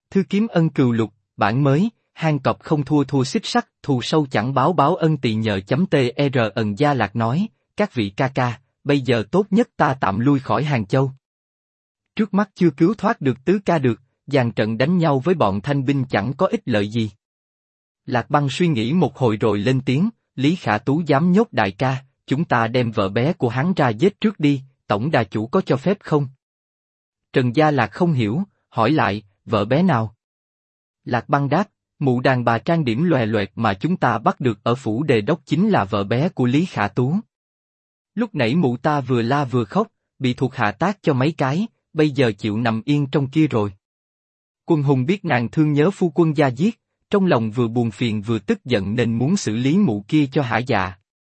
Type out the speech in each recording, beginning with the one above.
Thư kiếm ân cừu lục, bản mới, hang cọp không thua thua xích sắt, thù sâu chẳng báo báo ân tỳ nhờ. Tr Ẩn Gia Lạc nói, các vị ca ca, bây giờ tốt nhất ta tạm lui khỏi Hàng Châu. Trước mắt chưa cứu thoát được tứ ca được, dàn trận đánh nhau với bọn thanh binh chẳng có ích lợi gì. Lạc Băng suy nghĩ một hồi rồi lên tiếng, Lý Khả Tú dám nhốt đại ca, chúng ta đem vợ bé của hắn ra giết trước đi, tổng đà chủ có cho phép không? Trần Gia Lạc không hiểu, hỏi lại, vợ bé nào? Lạc Băng đáp, mụ đàn bà trang điểm lòe loẹt mà chúng ta bắt được ở phủ đề đốc chính là vợ bé của Lý Khả Tú. Lúc nãy mụ ta vừa la vừa khóc, bị thuộc hạ tát cho mấy cái, bây giờ chịu nằm yên trong kia rồi. Quân hùng biết nàng thương nhớ phu quân gia giết, trong lòng vừa buồn phiền vừa tức giận nên muốn xử lý mụ kia cho hả dạ.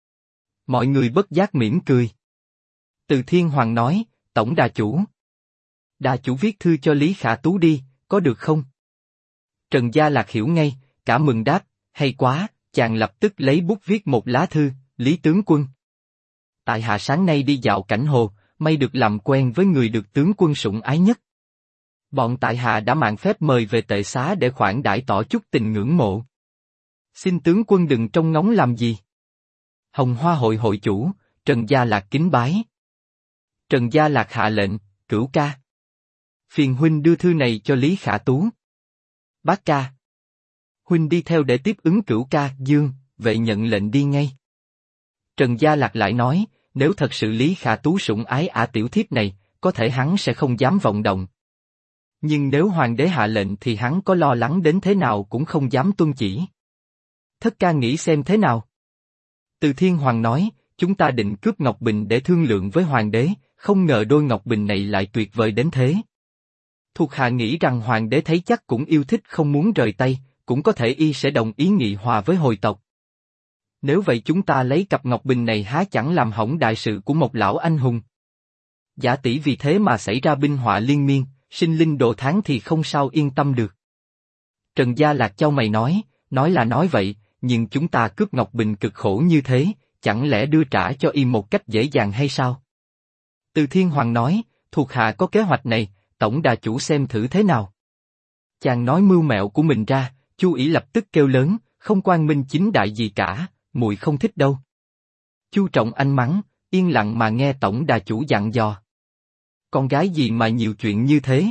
Mọi người bất giác mỉm cười. Từ Thiên Hoàng nói, tổng đà chủ. Đà chủ viết thư cho Lý Khả Tú đi, có được không? Trần Gia Lạc hiểu ngay, cả mừng đáp, hay quá, chàng lập tức lấy bút viết một lá thư, Lý tướng quân. Tại hạ sáng nay đi dạo cảnh hồ, may được làm quen với người được tướng quân sủng ái nhất. Bọn tại hạ đã mạn phép mời về tệ xá để khoản đãi tỏ chút tình ngưỡng mộ. Xin tướng quân đừng trông ngóng làm gì. Hồng Hoa hội hội chủ, Trần Gia Lạc kính bái. Trần Gia Lạc hạ lệnh, Cửu ca. Phiền huynh đưa thư này cho Lý Khả Tú. Bác ca. Huynh đi theo để tiếp ứng Cửu ca, Dương, vậy nhận lệnh đi ngay. Trần Gia Lạc lại nói, nếu thật sự Lý Khả Tú sủng ái tiểu thiếp này, có thể hắn sẽ không dám vọng động. Nhưng nếu hoàng đế hạ lệnh thì hắn có lo lắng đến thế nào cũng không dám tuân chỉ. Thất ca nghĩ xem thế nào? Từ Thiên Hoàng nói, chúng ta định cướp Ngọc Bình để thương lượng với hoàng đế, không ngờ đôi Ngọc Bình này lại tuyệt vời đến thế. Thuộc hạ nghĩ rằng hoàng đế thấy chắc cũng yêu thích không muốn rời tay, cũng có thể y sẽ đồng ý nghị hòa với hồi tộc. Nếu vậy chúng ta lấy cặp Ngọc Bình này há chẳng làm hỏng đại sự của một lão anh hùng. Giả tỷ vì thế mà xảy ra binh họa liên miên, sinh linh độ tháng thì không sao yên tâm được. Trần Gia Lạc chau mày nói là nói vậy, nhưng chúng ta cướp Ngọc Bình cực khổ như thế, chẳng lẽ đưa trả cho y một cách dễ dàng hay sao? Từ Thiên Hoàng nói, thuộc hạ có kế hoạch này, tổng đà chủ xem thử thế nào. Chàng nói mưu mẹo của mình ra, Chu ỷ lập tức kêu lớn, không quang minh chính đại gì cả, muội không thích đâu. Chu Trọng Anh mắng, yên lặng mà nghe tổng đà chủ dặn dò. Con gái gì mà nhiều chuyện như thế?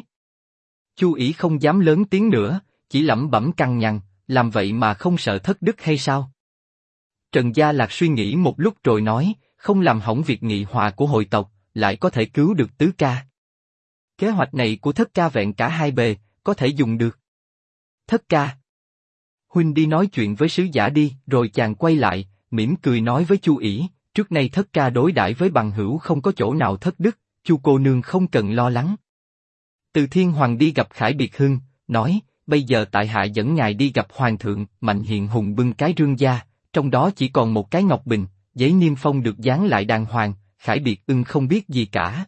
Chu ỷ không dám lớn tiếng nữa, chỉ lẩm bẩm căng nhằn, làm vậy mà không sợ thất đức hay sao? Trần Gia Lạc suy nghĩ một lúc rồi nói, không làm hỏng việc nghị hòa của hội tộc, lại có thể cứu được tứ ca. Kế hoạch này của thất ca vẹn cả hai bề, có thể dùng được. Thất ca. Huynh đi nói chuyện với sứ giả đi, rồi chàng quay lại, mỉm cười nói với Chu ỷ, trước nay thất ca đối đãi với bằng hữu không có chỗ nào thất đức, Chu cô nương không cần lo lắng. Từ Thiên Hoàng đi gặp Khải Biệt Hưng, nói, bây giờ tại hạ dẫn ngài đi gặp Hoàng thượng. Mạnh Hiền Hùng bưng cái rương ra, trong đó chỉ còn một cái ngọc bình, giấy niêm phong được dán lại đàng hoàng. Khải Biệt Hưng không biết gì cả.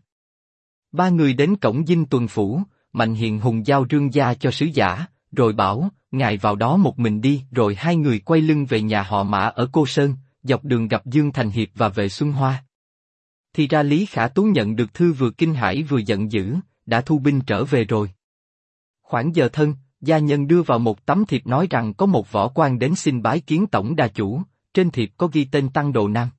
Ba người đến cổng dinh tuần phủ, Mạnh Hiền Hùng giao rương gia cho sứ giả, rồi bảo, ngài vào đó một mình đi. Rồi hai người quay lưng về nhà họ Mã ở Cô Sơn, dọc đường gặp Dương Thành Hiệp và Vệ Xuân Hoa. Thì ra Lý Khả Tú nhận được thư vừa kinh hãi vừa giận dữ, đã thu binh trở về rồi. Khoảng giờ thân, gia nhân đưa vào một tấm thiệp nói rằng có một võ quan đến xin bái kiến tổng đà chủ, trên thiệp có ghi tên Tăng Đồ Nam.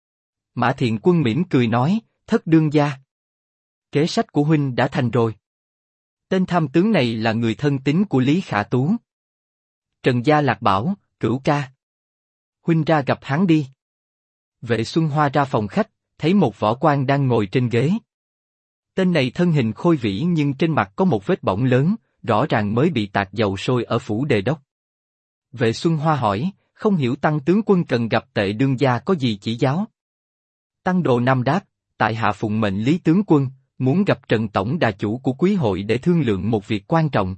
Mã Thiện Quân mỉm cười nói, thất đương gia. Kế sách của huynh đã thành rồi. Tên tham tướng này là người thân tín của Lý Khả Tú. Trần Gia Lạc bảo, Cửu ca. Huynh ra gặp hắn đi. Vệ Xuân Hoa ra phòng khách, thấy một võ quan đang ngồi trên ghế. Tên này thân hình khôi vĩ nhưng trên mặt có một vết bỏng lớn, rõ ràng mới bị tạt dầu sôi ở phủ đề đốc. Vệ Xuân Hoa hỏi, không hiểu Tăng tướng quân cần gặp Tệ đương gia có gì chỉ giáo? Tăng Đồ Nam đáp, tại hạ phụng mệnh Lý tướng quân, muốn gặp Trần tổng đà chủ của quý hội để thương lượng một việc quan trọng.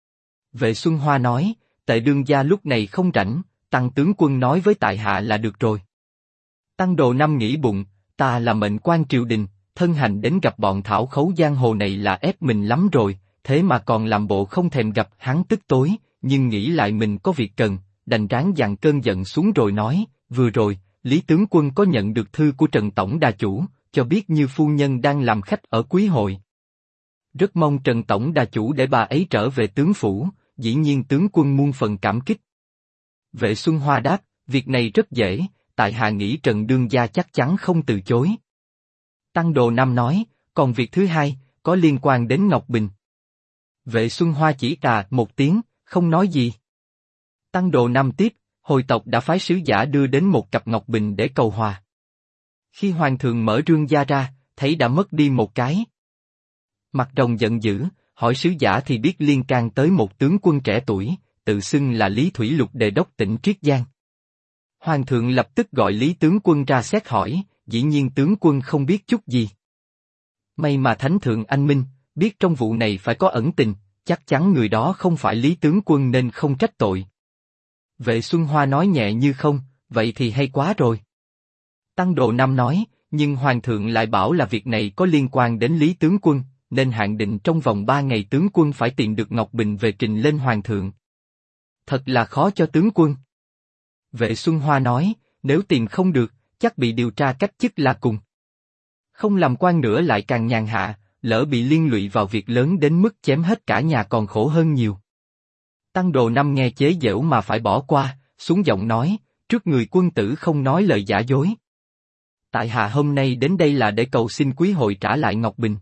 Vệ Xuân Hoa nói, Tệ đương gia lúc này không rảnh, Tăng tướng quân nói với tại hạ là được rồi. Tăng Đồ Nam nghĩ bụng, ta là mệnh quan triều đình, thân hành đến gặp bọn thảo khấu giang hồ này là ép mình lắm rồi, thế mà còn làm bộ không thèm gặp. Hắn tức tối, nhưng nghĩ lại mình có việc cần, đành ráng dằn cơn giận xuống rồi nói, vừa rồi, Lý tướng quân có nhận được thư của Trần tổng đà chủ, cho biết Như phu nhân đang làm khách ở quý hội. Rất mong Trần Tổng Đà Chủ để bà ấy trở về tướng phủ, dĩ nhiên tướng quân muôn phần cảm kích. Vệ Xuân Hoa đáp, việc này rất dễ, tại hạ nghĩ Trần Đương Gia chắc chắn không từ chối. Tăng Đồ Nam nói, còn việc thứ hai, có liên quan đến Ngọc Bình. Vệ Xuân Hoa chỉ một tiếng, không nói gì. Tăng Đồ Nam tiếp, hồi tộc đã phái sứ giả đưa đến một cặp Ngọc Bình để cầu hòa. Khi Hoàng thượng mở rương gia ra, thấy đã mất đi một cái. Mặt Rồng giận dữ, hỏi sứ giả thì biết liên can tới một tướng quân trẻ tuổi, tự xưng là Lý Thủy Lục Đề đốc tỉnh Triết Giang. Hoàng thượng lập tức gọi Lý tướng quân ra xét hỏi, dĩ nhiên tướng quân không biết chút gì. May mà Thánh thượng anh minh, biết trong vụ này phải có ẩn tình, chắc chắn người đó không phải Lý tướng quân nên không trách tội. Vệ Xuân Hoa nói nhẹ như không, vậy thì hay quá rồi. Tăng Đồ Nam nói, nhưng Hoàng thượng lại bảo là việc này có liên quan đến Lý tướng quân, nên hạn định trong vòng 3 ngày tướng quân phải tìm được Ngọc Bình về trình lên Hoàng thượng. Thật là khó cho tướng quân. Vệ Xuân Hoa nói, nếu tìm không được, chắc bị điều tra cách chức là cùng. Không làm quan nữa lại càng nhàn hạ, lỡ bị liên lụy vào việc lớn đến mức chém hết cả nhà còn khổ hơn nhiều. Tăng Đồ Năm nghe chế giễu mà phải bỏ qua, xuống giọng nói, trước người quân tử không nói lời giả dối. Tại hạ hôm nay đến đây là để cầu xin quý hội trả lại Ngọc Bình.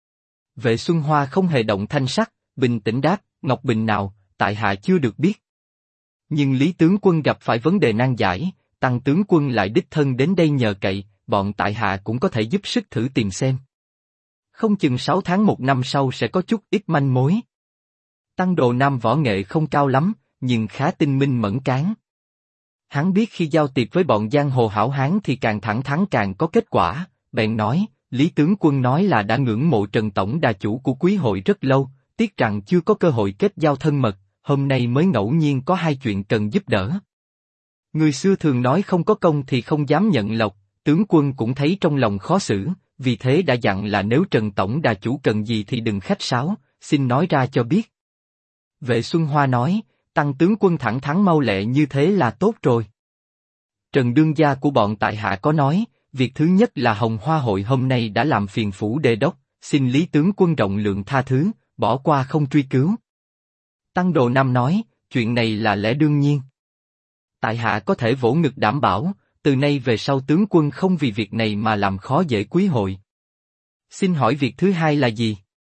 Vệ Xuân Hoa không hề động thanh sắc, bình tĩnh đáp, Ngọc Bình nào, tại hạ chưa được biết. Nhưng Lý tướng quân gặp phải vấn đề nan giải, Tăng tướng quân lại đích thân đến đây nhờ cậy, bọn tại hạ cũng có thể giúp sức thử tìm xem. Không chừng 6 tháng 1 năm sau sẽ có chút ít manh mối. Tăng Đồ Nam võ nghệ không cao lắm, nhưng khá tinh minh mẫn cán. Hắn biết khi giao tiếp với bọn giang hồ hảo hán thì càng thẳng thắn càng có kết quả, bèn nói, Lý tướng quân nói là đã ngưỡng mộ Trần Tổng Đà Chủ của quý hội rất lâu, tiếc rằng chưa có cơ hội kết giao thân mật, hôm nay mới ngẫu nhiên có 2 chuyện cần giúp đỡ. Người xưa thường nói không có công thì không dám nhận lộc, tướng quân cũng thấy trong lòng khó xử, vì thế đã dặn là nếu Trần Tổng Đà Chủ cần gì thì đừng khách sáo, xin nói ra cho biết. Vệ Xuân Hoa nói, Tăng tướng quân thẳng thắn mau lẹ như thế là tốt rồi. Trần đương gia của bọn tại hạ có nói, việc thứ nhất là Hồng Hoa hội hôm nay đã làm phiền phủ đề đốc, xin Lý tướng quân rộng lượng tha thứ, bỏ qua không truy cứu. Tăng Đồ Nam nói, chuyện này là lẽ đương nhiên. Tại hạ có thể vỗ ngực đảm bảo, từ nay về sau tướng quân không vì việc này mà làm khó dễ quý hội. Xin hỏi việc thứ hai là gì?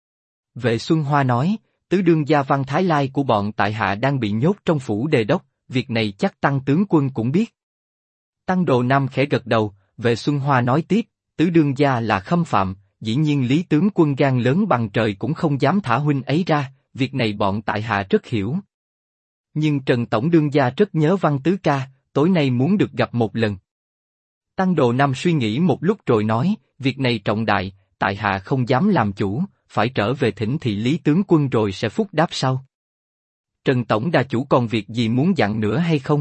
Vệ Xuân Hoa nói, tứ đương gia Văn Thái Lai của bọn tại hạ đang bị nhốt trong phủ đề đốc, việc này chắc Tăng tướng quân cũng biết. Tăng Đồ Nam khẽ gật đầu, Vệ Xuân Hoa nói tiếp, tứ đương gia là khâm phạm, dĩ nhiên Lý tướng quân gan lớn bằng trời cũng không dám thả huynh ấy ra, việc này bọn tại hạ rất hiểu. Nhưng Trần Tổng đương gia rất nhớ Văn tứ ca, tối nay muốn được gặp một lần. Tăng Đồ Nam suy nghĩ một lúc rồi nói, việc này trọng đại, tại hạ không dám làm chủ, phải trở về thỉnh thị Lý tướng quân rồi sẽ phúc đáp sau. Trần Tổng Đà Chủ còn việc gì muốn dặn nữa hay không?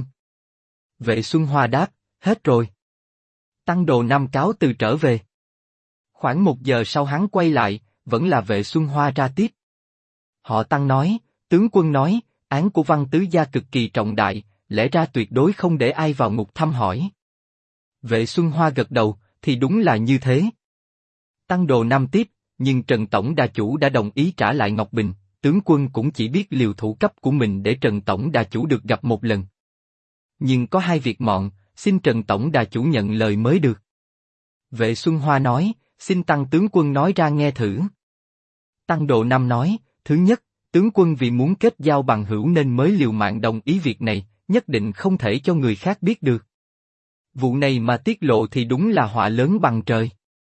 Vệ Xuân Hoa đáp, hết rồi. Tăng Đồ Nam cáo từ trở về. Khoảng 1 giờ sau hắn quay lại, vẫn là Vệ Xuân Hoa ra tiếp. Họ Tăng nói, tướng quân nói, án của Văn tứ gia cực kỳ trọng đại, lẽ ra tuyệt đối không để ai vào ngục thăm hỏi. Vệ Xuân Hoa gật đầu, thì đúng là như thế. Tăng Đồ Nam tiếp, nhưng Trần Tổng Đà Chủ đã đồng ý trả lại Ngọc Bình, tướng quân cũng chỉ biết liều thủ cấp của mình để Trần Tổng Đà Chủ được gặp một lần. Nhưng có 2 việc mọn, xin Trần Tổng Đà Chủ nhận lời mới được. Vệ Xuân Hoa nói, xin Tăng tướng quân nói ra nghe thử. Tăng Đồ Nam nói, thứ nhất, tướng quân vì muốn kết giao bằng hữu nên mới liều mạng đồng ý việc này, nhất định không thể cho người khác biết được. Vụ này mà tiết lộ thì đúng là họa lớn bằng trời.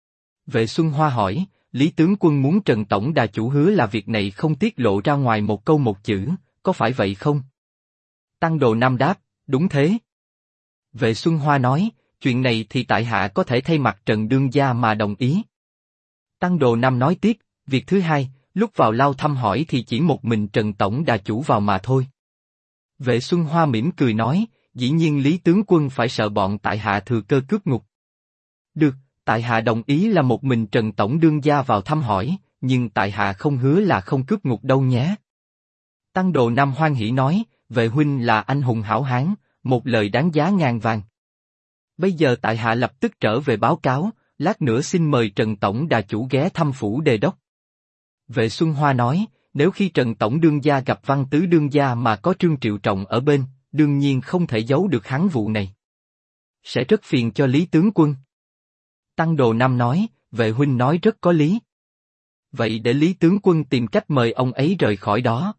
Vệ Xuân Hoa hỏi, Lý tướng quân muốn Trần Tổng Đà Chủ hứa là việc này không tiết lộ ra ngoài một câu một chữ, có phải vậy không? Tăng Đồ Nam đáp, đúng thế. Vệ Xuân Hoa nói, chuyện này thì tại hạ có thể thay mặt Trần đương gia mà đồng ý. Tăng Đồ Nam nói tiếp, việc thứ hai, lúc vào lao thăm hỏi thì chỉ một mình Trần Tổng Đà Chủ vào mà thôi. Vệ Xuân Hoa mỉm cười nói, dĩ nhiên Lý tướng quân phải sợ bọn tại hạ thừa cơ cướp ngục. Được, tại hạ đồng ý là một mình Trần Tổng đương gia vào thăm hỏi, nhưng tại hạ không hứa là không cướp ngục đâu nhé. Tăng Đồ Nam hoan hỉ nói, vệ huynh là anh hùng hảo hán, một lời đáng giá ngàn vàng. Bây giờ tại hạ lập tức trở về báo cáo, lát nữa xin mời Trần Tổng Đà Chủ ghé thăm phủ đề đốc. Vệ Xuân Hoa nói, nếu khi Trần Tổng Đương Gia gặp Văn Tứ Đương Gia mà có Trương Triệu Trọng ở bên, đương nhiên không thể giấu được hắn vụ này. Sẽ rất phiền cho Lý Tướng Quân. Tăng Đồ Nam nói, vệ huynh nói rất có lý. Vậy để Lý Tướng Quân tìm cách mời ông ấy rời khỏi đó.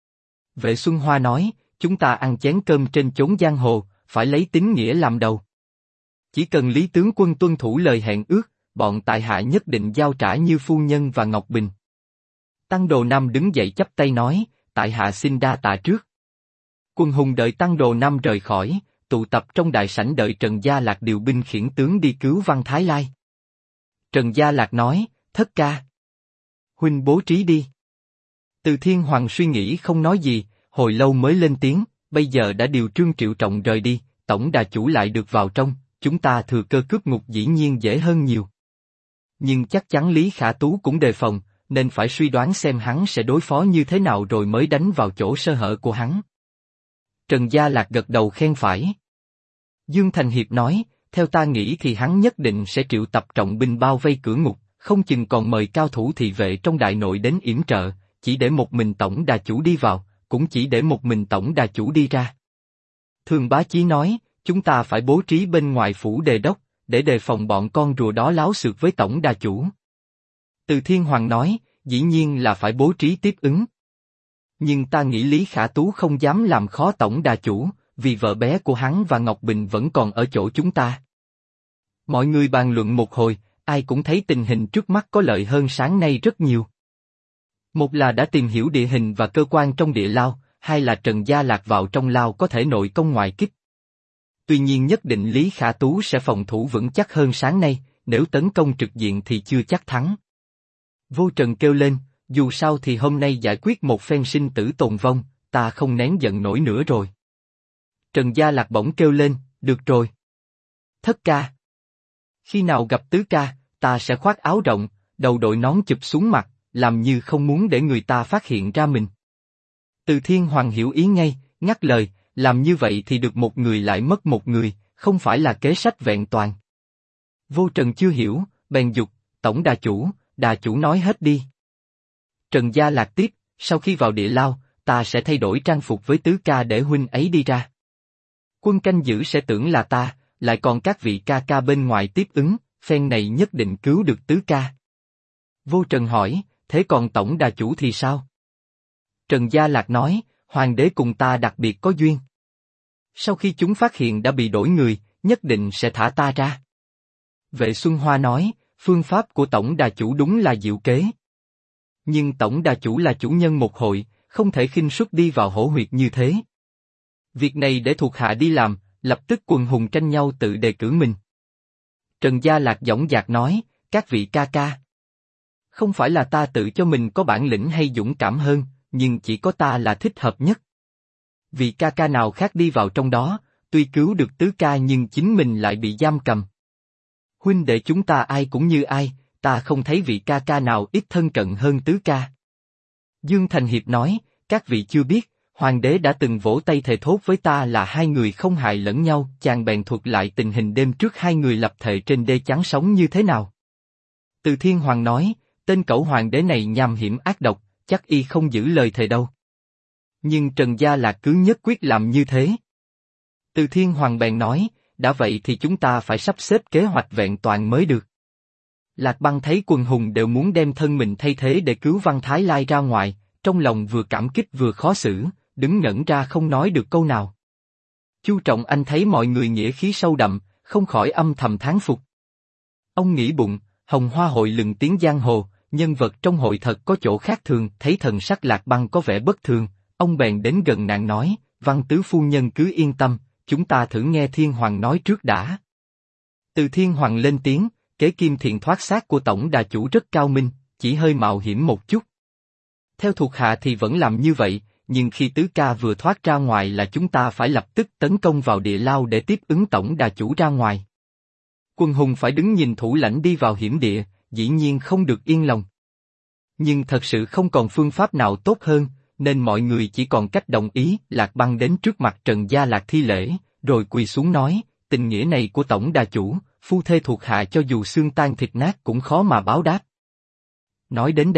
Vệ Xuân Hoa nói, chúng ta ăn chén cơm trên chốn giang hồ, phải lấy tín nghĩa làm đầu. Chỉ cần Lý Tướng Quân tuân thủ lời hẹn ước, bọn tại hạ nhất định giao trả như phu nhân và Ngọc Bình. Tăng Đồ Nam đứng dậy chắp tay nói, tại hạ xin đa tạ trước. Quần hùng đợi Tăng Đồ Nam rời khỏi, tụ tập trong đại sảnh đợi Trần Gia Lạc điều binh khiển tướng đi cứu Văn Thái Lai. Trần Gia Lạc nói, thất ca. Huynh bố trí đi. Từ Thiên Hoàng suy nghĩ không nói gì, hồi lâu mới lên tiếng, bây giờ đã điều Trương Triệu Trọng rời đi, tổng đà chủ lại được vào trong, chúng ta thừa cơ cướp ngục dĩ nhiên dễ hơn nhiều. Nhưng chắc chắn Lý Khả Tú cũng đề phòng, nên phải suy đoán xem hắn sẽ đối phó như thế nào rồi mới đánh vào chỗ sơ hở của hắn. Trần Gia Lạc gật đầu khen phải. Dương Thành Hiệp nói, theo ta nghĩ thì hắn nhất định sẽ triệu tập trọng binh bao vây cửa ngục, không chừng còn mời cao thủ thị vệ trong đại nội đến yểm trợ, chỉ để một mình tổng đà chủ đi vào, cũng chỉ để một mình tổng đà chủ đi ra. Thường Bá Chí nói, chúng ta phải bố trí bên ngoài phủ đề đốc, để đề phòng bọn con rùa đó láo xược với tổng đà chủ. Từ Thiên Hoàng nói, dĩ nhiên là phải bố trí tiếp ứng. Nhưng ta nghĩ Lý Khả Tú không dám làm khó tổng đà chủ, vì vợ bé của hắn và Ngọc Bình vẫn còn ở chỗ chúng ta. Mọi người bàn luận một hồi, ai cũng thấy tình hình trước mắt có lợi hơn sáng nay rất nhiều. Một là đã tìm hiểu địa hình và cơ quan trong địa lao, hai là Trần Gia Lạc vào trong lao có thể nội công ngoại kích. Tuy nhiên nhất định Lý Khả Tú sẽ phòng thủ vững chắc hơn sáng nay, nếu tấn công trực diện thì chưa chắc thắng. Vô Trần kêu lên, dù sao thì hôm nay giải quyết một phen sinh tử tồn vong, ta không nén giận nổi nữa rồi. Trần Gia Lạc bỗng kêu lên, được rồi. Thất ca. Khi nào gặp tứ ca, ta sẽ khoác áo rộng, đầu đội nón chụp xuống mặt, làm như không muốn để người ta phát hiện ra mình. Từ Thiên Hoàng hiểu ý ngay, ngắt lời, làm như vậy thì được một người lại mất một người, không phải là kế sách vẹn toàn. Vô Trần chưa hiểu, bèn dục, tổng đà chủ nói hết đi. Trần Gia Lạc tiếp, sau khi vào địa lao, ta sẽ thay đổi trang phục với tứ ca để huynh ấy đi ra. Quân canh giữ sẽ tưởng là ta, lại còn các vị ca ca bên ngoài tiếp ứng, phen này nhất định cứu được tứ ca. Vô Trần hỏi, thế còn tổng đà chủ thì sao? Trần Gia Lạc nói, hoàng đế cùng ta đặc biệt có duyên. Sau khi chúng phát hiện đã bị đổi người, nhất định sẽ thả ta ra. Vệ Xuân Hoa nói, phương pháp của tổng đà chủ đúng là diệu kế. Nhưng tổng đà chủ là chủ nhân một hội, không thể khinh suất đi vào hổ huyệt như thế. Việc này để thuộc hạ đi làm, lập tức quần hùng tranh nhau tự đề cử mình. Trần Gia Lạc dõng dạc nói, các vị ca ca. Không phải là ta tự cho mình có bản lĩnh hay dũng cảm hơn, nhưng chỉ có ta là thích hợp nhất. Vị ca ca nào khác đi vào trong đó, tuy cứu được tứ ca nhưng chính mình lại bị giam cầm. Huynh đệ chúng ta ai cũng như ai, ta không thấy vị ca ca nào ít thân cận hơn tứ ca. Dương Thành Hiệp nói, các vị chưa biết, hoàng đế đã từng vỗ tay thề thốt với ta là hai người không hại lẫn nhau, chàng bèn thuật lại tình hình đêm trước hai người lập thệ trên đê chắn sóng như thế nào. Từ Thiên Hoàng nói, tên cẩu hoàng đế này nham hiểm ác độc, chắc y không giữ lời thề đâu. Nhưng Trần Gia Lạc cứ nhất quyết làm như thế. Từ Thiên Hoàng bèn nói, đã vậy thì chúng ta phải sắp xếp kế hoạch vẹn toàn mới được. Lạc Băng thấy quần hùng đều muốn đem thân mình thay thế để cứu Văn Thái Lai ra ngoài, trong lòng vừa cảm kích vừa khó xử, đứng ngẩn ra không nói được câu nào. Chu Trọng Anh thấy mọi người nghĩa khí sâu đậm, không khỏi âm thầm thán phục. Ông nghĩ bụng, Hồng Hoa hội lừng tiếng giang hồ, nhân vật trong hội thật có chỗ khác thường, thấy thần sắc Lạc Băng có vẻ bất thường, ông bèn đến gần nàng nói, Văn tứ phu nhân cứ yên tâm, chúng ta thử nghe Thiên Hoàng nói trước đã. Từ Thiên Hoàng lên tiếng, kế kim thiện thoát xác của tổng đà chủ rất cao minh, chỉ hơi mạo hiểm một chút. Theo thuộc hạ thì vẫn làm như vậy, nhưng khi tứ ca vừa thoát ra ngoài là chúng ta phải lập tức tấn công vào địa lao để tiếp ứng tổng đà chủ ra ngoài. Quân hùng phải đứng nhìn thủ lãnh đi vào hiểm địa, dĩ nhiên không được yên lòng. Nhưng thật sự không còn phương pháp nào tốt hơn, nên mọi người chỉ còn cách đồng ý. Lạc Băng đến trước mặt Trần Gia Lạc thi lễ, rồi quỳ xuống nói, tình nghĩa này của tổng đà chủ, phu thê thuộc hạ cho dù xương tan thịt nát cũng khó mà báo đáp. Nói đến đây,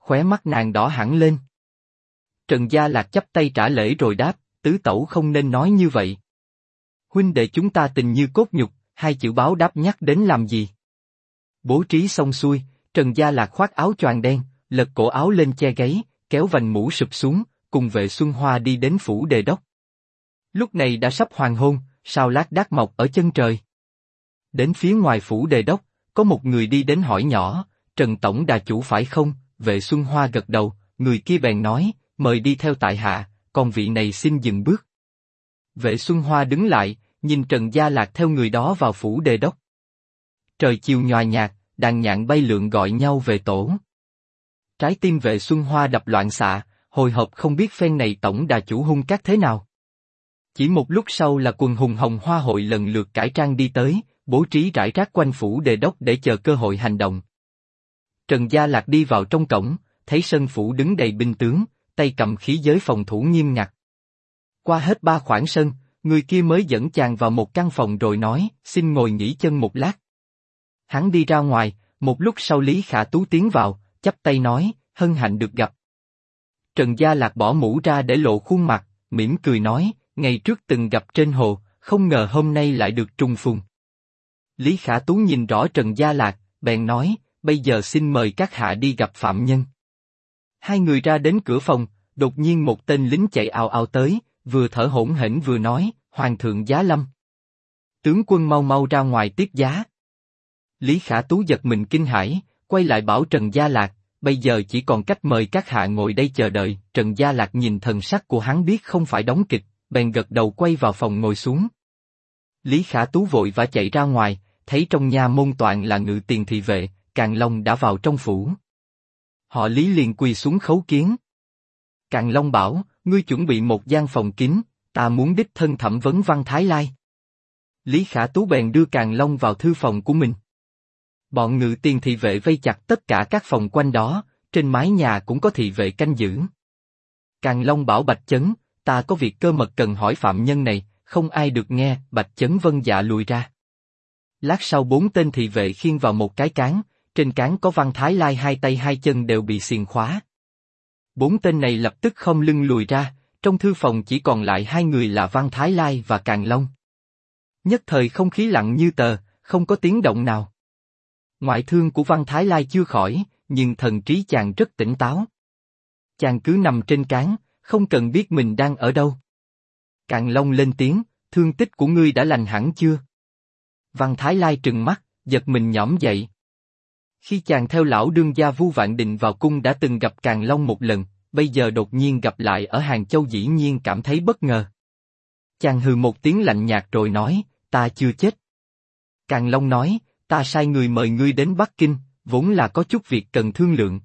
khóe mắt nàng đỏ hẳn lên. Trần Gia Lạc chắp tay trả lễ rồi đáp, tứ tẩu không nên nói như vậy. Huynh đệ chúng ta tình như cốt nhục, hai chữ báo đáp nhắc đến làm gì? Bố trí xong xuôi, Trần Gia Lạc khoác áo choàng đen, lật cổ áo lên che gáy, kéo vành mũ sụp xuống, cùng Vệ Xuân Hoa đi đến phủ đề đốc. Lúc này đã sắp hoàng hôn, sao lác đác mọc ở chân trời. Đến phía ngoài phủ đề đốc, có một người đi đến hỏi nhỏ, Trần Tổng Đà Chủ phải không? Vệ Xuân Hoa gật đầu, người kia bèn nói, mời đi theo tại hạ, còn vị này xin dừng bước. Vệ Xuân Hoa đứng lại, nhìn Trần Gia Lạc theo người đó vào phủ đề đốc. Trời chiều nhòa nhạt, đàn nhạn bay lượn gọi nhau về tổ. Trái tim Vệ Xuân Hoa đập loạn xạ, hồi hộp không biết phen này Tổng Đà Chủ hung cát thế nào. Chỉ một lúc sau là quần hùng Hồng Hoa hội lần lượt cải trang đi tới, bố trí rải rác quanh phủ đề đốc để chờ cơ hội hành động. Trần Gia Lạc đi vào trong cổng, thấy sân phủ đứng đầy binh tướng, tay cầm khí giới phòng thủ nghiêm ngặt. Qua hết 3 khoảng sân, người kia mới dẫn chàng vào một căn phòng rồi nói, xin ngồi nghỉ chân một lát. Hắn đi ra ngoài, một lúc sau Lý Khả Tú tiến vào, chắp tay nói, hân hạnh được gặp. Trần Gia Lạc bỏ mũ ra để lộ khuôn mặt, mỉm cười nói, ngày trước từng gặp trên hồ, không ngờ hôm nay lại được trùng phùng. Lý Khả Tú nhìn rõ Trần Gia Lạc, bèn nói, bây giờ xin mời các hạ đi gặp phạm nhân. Hai người ra đến cửa phòng, đột nhiên một tên lính chạy ào ào tới, vừa thở hổn hển vừa nói, Hoàng thượng giá lâm. Tướng quân mau mau ra ngoài tiếp giá. Lý Khả Tú giật mình kinh hãi, quay lại bảo Trần Gia Lạc, bây giờ chỉ còn cách mời các hạ ngồi đây chờ đợi. Trần Gia Lạc nhìn thần sắc của hắn biết không phải đóng kịch, bèn gật đầu quay vào phòng ngồi xuống. Lý Khả Tú vội vã chạy ra ngoài, thấy trong nha môn toàn là ngự tiền thị vệ, Càn Long đã vào trong phủ. Họ Lý liền quỳ xuống khấu kiến. Càn Long bảo, ngươi chuẩn bị một gian phòng kín, ta muốn đích thân thẩm vấn Văn Thái Lai. Lý Khả Tú bèn đưa Càn Long vào thư phòng của mình. Bọn ngự tiền thị vệ vây chặt tất cả các phòng quanh đó, trên mái nhà cũng có thị vệ canh giữ. Càn Long bảo Bạch Chấn, ta có việc cơ mật cần hỏi phạm nhân này, không ai được nghe. Bạch Chấn vâng dạ lùi ra. Lát sau 4 tên thị vệ khiêng vào một cái cán, trên cán có Văn Thái Lai hai tay hai chân đều bị xiềng khóa. 4 tên này lập tức khom lưng lùi ra, trong thư phòng chỉ còn lại 2 người là Văn Thái Lai và Càn Long. Nhất thời không khí lặng như tờ, không có tiếng động nào. Ngoại thương của Văn Thái Lai chưa khỏi, nhưng thần trí chàng rất tỉnh táo. Chàng cứ nằm trên cán, không cần biết mình đang ở đâu. Càn Long lên tiếng, thương tích của ngươi đã lành hẳn chưa? Văn Thái Lai trừng mắt, giật mình nhõm dậy. Khi chàng theo lão đương gia Vu Vạn Định vào cung đã từng gặp Càn Long một lần, bây giờ đột nhiên gặp lại ở Hàng Châu dĩ nhiên cảm thấy bất ngờ. Chàng hừ một tiếng lạnh nhạt rồi nói, ta chưa chết. Càn Long nói, ta sai người mời ngươi đến Bắc Kinh, vốn là có chút việc cần thương lượng.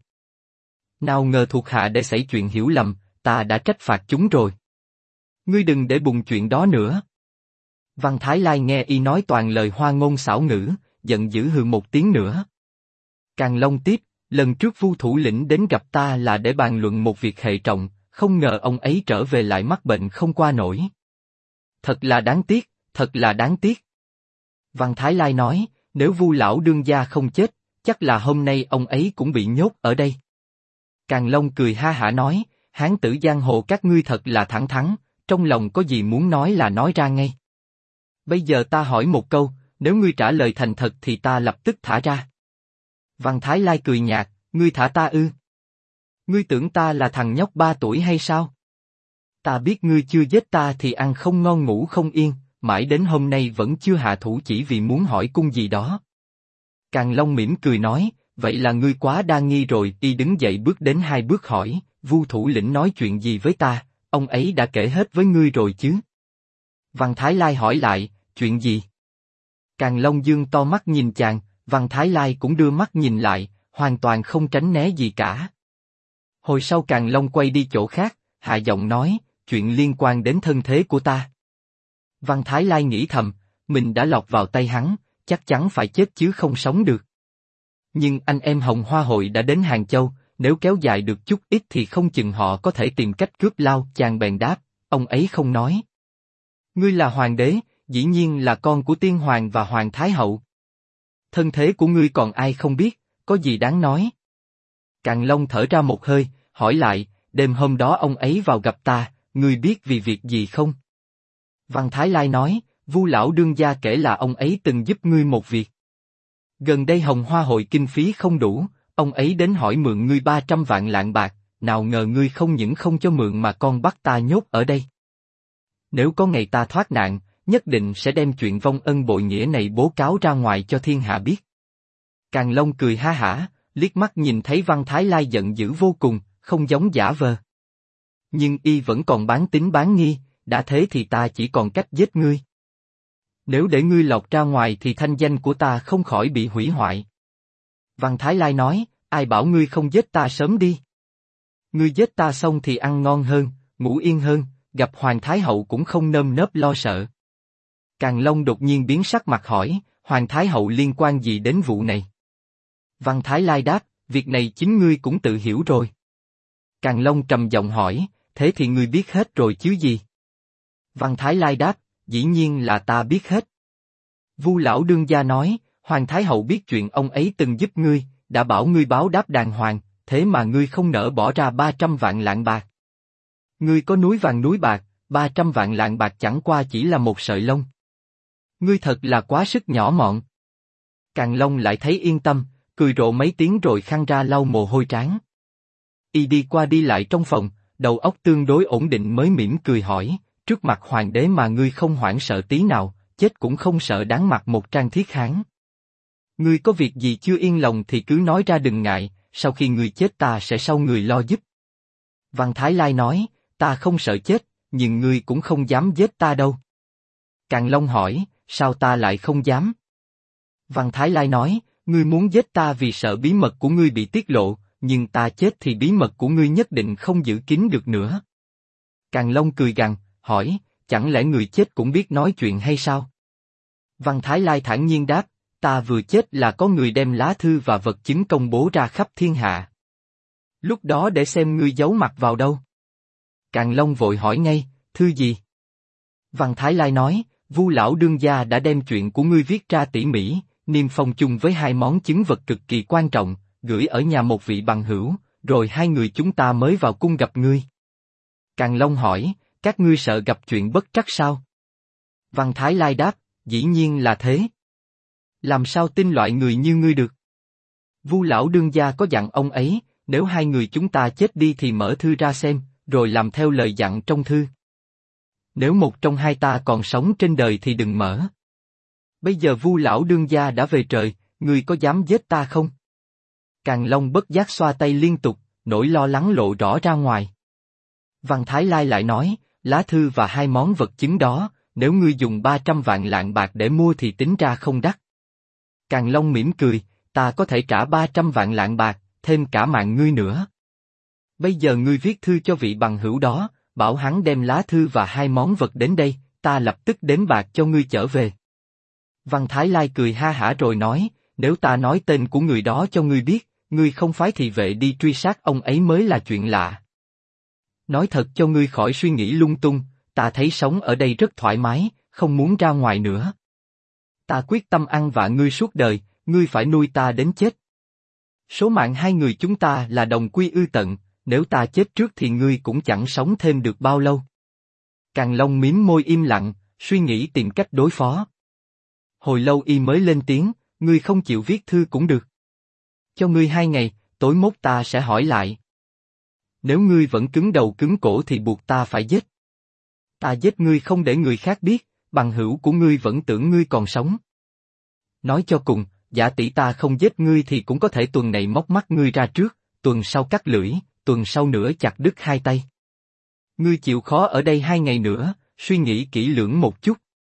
Nào ngờ thuộc hạ để xảy chuyện hiểu lầm, ta đã trách phạt chúng rồi. Ngươi đừng để bùng chuyện đó nữa. Văn Thái Lai nghe y nói toàn lời hoa ngôn xảo ngữ, giận dữ hừ một tiếng nữa. Càn Long tiếp, lần trước Vu thủ lĩnh đến gặp ta là để bàn luận một việc hệ trọng, không ngờ ông ấy trở về lại mắc bệnh không qua nổi. Thật là đáng tiếc, thật là đáng tiếc. Văn Thái Lai nói, nếu Vu lão đương gia không chết, chắc là hôm nay ông ấy cũng bị nhốt ở đây. Càn Long cười ha hả nói, hán tử giang hồ các ngươi thật là thẳng thắn, trong lòng có gì muốn nói là nói ra ngay. Bây giờ ta hỏi một câu, nếu ngươi trả lời thành thật thì ta lập tức thả ra. Văn Thái Lai cười nhạt, ngươi thả ta ư? Ngươi tưởng ta là thằng nhóc 3 tuổi hay sao? Ta biết ngươi chưa giết ta thì ăn không ngon ngủ không yên, mãi đến hôm nay vẫn chưa hạ thủ chỉ vì muốn hỏi cung gì đó. Càn Long mỉm cười nói, vậy là ngươi quá đa nghi rồi. Y đứng dậy bước đến 2 bước hỏi, Vu thủ lĩnh nói chuyện gì với ta, ông ấy đã kể hết với ngươi rồi chứ? Văn Thái Lai hỏi lại, chuyện gì? Càn Long dương to mắt nhìn chàng, Văn Thái Lai cũng đưa mắt nhìn lại, hoàn toàn không tránh né gì cả. Hồi sau Càn Long quay đi chỗ khác, hạ giọng nói, chuyện liên quan đến thân thế của ta. Văn Thái Lai nghĩ thầm, mình đã lọt vào tay hắn, chắc chắn phải chết chứ không sống được. Nhưng anh em Hồng Hoa hội đã đến Hàng Châu, nếu kéo dài được chút ít thì không chừng họ có thể tìm cách cướp lao. Chàng bèn đáp, ông ấy không nói. Ngươi là hoàng đế, dĩ nhiên là con của tiên hoàng và hoàng thái hậu. Thân thế của ngươi còn ai không biết, có gì đáng nói? Càn Long thở ra một hơi, hỏi lại, đêm hôm đó ông ấy vào gặp ta, ngươi biết vì việc gì không? Văn Thái Lai nói, Vu lão đương gia kể là ông ấy từng giúp ngươi một việc. Gần đây Hồng Hoa hội kinh phí không đủ, ông ấy đến hỏi mượn ngươi 300 vạn lạng bạc, nào ngờ ngươi không những không cho mượn mà còn bắt ta nhốt ở đây. Nếu có ngày ta thoát nạn, nhất định sẽ đem chuyện vong ân bội nghĩa này bố cáo ra ngoài cho thiên hạ biết. Càn Long cười ha hả, liếc mắt nhìn thấy Văn Thái Lai giận dữ vô cùng, không giống giả vờ. Nhưng y vẫn còn bán tín bán nghi, đã thế thì ta chỉ còn cách giết ngươi. Nếu để ngươi lọt ra ngoài thì thanh danh của ta không khỏi bị hủy hoại. Văn Thái Lai nói, ai bảo ngươi không giết ta sớm đi. Ngươi giết ta xong thì ăn ngon hơn, ngủ yên hơn, gặp Hoàng Thái Hậu cũng không nơm nớp lo sợ. Càn Long đột nhiên biến sắc mặt hỏi, Hoàng Thái Hậu liên quan gì đến vụ này? Văn Thái Lai đáp, việc này chính ngươi cũng tự hiểu rồi. Càn Long trầm giọng hỏi, thế thì ngươi biết hết rồi chứ gì? Văn Thái Lai đáp, dĩ nhiên là ta biết hết. Vu lão đương gia nói, Hoàng Thái Hậu biết chuyện ông ấy từng giúp ngươi, đã bảo ngươi báo đáp đàng hoàng, thế mà ngươi không nỡ bỏ ra 300 vạn lạng bạc. Ngươi có núi vàng núi bạc, 300 vạn lạng bạc chẳng qua chỉ là một sợi lông. Ngươi thật là quá sức nhỏ mọn. Càn Long lại thấy yên tâm, cười rộ mấy tiếng rồi khăn ra lau mồ hôi trán. Y đi qua đi lại trong phòng, đầu óc tương đối ổn định mới mỉm cười hỏi, trước mặt hoàng đế mà ngươi không hoảng sợ tí nào, chết cũng không sợ đáng mặt một trang thiết hán. Ngươi có việc gì chưa yên lòng thì cứ nói ra đừng ngại, sau khi ngươi chết ta sẽ sau người lo giúp. Văn Thái Lai nói, ta không sợ chết, nhưng ngươi cũng không dám giết ta đâu. Càn Long hỏi, sao ta lại không dám? Văn Thái Lai nói, ngươi muốn giết ta vì sợ bí mật của ngươi bị tiết lộ, nhưng ta chết thì bí mật của ngươi nhất định không giữ kín được nữa. Càn Long cười gằn, hỏi, chẳng lẽ người chết cũng biết nói chuyện hay sao? Văn Thái Lai thản nhiên đáp, ta vừa chết là có người đem lá thư và vật chứng công bố ra khắp thiên hạ. Lúc đó để xem ngươi giấu mặt vào đâu. Càn Long vội hỏi ngay, thư gì? Văn Thái Lai nói, Vu lão đương gia đã đem chuyện của ngươi viết ra tỉ mỉ, niêm phong chung với 2 món chứng vật cực kỳ quan trọng, gửi ở nhà một vị bằng hữu, rồi 2 người chúng ta mới vào cung gặp ngươi. Càn Long hỏi, các ngươi sợ gặp chuyện bất trắc sao? Văn Thái Lai đáp, dĩ nhiên là thế. Làm sao tin loại người như ngươi được? Vu lão đương gia có dặn ông ấy, nếu 2 người chúng ta chết đi thì mở thư ra xem, rồi làm theo lời dặn trong thư. Nếu một trong hai ta còn sống trên đời thì đừng mở. Bây giờ Vu lão đương gia đã về trời, ngươi có dám giết ta không? Càn Long bất giác xoa tay liên tục, nỗi lo lắng lộ rõ ra ngoài. Văn Thái Lai lại nói, lá thư và 2 món vật chứng đó, nếu ngươi dùng 300 vạn lạng bạc để mua thì tính ra không đắt. Càn Long mỉm cười, ta có thể trả 300 vạn lạng bạc, thêm cả mạng ngươi nữa. Bây giờ ngươi viết thư cho vị bằng hữu đó, bảo hắn đem lá thư và 2 món vật đến đây, ta lập tức đếm bạc cho ngươi trở về. Văn Thái Lai cười ha hả rồi nói, nếu ta nói tên của người đó cho ngươi biết, ngươi không phái thị vệ đi truy sát ông ấy mới là chuyện lạ. Nói thật cho ngươi khỏi suy nghĩ lung tung, ta thấy sống ở đây rất thoải mái, không muốn ra ngoài nữa. Ta quyết tâm ăn vạ ngươi suốt đời, ngươi phải nuôi ta đến chết. Số mạng 2 người chúng ta là đồng quy ư tận, nếu ta chết trước thì ngươi cũng chẳng sống thêm được bao lâu. Càn Long mím môi im lặng, suy nghĩ tìm cách đối phó. Hồi lâu y mới lên tiếng, ngươi không chịu viết thư cũng được. Cho ngươi 2 ngày, tối mốt ta sẽ hỏi lại. Nếu ngươi vẫn cứng đầu cứng cổ thì buộc ta phải giết. Ta giết ngươi không để người khác biết, bằng hữu của ngươi vẫn tưởng ngươi còn sống. Nói cho cùng, giả tỷ ta không giết ngươi thì cũng có thể tuần này móc mắt ngươi ra trước, tuần sau cắt lưỡi, tuần sau nữa chặt đứt 2 tay. Ngươi chịu khó ở đây 2 ngày nữa, suy nghĩ kỹ lưỡng một chút.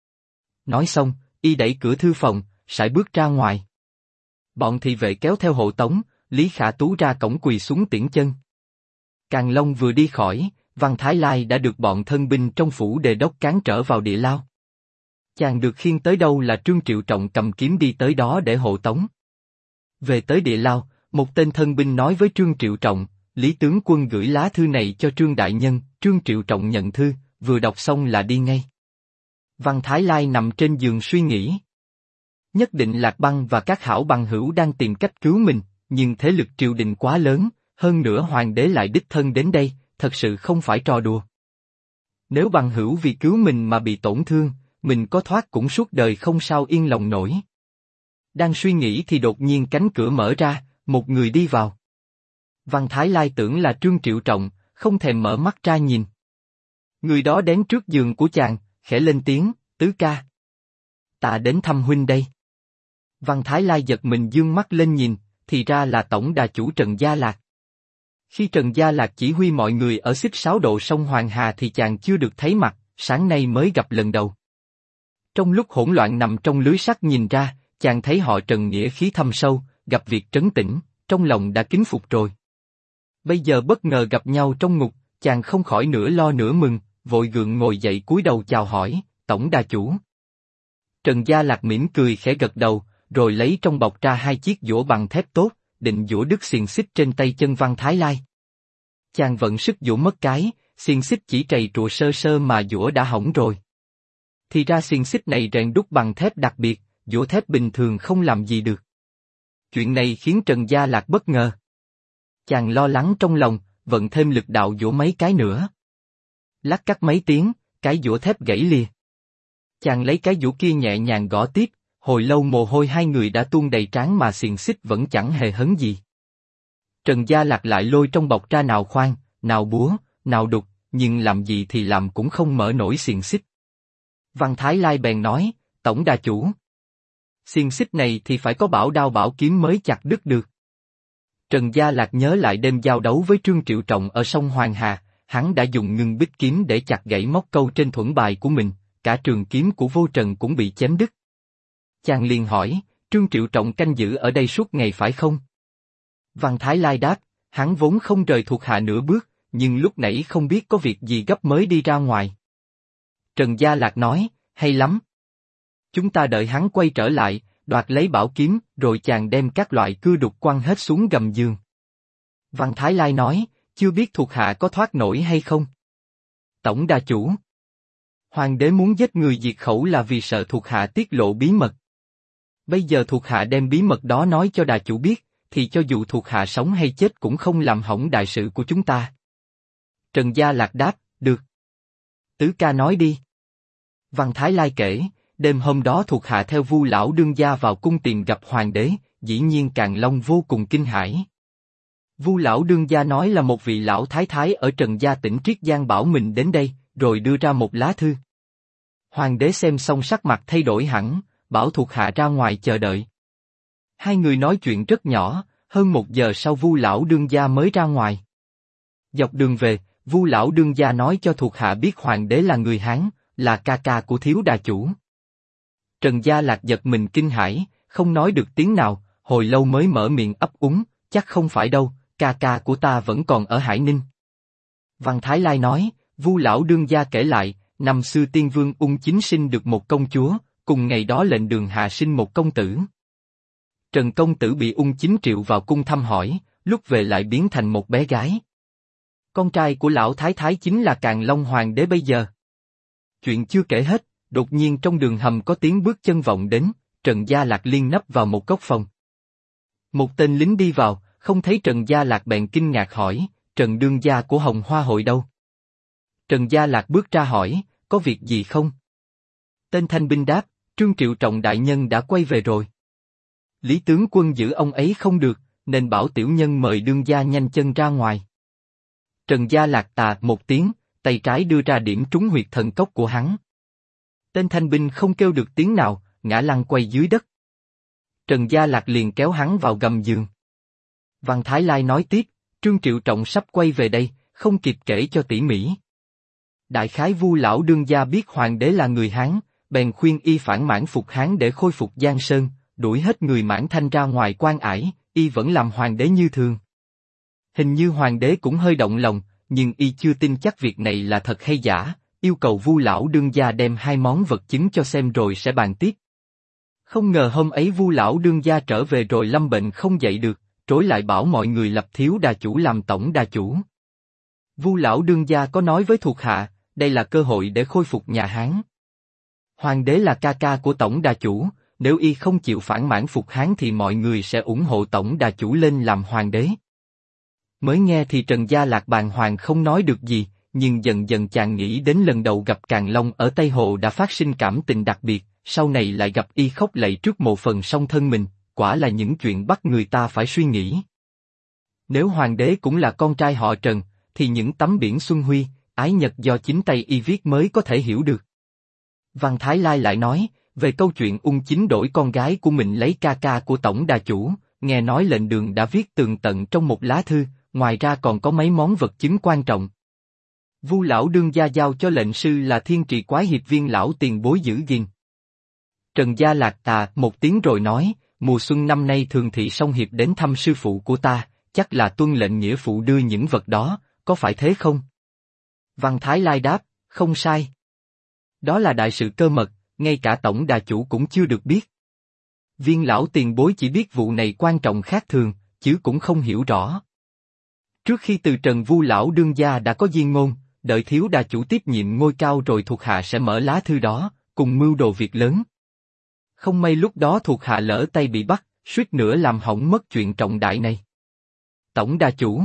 Nói xong, y đẩy cửa thư phòng, sải bước ra ngoài. Bọn thị vệ kéo theo hộ tống, Lý Khả Tú ra cổng quỳ xuống tiễn chân. Càn Long vừa đi khỏi, Văn Thái Lai đã được bọn thân binh trong phủ đề đốc cán trở vào địa lao. Chàng được khiêng tới đâu là Trương Triệu Trọng cầm kiếm đi tới đó để hộ tống. Về tới địa lao, một tên thân binh nói với Trương Triệu Trọng, Lý tướng quân gửi lá thư này cho Trương đại nhân. Trương Triệu Trọng nhận thư, vừa đọc xong là đi ngay. Văn Thái Lai nằm trên giường suy nghĩ. Nhất định Lạc Băng và các hảo bằng hữu đang tìm cách cứu mình, nhưng thế lực triều đình quá lớn, hơn nữa hoàng đế lại đích thân đến đây, thật sự không phải trò đùa. Nếu bằng hữu vì cứu mình mà bị tổn thương, mình có thoát cũng suốt đời không sao yên lòng nổi. Đang suy nghĩ thì đột nhiên cánh cửa mở ra, một người đi vào. Văn Thái Lai tưởng là Trương Triệu Trọng, không thèm mở mắt ra nhìn. Người đó đến trước giường của chàng, khẽ lên tiếng, tứ ca. Ta đến thăm huynh đây. Văn Thái Lai giật mình dương mắt lên nhìn, thì ra là tổng đà chủ Trần Gia Lạc. Khi Trần Gia Lạc chỉ huy mọi người ở xích 6 độ sông Hoàng Hà thì chàng chưa được thấy mặt, sáng nay mới gặp lần đầu. Trong lúc hỗn loạn nằm trong lưới sắt nhìn ra, chàng thấy họ Trần nghĩa khí thâm sâu, gặp việc trấn tĩnh, trong lòng đã kính phục rồi. Bây giờ bất ngờ gặp nhau trong ngục, chàng không khỏi nửa lo nửa mừng, vội gượng ngồi dậy cúi đầu chào hỏi, tổng đà chủ. Trần Gia Lạc mỉm cười khẽ gật đầu, rồi lấy trong bọc ra 2 chiếc giũa bằng thép tốt, định giũa đứt xiềng xích trên tay chân Văn Thái Lai. Chàng vận sức giũa mất cái, xiềng xích chỉ trầy trụa sơ sơ mà giũa đã hỏng rồi. Thì ra xiềng xích này rèn đúc bằng thép đặc biệt, giũa thép bình thường không làm gì được. Chuyện này khiến Trần Gia Lạc bất ngờ. Chàng lo lắng trong lòng, vận thêm lực đạo giũa mấy cái nữa. Lắc cắt mấy tiếng, cái giũa thép gãy lìa. Chàng lấy cái giũa kia nhẹ nhàng gõ tiếp, hồi lâu mồ hôi hai người đã tuôn đầy trán mà xiềng xích vẫn chẳng hề hấn gì. Trần Gia Lạc lại lôi trong bọc ra nào khoan, nào búa, nào đục, nhưng làm gì thì làm cũng không mở nổi xiềng xích. Văn Thái Lai bèn nói, tổng đà chủ. Xiềng xích này thì phải có bảo đao bảo kiếm mới chặt đứt được. Trần Gia Lạc nhớ lại đêm giao đấu với Trương Triệu Trọng ở sông Hoàng Hà, hắn đã dùng ngưng bích kiếm để chặt gãy móc câu trên thuẫn bài của mình, cả trường kiếm của Vô Trần cũng bị chém đứt. Chàng liền hỏi, Trương Triệu Trọng canh giữ ở đây suốt ngày phải không? Văn Thái Lai đáp, hắn vốn không rời thuộc hạ nửa bước, nhưng lúc nãy không biết có việc gì gấp mới đi ra ngoài. Trần Gia Lạc nói, hay lắm. Chúng ta đợi hắn quay trở lại, đoạt lấy bảo kiếm, rồi chàng đem các loại cưa đục quăng hết xuống gầm giường. Văn Thái Lai nói, chưa biết thuộc hạ có thoát nổi hay không? Tổng đà chủ. Hoàng đế muốn giết người diệt khẩu là vì sợ thuộc hạ tiết lộ bí mật. Bây giờ thuộc hạ đem bí mật đó nói cho đà chủ biết, thì cho dù thuộc hạ sống hay chết cũng không làm hỏng đại sự của chúng ta. Trần Gia Lạc đáp, được. Tứ ca nói đi. Văn Thái Lai kể, đêm hôm đó thuộc hạ theo Vu lão đương gia vào cung tìm gặp hoàng đế, dĩ nhiên Càn Long vô cùng kinh hãi. Vu lão đương gia nói là một vị lão thái thái ở Trần gia tỉnh Triết Giang bảo mình đến đây, rồi đưa ra một lá thư. Hoàng đế xem xong sắc mặt thay đổi hẳn, bảo thuộc hạ ra ngoài chờ đợi. Hai người nói chuyện rất nhỏ, hơn 1 giờ sau Vu lão đương gia mới ra ngoài. Dọc đường về, Vu lão đương gia nói cho thuộc hạ biết hoàng đế là người Hán, là ca ca của thiếu đà chủ. Trần Gia Lạc giật mình kinh hãi, không nói được tiếng nào, hồi lâu mới mở miệng ấp úng, chắc không phải đâu, ca ca của ta vẫn còn ở Hải Ninh. Văn Thái Lai nói, Vu lão đương gia kể lại, năm xưa Tiên Vương Ung Chính sinh được một công chúa, cùng ngày đó lệnh Đường Hạ sinh một công tử. Trần công tử bị Ung Chính triệu vào cung thăm hỏi, lúc về lại biến thành một bé gái. Con trai của lão thái thái chính là Càn Long hoàng đế bây giờ. Chuyện chưa kể hết, đột nhiên trong đường hầm có tiếng bước chân vọng đến, Trần Gia Lạc liên nấp vào một góc phòng. Một tên lính đi vào, không thấy Trần Gia Lạc bèn kinh ngạc hỏi, Trần đương gia của Hồng Hoa hội đâu? Trần Gia Lạc bước ra hỏi, có việc gì không? Tên thanh binh đáp, Trương Triệu Trọng đại nhân đã quay về rồi. Lý tướng quân giữ ông ấy không được, nên bảo tiểu nhân mời đương gia nhanh chân ra ngoài. Trần Gia Lạc tà một tiếng, tay trái đưa ra điểm trúng huyệt thần cốc của hắn. Tên thanh binh không kêu được tiếng nào, ngã lăn quay dưới đất. Trần Gia Lạc liền kéo hắn vào gầm giường. Văn Thái Lai nói tiếp, Trương Triệu Trọng sắp quay về đây, không kịp kể cho tỉ mỉ. Đại khái Vu lão đương gia biết hoàng đế là người Hán, bèn khuyên y phản Mãn phục Hán để khôi phục Giang Sơn, đuổi hết người Mãn Thanh ra ngoài quan ải, y vẫn làm hoàng đế như thường. Hình như hoàng đế cũng hơi động lòng, nhưng y chưa tin chắc việc này là thật hay giả, yêu cầu Vu lão đương gia đem 2 món vật chứng cho xem rồi sẽ bàn tiếp. Không ngờ hôm ấy Vu lão đương gia trở về rồi lâm bệnh không dậy được, trối lại bảo mọi người lập thiếu đà chủ làm tổng đà chủ. Vu lão đương gia có nói với thuộc hạ, đây là cơ hội để khôi phục nhà Hán. Hoàng đế là ca ca của tổng đà chủ, nếu y không chịu phản mãn phục Hán thì mọi người sẽ ủng hộ tổng đà chủ lên làm hoàng đế. Mới nghe thì Trần Gia Lạc bàng hoàng không nói được gì, nhưng dần dần chàng nghĩ đến lần đầu gặp Càn Long ở Tây Hồ đã phát sinh cảm tình đặc biệt, sau này lại gặp y khóc lạy trước mộ phần song thân mình, quả là những chuyện bắt người ta phải suy nghĩ. Nếu hoàng đế cũng là con trai họ Trần, thì những tấm biển Xuân Huy, Ái Nhật do chính tay y viết mới có thể hiểu được. Văn Thái Lai lại nói, về câu chuyện ung chính đổi con gái của mình lấy ca ca của tổng đà chủ, nghe nói lệnh đường đã viết tường tận trong một lá thư, ngoài ra còn có mấy món vật chứng quan trọng. Vu lão đương gia giao cho lệnh sư là Thiên Trì Quái Hiệp Viên lão tiền bối giữ gìn. Trần Gia Lạc một tiếng rồi nói, mùa xuân năm nay thường thị song hiệp đến thăm sư phụ của ta, chắc là tuân lệnh nghĩa phụ đưa những vật đó, có phải thế không? Văn Thái Lai đáp, không sai. Đó là đại sự cơ mật, ngay cả tổng đà chủ cũng chưa được biết. Viên lão tiền bối chỉ biết vụ này quan trọng khác thường, chứ cũng không hiểu rõ. Trước khi từ trần Vu lão đương gia đã có diên ngôn, đợi thiếu đà chủ tiếp nhiệm ngôi cao rồi thuộc hạ sẽ mở lá thư đó, cùng mưu đồ việc lớn. Không may lúc đó thuộc hạ lỡ tay bị bắt, suýt nữa làm hỏng mất chuyện trọng đại này. Tổng đà chủ.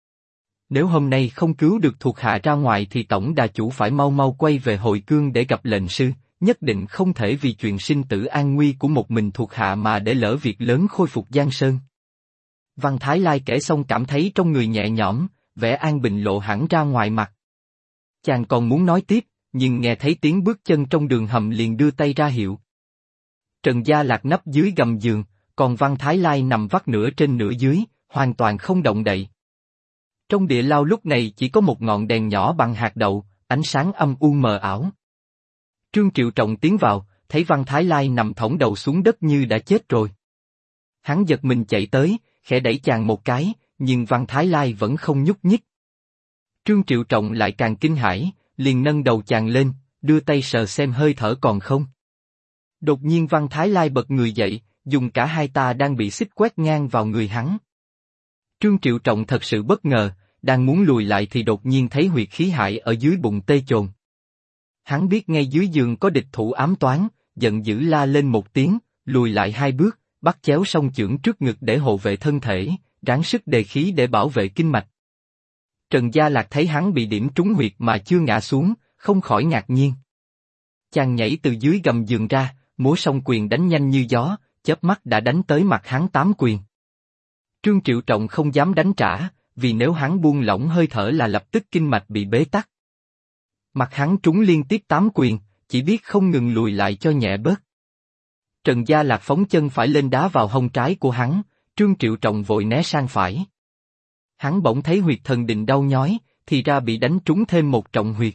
Nếu hôm nay không cứu được thuộc hạ ra ngoài thì tổng đà chủ phải mau mau quay về Hội Cương để gặp lệnh sư, nhất định không thể vì chuyện sinh tử an nguy của một mình thuộc hạ mà để lỡ việc lớn khôi phục Giang Sơn. Văn Thái Lai kể xong cảm thấy trong người nhẹ nhõm, vẻ an bình lộ hẳn ra ngoài mặt. Chàng còn muốn nói tiếp, nhưng nghe thấy tiếng bước chân trong đường hầm liền đưa tay ra hiệu. Trần Gia Lạc nấp dưới gầm giường, còn Văn Thái Lai nằm vắt nửa trên nửa dưới, hoàn toàn không động đậy. Trong địa lao lúc này chỉ có một ngọn đèn nhỏ bằng hạt đậu, ánh sáng âm u mờ ảo. Trương Triệu Trọng tiến vào, thấy Văn Thái Lai nằm thõng đầu xuống đất như đã chết rồi. Hắn giật mình chạy tới, khẽ đẩy chàng một cái, nhưng Văn Thái Lai vẫn không nhúc nhích. Trương Triệu Trọng lại càng kinh hãi, liền nâng đầu chàng lên, đưa tay sờ xem hơi thở còn không. Đột nhiên Văn Thái Lai bật người dậy, dùng cả hai ta đang bị xích quét ngang vào người hắn. Trương Triệu Trọng thật sự bất ngờ, đang muốn lùi lại thì đột nhiên thấy huyệt khí hải ở dưới bụng tê chồn. Hắn biết ngay dưới giường có địch thủ ám toán, giận dữ la lên một tiếng, lùi lại hai bước, bắt chéo song chưởng trước ngực để hộ vệ thân thể, ráng sức đề khí để bảo vệ kinh mạch. Trần Gia Lạc thấy hắn bị điểm trúng huyệt mà chưa ngã xuống, không khỏi ngạc nhiên. Chàng nhảy từ dưới gầm giường ra, múa song quyền đánh nhanh như gió, chớp mắt đã đánh tới mặt hắn 8 quyền. Trương Triệu Trọng không dám đánh trả, vì nếu hắn buông lỏng hơi thở là lập tức kinh mạch bị bế tắc. Mặt hắn trúng liên tiếp 8 quyền, chỉ biết không ngừng lùi lại cho nhẹ bớt. Trần Gia Lạc phóng chân phải lên đá vào hông trái của hắn, Trương Triệu Trọng vội né sang phải. Hắn bỗng thấy huyệt thần đình đau nhói, thì ra bị đánh trúng thêm một trọng huyệt.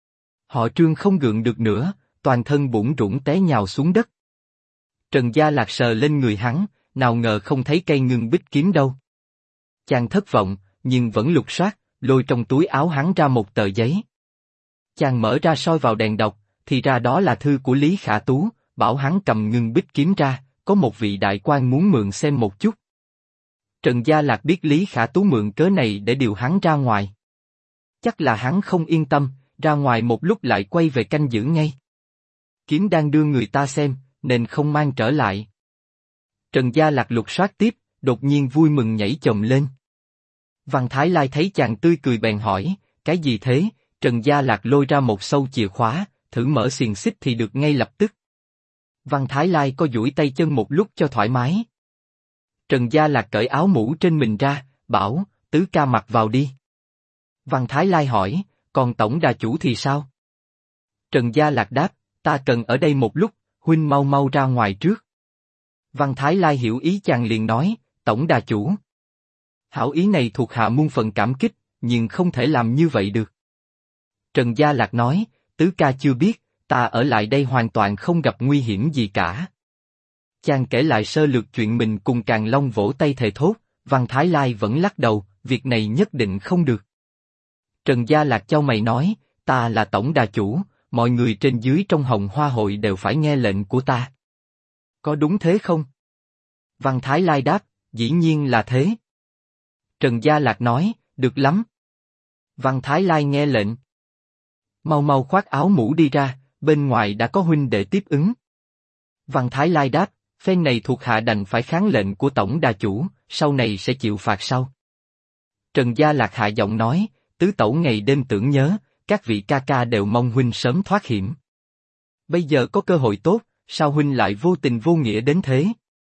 Họ Trương không gượng được nữa, toàn thân bủn rủn té nhào xuống đất. Trần Gia Lạc sờ lên người hắn, nào ngờ không thấy cây ngưng bích kiếm đâu. Chàng thất vọng, nhưng vẫn lục soát, lôi trong túi áo hắn ra một tờ giấy. Chàng mở ra soi vào đèn đọc, thì ra đó là thư của Lý Khả Tú, bảo hắn cầm ngưng bích kiếm ra, có một vị đại quan muốn mượn xem một chút. Trần Gia Lạc biết Lý Khả Tú mượn cớ này để điều hắn ra ngoài. Chắc là hắn không yên tâm, ra ngoài một lúc lại quay về canh giữ ngay. Kiếm đang đưa người ta xem, nên không mang trở lại. Trần Gia Lạc lục soát tiếp, đột nhiên vui mừng nhảy chồm lên. Văn Thái Lai thấy chàng tươi cười bèn hỏi, cái gì thế? Trần Gia Lạc lôi ra một sâu chìa khóa, thử mở xiềng xích thì được ngay lập tức. Văn Thái Lai co duỗi tay chân một lúc cho thoải mái. Trần Gia Lạc cởi áo mũ trên mình ra, bảo, tứ ca mặc vào đi. Văn Thái Lai hỏi, còn tổng đà chủ thì sao? Trần Gia Lạc đáp, ta cần ở đây một lúc, huynh mau mau ra ngoài trước. Văn Thái Lai hiểu ý chàng liền nói, tổng đà chủ. Hảo ý này thuộc hạ muôn phần cảm kích, nhưng không thể làm như vậy được. Trần Gia Lạc nói, tứ ca chưa biết, ta ở lại đây hoàn toàn không gặp nguy hiểm gì cả. Chàng kể lại sơ lược chuyện mình cùng Càn Long vỗ tay thề thốt, Văn Thái Lai vẫn lắc đầu, việc này nhất định không được. Trần Gia Lạc chau mày nói, ta là tổng đà chủ, mọi người trên dưới trong Hồng Hoa hội đều phải nghe lệnh của ta. Có đúng thế không? Văn Thái Lai đáp, dĩ nhiên là thế. Trần Gia Lạc nói, được lắm. Văn Thái Lai nghe lệnh. Mau mau khoác áo mũ đi ra, bên ngoài đã có huynh đệ tiếp ứng. Văn Thái Lai đáp, phen này thuộc hạ đành phải kháng lệnh của tổng đà chủ, sau này sẽ chịu phạt sau. Trần Gia Lạc hạ giọng nói, tứ tẩu ngày đêm tưởng nhớ, các vị ca ca đều mong huynh sớm thoát hiểm. Bây giờ có cơ hội tốt, sao huynh lại vô tình vô nghĩa đến thế?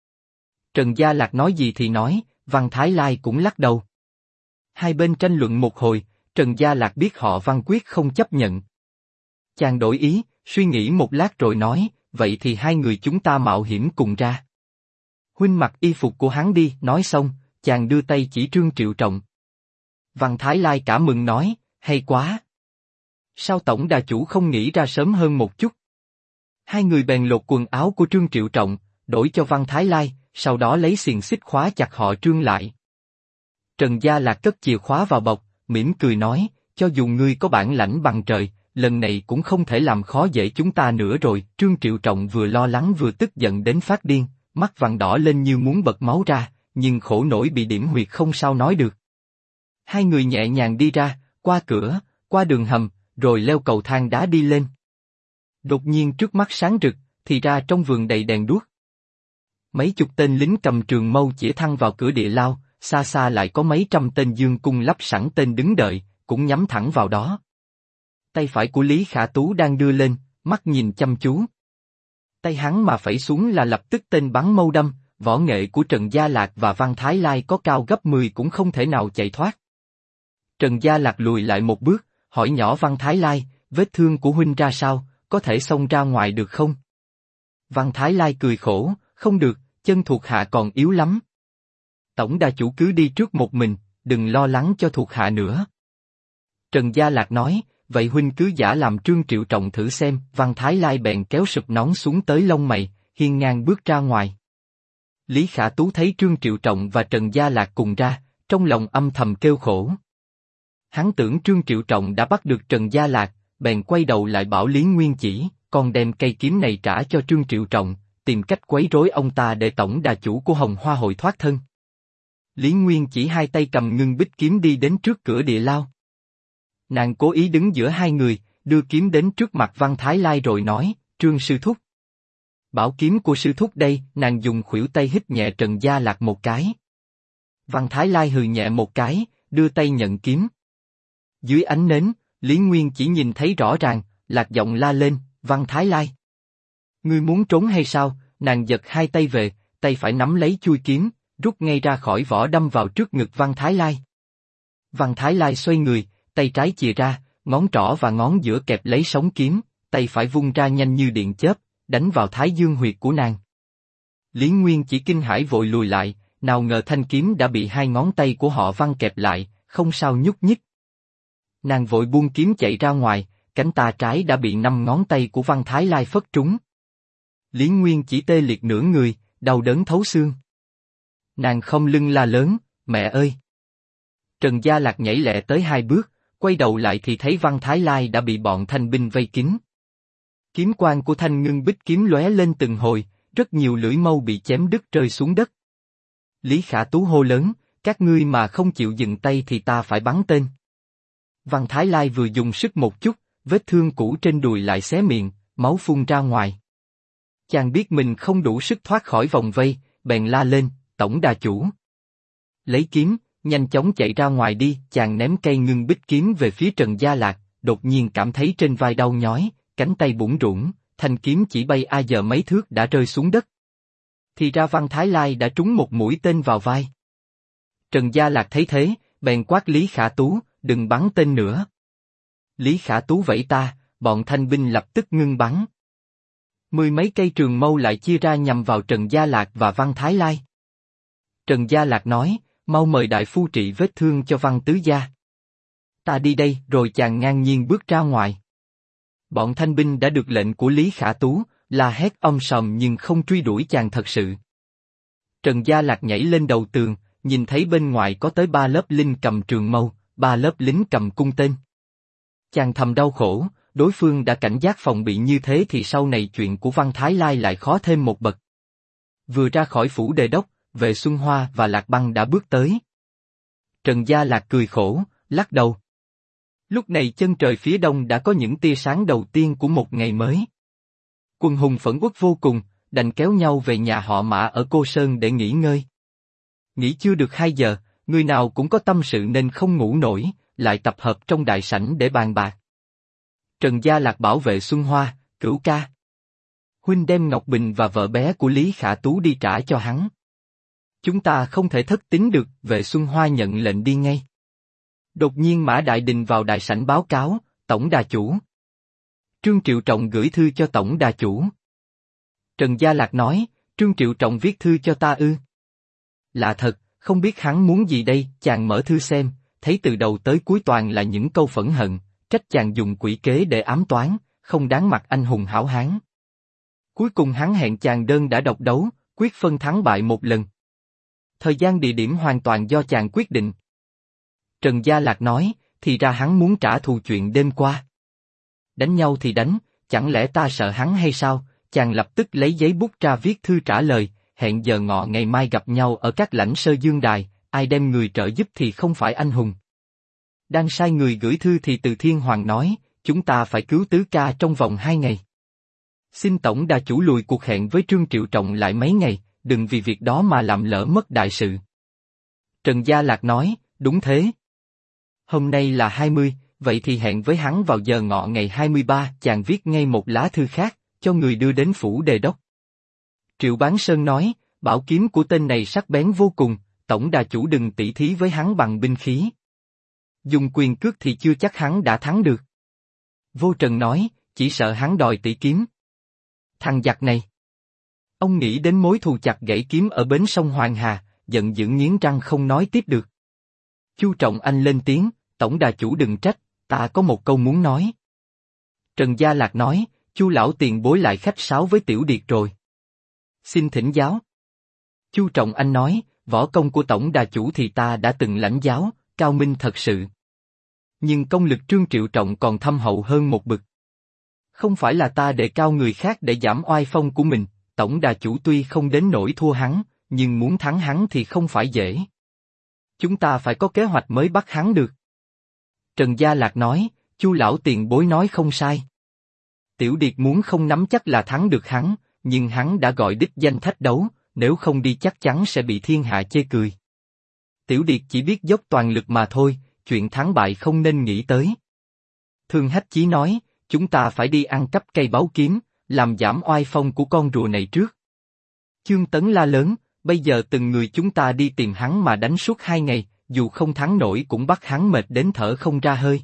Trần Gia Lạc nói gì thì nói, Văn Thái Lai cũng lắc đầu. Hai bên tranh luận một hồi, Trần Gia Lạc biết họ Văn quyết không chấp nhận. Chàng đổi ý, suy nghĩ một lát rồi nói, vậy thì hai người chúng ta mạo hiểm cùng ra. Huynh mặc y phục của hắn đi, nói xong, chàng đưa tay chỉ Trương Triệu Trọng. Văn Thái Lai cả mừng nói, hay quá. Sao tổng đà chủ không nghĩ ra sớm hơn một chút? Hai người bèn lột quần áo của Trương Triệu Trọng, đổi cho Văn Thái Lai, sau đó lấy xiềng xích khóa chặt họ Trương lại. Trần Gia Lạc cất chìa khóa vào bọc, mỉm cười nói, cho dù ngươi có bản lãnh bằng trời, lần này cũng không thể làm khó dễ chúng ta nữa rồi. Trương Triệu Trọng vừa lo lắng vừa tức giận đến phát điên, mắt vàng đỏ lên như muốn bật máu ra, nhưng khổ nổi bị điểm huyệt không sao nói được. Hai người nhẹ nhàng đi ra, qua cửa, qua đường hầm, rồi leo cầu thang đá đi lên. Đột nhiên trước mắt sáng rực, thì ra trong vườn đầy đèn đuốc. Mấy chục tên lính cầm trường mâu chĩa thẳng vào cửa địa lao, xa xa lại có mấy trăm tên dương cung lắp sẵn tên đứng đợi, cũng nhắm thẳng vào đó. Tay phải của Lý Khả Tú đang đưa lên, mắt nhìn chăm chú. Tay hắn mà phẩy xuống là lập tức tên bắn mâu đâm, võ nghệ của Trần Gia Lạc và Văn Thái Lai có cao gấp 10 cũng không thể nào chạy thoát. Trần Gia Lạc lùi lại một bước, hỏi nhỏ Văn Thái Lai, vết thương của huynh ra sao, có thể xông ra ngoài được không? Văn Thái Lai cười khổ, không được, chân thuộc hạ còn yếu lắm. Tổng đà chủ cứ đi trước một mình, đừng lo lắng cho thuộc hạ nữa. Trần Gia Lạc nói, vậy huynh cứ giả làm Trương Triệu Trọng thử xem. Văn Thái Lai bèn kéo sụp nón xuống tới lông mày, hiên ngang bước ra ngoài. Lý Khả Tú thấy Trương Triệu Trọng và Trần Gia Lạc cùng ra, trong lòng âm thầm kêu khổ. Hắn tưởng Trương Triệu Trọng đã bắt được Trần Gia Lạc, bèn quay đầu lại bảo Lý Nguyên Chỉ, con đem cây kiếm này trả cho Trương Triệu Trọng, tìm cách quấy rối ông ta để tổng đà chủ của Hồng Hoa hội thoát thân. Lý Nguyên Chỉ hai tay cầm ngưng bích kiếm đi đến trước cửa địa lao. Nàng cố ý đứng giữa hai người, đưa kiếm đến trước mặt Văn Thái Lai rồi nói, Trương sư thúc. Bảo kiếm của sư thúc đây, nàng dùng khuỷu tay hít nhẹ Trần Gia Lạc một cái. Văn Thái Lai hừ nhẹ một cái, đưa tay nhận kiếm. Dưới ánh nến, Lý Nguyên Chỉ nhìn thấy rõ ràng, lạc giọng la lên, Văn Thái Lai. Ngươi muốn trốn hay sao? Nàng giật hai tay về, tay phải nắm lấy chuôi kiếm, rút ngay ra khỏi vỏ đâm vào trước ngực Văn Thái Lai. Văn Thái Lai xoay người, tay trái chìa ra, ngón trỏ và ngón giữa kẹp lấy sống kiếm, tay phải vung ra nhanh như điện chớp, đánh vào thái dương huyệt của nàng. Lý Nguyên Chỉ kinh hãi vội lùi lại, nào ngờ thanh kiếm đã bị hai ngón tay của họ Văn kẹp lại, không sao nhúc nhích. Nàng vội buông kiếm chạy ra ngoài, cánh tay trái đã bị 5 ngón tay của Văn Thái Lai phất trúng. Lý Nguyên Chỉ tê liệt nửa người, đau đớn thấu xương. Nàng không lưng la lớn, mẹ ơi! Trần Gia Lạc nhảy lẹ tới 2 bước, quay đầu lại thì thấy Văn Thái Lai đã bị bọn thanh binh vây kín. Kiếm quang của thanh ngưng bích kiếm lóe lên từng hồi, rất nhiều lưỡi mâu bị chém đứt rơi xuống đất. Lý Khả Tú hô lớn, các ngươi mà không chịu dừng tay thì ta phải bắn tên. Văn Thái Lai vừa dùng sức một chút, vết thương cũ trên đùi lại xé miệng, máu phun ra ngoài. Chàng biết mình không đủ sức thoát khỏi vòng vây, bèn la lên, tổng đà chủ. Lấy kiếm, nhanh chóng chạy ra ngoài đi. Chàng ném cây ngưng bích kiếm về phía Trần Gia Lạc, đột nhiên cảm thấy trên vai đau nhói, cánh tay bủn rủn, thanh kiếm chỉ bay giờ mấy thước đã rơi xuống đất. Thì ra Văn Thái Lai đã trúng một mũi tên vào vai. Trần Gia Lạc thấy thế, bèn quát Lý Khả Tú, đừng bắn tên nữa. Lý Khả Tú vẫy ta, bọn thanh binh lập tức ngưng bắn. 10 mấy cây trường mâu lại chia ra nhằm vào Trần Gia Lạc và Văn Thái Lai. Trần Gia Lạc nói, mau mời đại phu trị vết thương cho Văn tứ gia. Ta đi đây, rồi chàng ngang nhiên bước ra ngoài. Bọn thanh binh đã được lệnh của Lý Khả Tú, la hét om sòm nhưng không truy đuổi chàng thật sự. Trần Gia Lạc nhảy lên đầu tường, nhìn thấy bên ngoài có tới 3 lớp lính cầm trường mâu, 3 lớp lính cầm cung tên. Chàng thầm đau khổ, đối phương đã cảnh giác phòng bị như thế thì sau này chuyện của Văn Thái Lai lại khó thêm một bậc. Vừa ra khỏi phủ đề đốc, Vệ Xuân Hoa và Lạc Băng đã bước tới. Trần Gia Lạc cười khổ, lắc đầu. Lúc này chân trời phía đông đã có những tia sáng đầu tiên của một ngày mới. Quân hùng phẫn uất vô cùng, đành kéo nhau về nhà họ Mã ở Cô Sơn để nghỉ ngơi. Nghỉ chưa được 2 giờ, người nào cũng có tâm sự nên không ngủ nổi, lại tập hợp trong đại sảnh để bàn bạc. Trần Gia Lạc bảo vệ Xuân Hoa, Cửu ca. Huynh đem Ngọc Bình và vợ bé của Lý Khả Tú đi trả cho hắn. Chúng ta không thể thất tín được, vệ Xuân Hoa nhận lệnh đi ngay. Đột nhiên Mã Đại Đình vào đại sảnh báo cáo, Tổng đà chủ. Trương Triệu Trọng gửi thư cho Tổng đà chủ. Trần Gia Lạc nói, Trương Triệu Trọng viết thư cho ta ư? Lạ thật, không biết hắn muốn gì đây, chàng mở thư xem, thấy từ đầu tới cuối toàn là những câu phẫn hận, trách chàng dùng quỷ kế để ám toán, không đáng mặt anh hùng hảo hán. Cuối cùng hắn hẹn chàng đơn đã độc đấu, quyết phân thắng bại một lần. Thời gian địa điểm hoàn toàn do chàng quyết định. Trần Gia Lạc nói, thì ra hắn muốn trả thù chuyện đêm qua. Đánh nhau thì đánh, chẳng lẽ ta sợ hắn hay sao? Chàng lập tức lấy giấy bút ra viết thư trả lời, hẹn giờ ngọ ngày mai gặp nhau ở các lãnh Sơ Dương Đài, ai đem người trợ giúp thì không phải anh hùng. Đang sai người gửi thư thì Từ Thiên Hoàng nói, chúng ta phải cứu Tứ ca trong vòng 2 ngày. Xin Tổng đà chủ lùi cuộc hẹn với Trương Triệu Trọng lại mấy ngày, đừng vì việc đó mà làm lỡ mất đại sự. Trần Gia Lạc nói, đúng thế. Hôm nay là 20, vậy thì hẹn với hắn vào giờ ngọ ngày 23, chàng viết ngay một lá thư khác, cho người đưa đến phủ đề đốc. Triệu Bán Sơn nói, bảo kiếm của tên này sắc bén vô cùng, Tổng đà chủ đừng tỉ thí với hắn bằng binh khí. Dùng quyền cước thì chưa chắc hắn đã thắng được. Vô Trần nói, chỉ sợ hắn đòi tỉ kiếm. Thằng giặc này. Ông nghĩ đến mối thù chặt gãy kiếm ở bến sông Hoàng Hà, giận dữ nghiến răng không nói tiếp được. Chu Trọng Anh lên tiếng, Tổng đà chủ đừng trách, ta có một câu muốn nói. Trần Gia Lạc nói, Chu lão tiền bối lại khách sáo với Tiểu Điệt rồi. Xin thỉnh giáo. Chu Trọng Anh nói, võ công của Tổng đà chủ thì ta đã từng lãnh giáo, cao minh thật sự. Nhưng công lực Trương Triệu Trọng còn thâm hậu hơn một bậc. Không phải là ta đề cao người khác để giảm oai phong của mình, Tổng đà chủ tuy không đến nỗi thua hắn, nhưng muốn thắng hắn thì không phải dễ. Chúng ta phải có kế hoạch mới bắt hắn được. Trần Gia Lạc nói, Chu lão tiền bối nói không sai. Tiểu Điệt muốn không nắm chắc là thắng được hắn, nhưng hắn đã gọi đích danh thách đấu, nếu không đi chắc chắn sẽ bị thiên hạ chê cười. Tiểu Điệt chỉ biết dốc toàn lực mà thôi, chuyện thắng bại không nên nghĩ tới. Thương Hách Chí nói, chúng ta phải đi ăn cắp cây báu kiếm, làm giảm oai phong của con rùa này trước. Chương Tấn la lớn, bây giờ từng người chúng ta đi tìm hắn mà đánh suốt 2 ngày, dù không thắng nổi cũng bắt hắn mệt đến thở không ra hơi.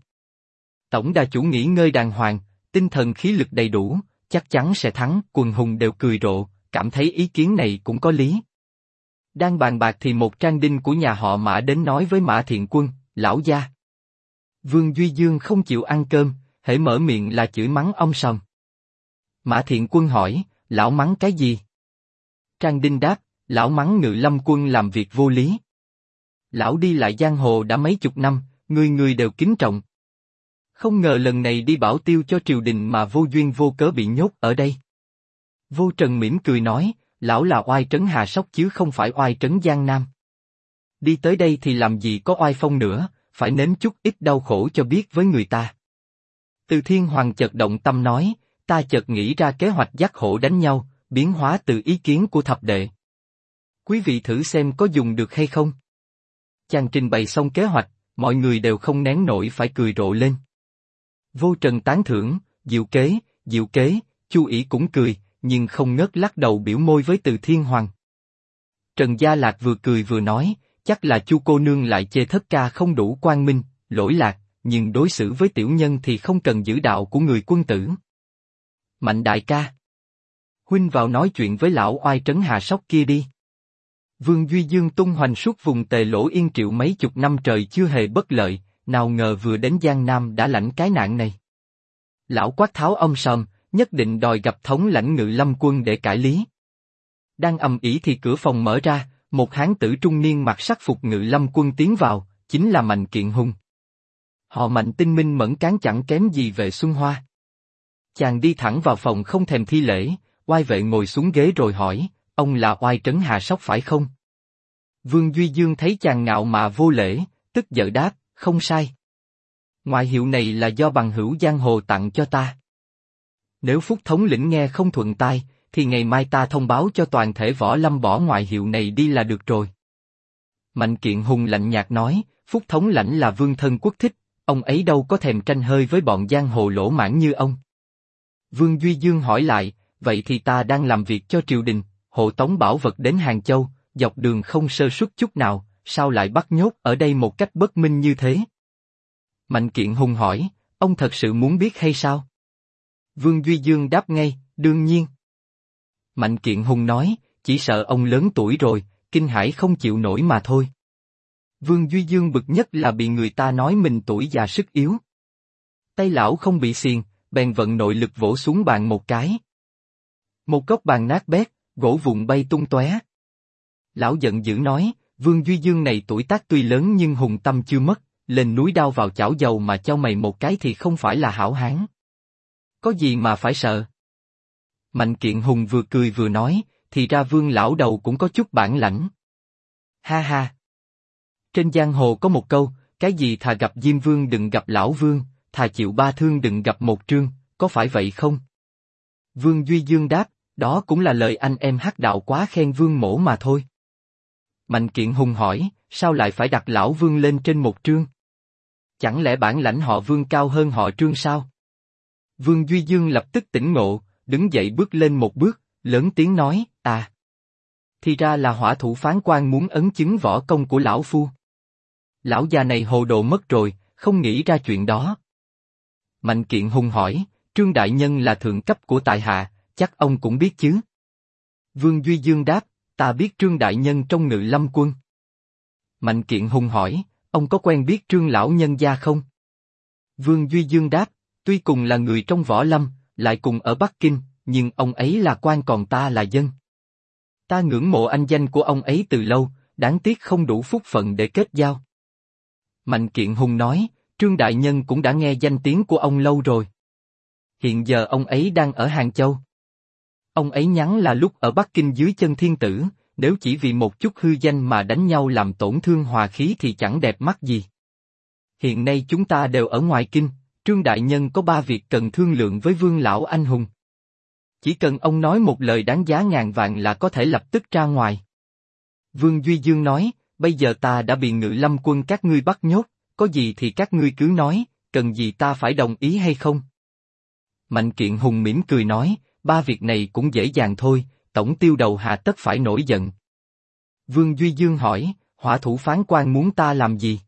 Tổng đà chủ nghỉ ngơi đàng hoàng, tinh thần khí lực đầy đủ, chắc chắn sẽ thắng. Quần hùng đều cười rộ, cảm thấy ý kiến này cũng có lý. Đang bàn bạc thì một trang đinh của nhà họ Mã đến nói với Mã Thiện Quân, lão gia. Vương Duy Dương không chịu ăn cơm, hễ mở miệng là chửi mắng ông sòm. Mã Thiện Quân hỏi, lão mắng cái gì? Trang đinh đáp, lão mắng Ngự Lâm Quân làm việc vô lý. Lão đi lại giang hồ đã mấy chục năm, người người đều kính trọng. Không ngờ lần này đi bảo tiêu cho triều đình mà vô duyên vô cớ bị nhốt ở đây. Vô Trần mỉm cười nói, lão là oai trấn Hà Sóc chứ không phải oai trấn Giang Nam. Đi tới đây thì làm gì có oai phong nữa, phải nếm chút ít đau khổ cho biết với người ta. Từ Thiên Hoàng chợt động tâm nói, ta chợt nghĩ ra kế hoạch dắt hổ đánh nhau, biến hóa từ ý kiến của thập đệ. Quý vị thử xem có dùng được hay không? Chàng trình bày xong kế hoạch, mọi người đều không nén nổi phải cười rộ lên. Vô Trần tán thưởng, diệu kế, Chu ỷ cũng cười, nhưng không ngớt lắc đầu biểu môi với Từ Thiên Hoàng. Trần Gia Lạc vừa cười vừa nói, chắc là Chu cô nương lại chê thất ca không đủ quang minh, lỗi lạc, nhưng đối xử với tiểu nhân thì không cần giữ đạo của người quân tử. Mạnh đại ca. Huynh vào nói chuyện với lão oai trấn Hà Sóc kia đi. Vương Duy Dương tung hoành suốt vùng Tề Lỗ Yên Triệu mấy chục năm trời chưa hề bất lợi, nào ngờ vừa đến Giang Nam đã lãnh cái nạn này. Lão quát tháo ông sòm, nhất định đòi gặp thống lãnh Ngự Lâm Quân để cải lý. Đang ầm ĩ thì cửa phòng mở ra, một hán tử trung niên mặc sắc phục Ngự Lâm Quân tiến vào, chính là Mạnh Kiện Hùng. Họ Mạnh tinh minh mẫn cán chẳng kém gì Vệ Xuân Hoa. Chàng đi thẳng vào phòng không thèm thi lễ, oai vệ ngồi xuống ghế rồi hỏi, ông là oai trấn Hà Sóc phải không? Vương Duy Dương thấy chàng ngạo mạ vô lễ, tức giận đáp, không sai. Ngoại hiệu này là do bằng hữu giang hồ tặng cho ta. Nếu Phúc thống lĩnh nghe không thuận tai, thì ngày mai ta thông báo cho toàn thể võ lâm bỏ ngoại hiệu này đi là được rồi. Mạnh Kiện Hùng lạnh nhạt nói, Phúc thống lãnh là vương thân quốc thích, ông ấy đâu có thèm tranh hơi với bọn giang hồ lỗ mãng như ông. Vương Duy Dương hỏi lại, vậy thì ta đang làm việc cho triều đình, hộ tống bảo vật đến Hàng Châu, dọc đường không sơ suất chút nào, sao lại bắt nhốt ở đây một cách bất minh như thế? Mạnh Kiện Hùng hỏi, ông thật sự muốn biết hay sao? Vương Duy Dương đáp ngay, đương nhiên. Mạnh Kiện Hùng nói, chỉ sợ ông lớn tuổi rồi, kinh hãi không chịu nổi mà thôi. Vương Duy Dương bực nhất là bị người ta nói mình tuổi già sức yếu. Tay lão không bị xiềng, bèn vận nội lực vỗ xuống bàn một cái. Một góc bàn nát bét, gỗ vụn bay tung tóe. Lão giận dữ nói, Vương Duy Dương này tuổi tác tuy lớn nhưng hùng tâm chưa mất, lên núi đao vào chảo dầu mà cho mày một cái thì không phải là hảo hán. Có gì mà phải sợ? Mạnh Kiện Hùng vừa cười vừa nói, thì ra Vương lão đầu cũng có chút bản lãnh. Ha ha! Trên giang hồ có một câu, cái gì thà gặp Diêm Vương đừng gặp Lão Vương, thà chịu ba thương đừng gặp một trương, có phải vậy không? Vương Duy Dương đáp, đó cũng là lời anh em Hắc đạo quá khen Vương mỗ mà thôi. Mạnh Kiện Hùng hỏi, sao lại phải đặt Lão Vương lên trên một trương? Chẳng lẽ bản lãnh họ Vương cao hơn họ Trương sao? Vương Duy Dương lập tức tỉnh ngộ, đứng dậy bước lên một bước, lớn tiếng nói, thì ra là Hỏa Thủ Phán Quan muốn ấn chứng võ công của lão phu. Lão già này hồ đồ mất rồi, không nghĩ ra chuyện đó. Mạnh Kiện Hùng hỏi, Trương Đại Nhân là thượng cấp của tại hạ, chắc ông cũng biết chứ? Vương Duy Dương đáp, ta biết Trương Đại Nhân trong Ngự Lâm Quân. Mạnh Kiện Hùng hỏi, ông có quen biết Trương lão nhân gia không? Vương Duy Dương đáp, tuy cùng là người trong võ lâm, lại cùng ở Bắc Kinh, nhưng ông ấy là quan còn ta là dân. Ta ngưỡng mộ anh danh của ông ấy từ lâu, đáng tiếc không đủ phúc phận để kết giao. Mạnh Kiện Hùng nói, Trương Đại Nhân cũng đã nghe danh tiếng của ông lâu rồi. Hiện giờ ông ấy đang ở Hàng Châu. Ông ấy nhắn là lúc ở Bắc Kinh dưới chân thiên tử, nếu chỉ vì một chút hư danh mà đánh nhau làm tổn thương hòa khí thì chẳng đẹp mắt gì. Hiện nay chúng ta đều ở ngoài kinh, Trương Đại Nhân có 3 việc cần thương lượng với Vương lão anh hùng. Chỉ cần ông nói một lời đáng giá ngàn vạn là có thể lập tức ra ngoài. Vương Duy Dương nói, bây giờ ta đã bị Ngự Lâm Quân các ngươi bắt nhốt, có gì thì các ngươi cứ nói, cần gì ta phải đồng ý hay không? Mạnh Kiện Hùng mỉm cười nói, 3 việc này cũng dễ dàng thôi, tổng tiêu đầu hà tất phải nổi giận. Vương Duy Dương hỏi, Hỏa Thủ Phán Quan muốn ta làm gì?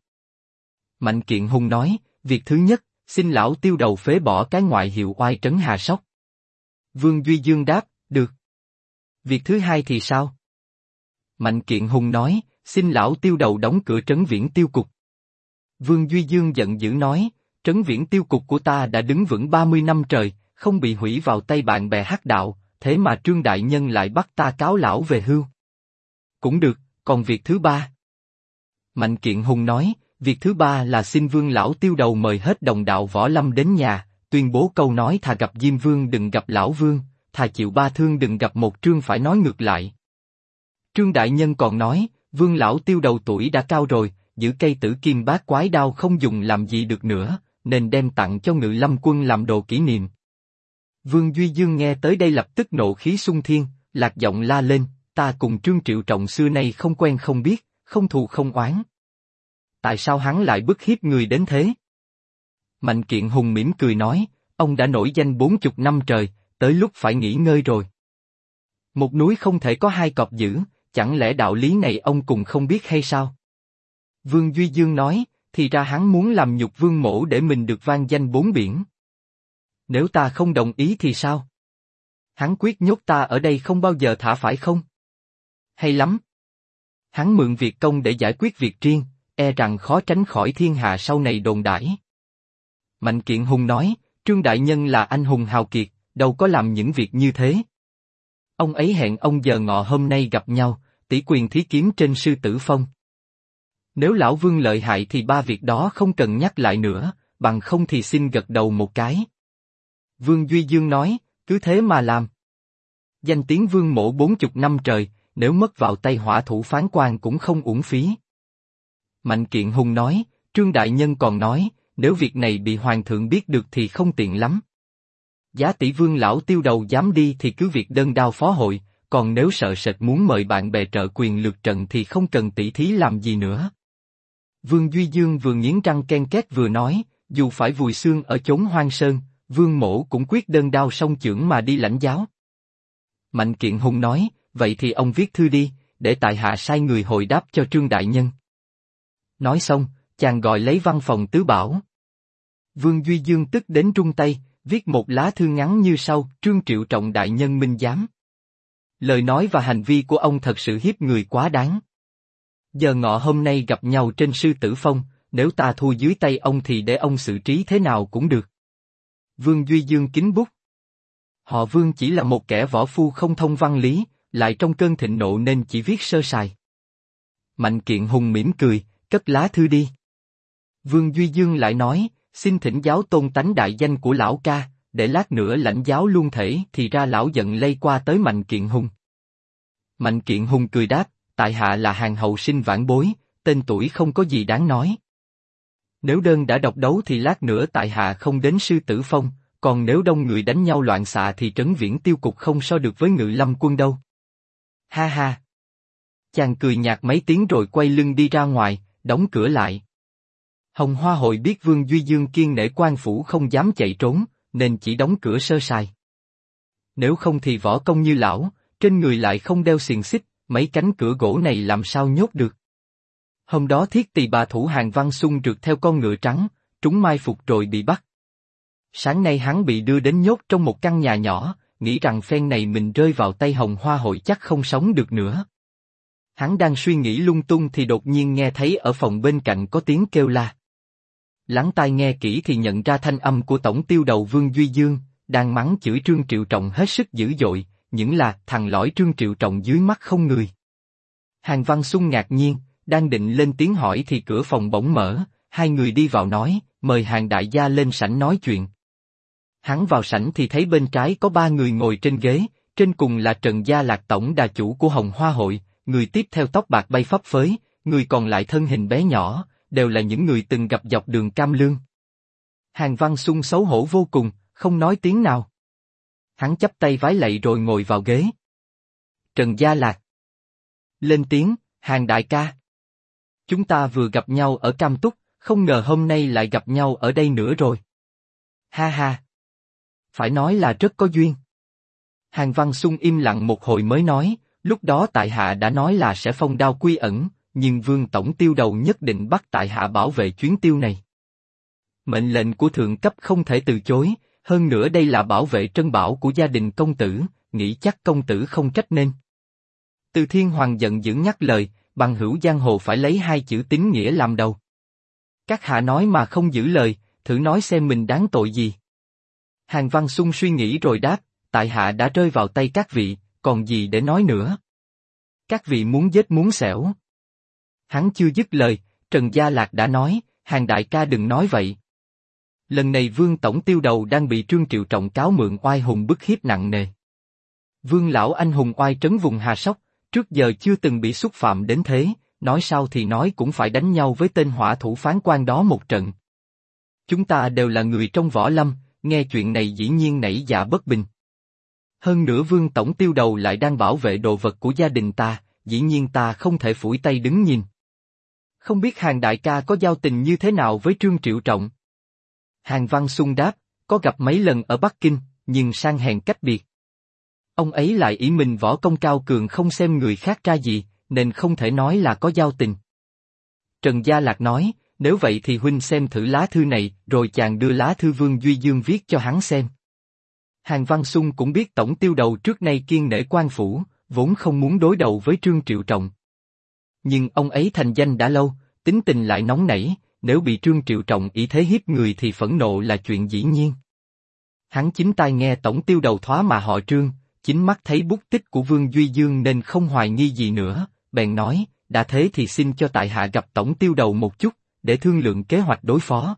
Mạnh Kiện Hùng nói, việc thứ nhất, xin lão tiêu đầu phế bỏ cái ngoại hiệu oai trấn Hà Sóc. Vương Duy Dương đáp, được. Việc thứ hai thì sao? Mạnh Kiện Hùng nói, xin lão tiêu đầu đóng cửa Trấn Viễn Tiêu Cục. Vương Duy Dương giận dữ nói, Trấn Viễn Tiêu Cục của ta đã đứng vững 30 năm trời, không bị hủy vào tay bạn bè Hắc đạo, thế mà Trương Đại Nhân lại bắt ta cáo lão về hưu. Cũng được, còn việc thứ ba? Mạnh Kiện Hùng nói, việc thứ ba là xin Vương lão tiêu đầu mời hết đồng đạo võ lâm đến nhà, tuyên bố câu nói thà gặp Diêm Vương đừng gặp Lão Vương, thà chịu ba thương đừng gặp một trương phải nói ngược lại. Trương Đại Nhân còn nói, Vương lão tiêu đầu tuổi đã cao rồi, giữ cây tử kim bát quái đao không dùng làm gì được nữa, nên đem tặng cho Ngự Lâm Quân làm đồ kỷ niệm. Vương Duy Dương nghe tới đây lập tức nộ khí xung thiên, lạc giọng la lên, ta cùng Trương Triệu Trọng xưa nay không quen không biết, không thù không oán. Tại sao hắn lại bức hiếp người đến thế? Mạnh Kiện Hùng mỉm cười nói, ông đã nổi danh 40 năm trời, tới lúc phải nghỉ ngơi rồi. Một núi không thể có hai cọp giữ, chẳng lẽ đạo lý này ông cùng không biết hay sao? Vương Duy Dương nói, thì ra hắn muốn làm nhục Vương mỗ để mình được vang danh bốn biển. Nếu ta không đồng ý thì sao? Hắn quyết nhốt ta ở đây không bao giờ thả phải không? Hay lắm! Hắn mượn việc công để giải quyết việc riêng, e rằng khó tránh khỏi thiên hạ sau này đồn đãi. Mạnh Kiện Hùng nói, Trương Đại Nhân là anh hùng hào kiệt, đâu có làm những việc như thế. Ông ấy hẹn ông giờ ngọ hôm nay gặp nhau, tỷ quyền thí kiếm trên Sư Tử Phong. Nếu Lão Vương lợi hại thì 3 việc đó không cần nhắc lại nữa, bằng không thì xin gật đầu một cái. Vương Duy Dương nói, cứ thế mà làm. Danh tiếng Vương mỗ 40 năm trời, nếu mất vào tay Hỏa Thủ Phán Quan cũng không uổng phí. Mạnh Kiện Hùng nói, Trương Đại Nhân còn nói, nếu việc này bị Hoàng thượng biết được thì không tiện lắm. Giá tỷ Vương lão Tiêu Đầu dám đi thì cứ việc đơn đao phó hội, còn nếu sợ sệt muốn mời bạn bè trợ quyền lượt trận thì không cần tỷ thí làm gì nữa. Vương Duy Dương vừa nghiến răng ken két vừa nói, dù phải vùi xương ở chốn hoang sơn, Vương mỗ cũng quyết đơn đao song chưởng mà đi lãnh giáo. Mạnh Kiện Hùng nói, vậy thì ông viết thư đi, để tại hạ sai người hồi đáp cho Trương đại nhân. Nói xong, chàng gọi lấy văn phòng tứ bảo. Vương Duy Dương tức đến run tay, viết một lá thư ngắn như sau: Trương Triệu Trọng đại nhân minh giám. Lời nói và hành vi của ông thật sự hiếp người quá đáng. Giờ ngọ hôm nay gặp nhau trên Sư Tử Phong, nếu ta thua dưới tay ông thì để ông xử trí thế nào cũng được. Vương Duy Dương kín bút. Họ Vương chỉ là một kẻ võ phu không thông văn lý, lại trong cơn thịnh nộ nên chỉ viết sơ sài. Mạnh Kiện Hùng mỉm cười, cất lá thư đi. Vương Duy Dương lại nói, xin thỉnh giáo tôn tánh đại danh của lão ca, để lát nữa lãnh giáo luôn thể. Thì ra lão giận lây qua tới Mạnh Kiện Hùng. Mạnh Kiện Hùng cười đáp, tại hạ là hàng hậu sinh vãn bối, tên tuổi không có gì đáng nói. Nếu đơn đã độc đấu thì lát nữa tại hạ không đến Sư Tử Phong, còn nếu đông người đánh nhau loạn xạ thì Trấn Viễn Tiêu Cục không so được với Ngự Lâm Quân đâu. Ha ha. Chàng cười nhạt mấy tiếng rồi quay lưng đi ra ngoài, đóng cửa lại. Hồng Hoa hội biết Vương Duy Dương kiên nể quan phủ không dám chạy trốn, nên chỉ đóng cửa sơ sài. Nếu không thì võ công như lão, trên người lại không đeo xiềng xích, mấy cánh cửa gỗ này làm sao nhốt được. Hôm đó Thiết Tỳ bà thủ Hàng Văn Xung rượt theo con ngựa trắng, trúng mai phục rồi bị bắt. Sáng nay hắn bị đưa đến nhốt trong một căn nhà nhỏ, nghĩ rằng phen này mình rơi vào tay Hồng Hoa hội chắc không sống được nữa. Hắn đang suy nghĩ lung tung thì đột nhiên nghe thấy ở phòng bên cạnh có tiếng kêu la. Lắng tai nghe kỹ thì nhận ra thanh âm của tổng tiêu đầu Vương Duy Dương, đang mắng chửi Trương Triệu Trọng hết sức dữ dội, những là thằng lõi Trương Triệu Trọng dưới mắt không người. Hàng Văn Xung ngạc nhiên, đang định lên tiếng hỏi thì cửa phòng bỗng mở, hai người đi vào nói, mời Hàng đại gia lên sảnh nói chuyện. Hắn vào sảnh thì thấy bên trái có ba người ngồi trên ghế, trên cùng là Trần Gia Lạc tổng đà chủ của Hồng Hoa hội, người tiếp theo tóc bạc bay phấp phới, người còn lại thân hình bé nhỏ, đều là những người từng gặp dọc đường Cam Lương. Hàng Văn Xung xấu hổ vô cùng, không nói tiếng nào. Hắn chắp tay vái lạy rồi ngồi vào ghế. Trần Gia Lạc lên tiếng, Hàng đại ca. Chúng ta vừa gặp nhau ở Cam Túc, không ngờ hôm nay lại gặp nhau ở đây nữa rồi. Ha ha. Phải nói là rất có duyên. Hàng Văn Xung im lặng một hồi mới nói, lúc đó tại hạ đã nói là sẽ phong đao quy ẩn, nhưng Vương tổng tiêu đầu nhất định bắt tại hạ bảo vệ chuyến tiêu này. Mệnh lệnh của thượng cấp không thể từ chối, hơn nữa đây là bảo vệ trân bảo của gia đình công tử, nghĩ chắc công tử không trách nên. Từ Thiên Hoàng giận dữ nhắc lời, bằng hữu giang hồ phải lấy hai chữ tín nghĩa làm đầu. Các hạ nói mà không giữ lời, thử nói xem mình đáng tội gì. Hàng Văn Xung suy nghĩ rồi đáp, tại hạ đã rơi vào tay các vị, còn gì để nói nữa. Các vị muốn giết muốn xẻo. Hắn chưa dứt lời, Trần Gia Lạc đã nói, Hàng đại ca đừng nói vậy. Lần này Vương tổng tiêu đầu đang bị Trương Triệu Trọng cáo mượn oai hùng bức hiếp nặng nề. Vương lão anh hùng oai trấn vùng Hà Sóc, trước giờ chưa từng bị xúc phạm đến thế, nói sao thì nói cũng phải đánh nhau với tên hỏa thủ phán quan đó một trận. Chúng ta đều là người trong võ lâm, nghe chuyện này dĩ nhiên nảy dạ bất bình. Hơn nữa Vương tổng tiêu đầu lại đang bảo vệ đồ vật của gia đình ta, dĩ nhiên ta không thể phủi tay đứng nhìn. Không biết Hàng đại ca có giao tình như thế nào với Trương Triệu Trọng? Hàng Văn Xung đáp, có gặp mấy lần ở Bắc Kinh, nhưng sang hèn cách biệt. Ông ấy lại ỷ mình võ công cao cường không xem người khác ra gì, nên không thể nói là có giao tình. Trần Gia Lạc nói, nếu vậy thì huynh xem thử lá thư này, rồi chàng đưa lá thư Vương Duy Dương viết cho hắn xem. Hàng Văn Xung cũng biết tổng tiêu đầu trước nay kiên nể quan phủ, vốn không muốn đối đầu với Trương Triệu Trọng. Nhưng ông ấy thành danh đã lâu, tính tình lại nóng nảy, nếu bị Trương Triệu Trọng ý thế hiếp người thì phẫn nộ là chuyện dĩ nhiên. Hắn chính tai nghe tổng tiêu đầu thoá mà họ Trương, chính mắt thấy bút tích của Vương Duy Dương nên không hoài nghi gì nữa, bèn nói, đã thế thì xin cho tại hạ gặp tổng tiêu đầu một chút, để thương lượng kế hoạch đối phó.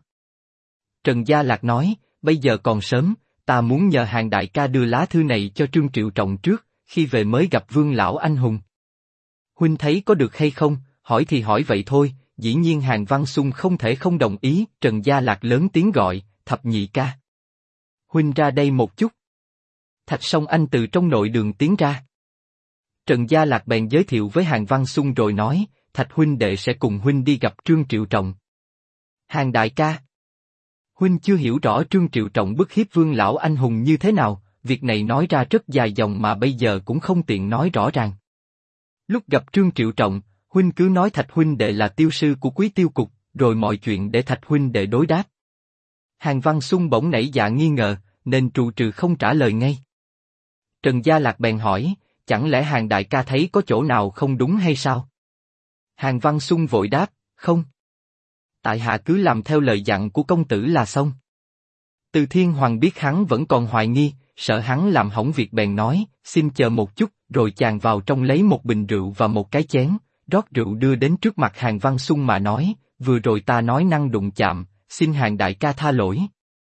Trần Gia Lạc nói, bây giờ còn sớm, ta muốn nhờ Hàng đại ca đưa lá thư này cho Trương Triệu Trọng trước, khi về mới gặp Vương lão anh hùng. Huynh thấy có được hay không, hỏi thì hỏi vậy thôi, dĩ nhiên Hàng Văn Xung không thể không đồng ý, Trần Gia Lạc lớn tiếng gọi, thập nhị ca. huynh ra đây một chút. Thạch Song Anh từ trong nội đường tiến ra. Trần Gia Lạc bèn giới thiệu với Hàn Văn Xung rồi nói, Thạch huynh đệ sẽ cùng huynh đi gặp Trương Triệu Trọng. Hàn đại ca. Huynh chưa hiểu rõ Trương Triệu Trọng bức hiếp Vương lão anh hùng như thế nào, việc này nói ra rất dài dòng mà bây giờ cũng không tiện nói rõ ràng. Lúc gặp Trương Triệu Trọng, huynh cứ nói Thạch huynh đệ là tiêu sư của Quý Tiêu Cục, rồi mọi chuyện để Thạch huynh đệ đối đáp. Hàn Văn Xung bỗng nảy dạ nghi ngờ, nên trù trừ không trả lời ngay. Trần Gia Lạc bèn hỏi, chẳng lẽ Hàn đại ca thấy có chỗ nào không đúng hay sao? Hàn Văn Xung vội đáp, không. Tại hạ cứ làm theo lời dặn của công tử là xong. Từ Thiên Hoàng biết hắn vẫn còn hoài nghi, sợ hắn làm hỏng việc bèn nói, xin chờ một chút, rồi chàng vào trong lấy một bình rượu và một cái chén, rót rượu đưa đến trước mặt Hàn Văn Xung mà nói, vừa rồi ta nói năng đụng chạm, xin Hàn đại ca tha lỗi.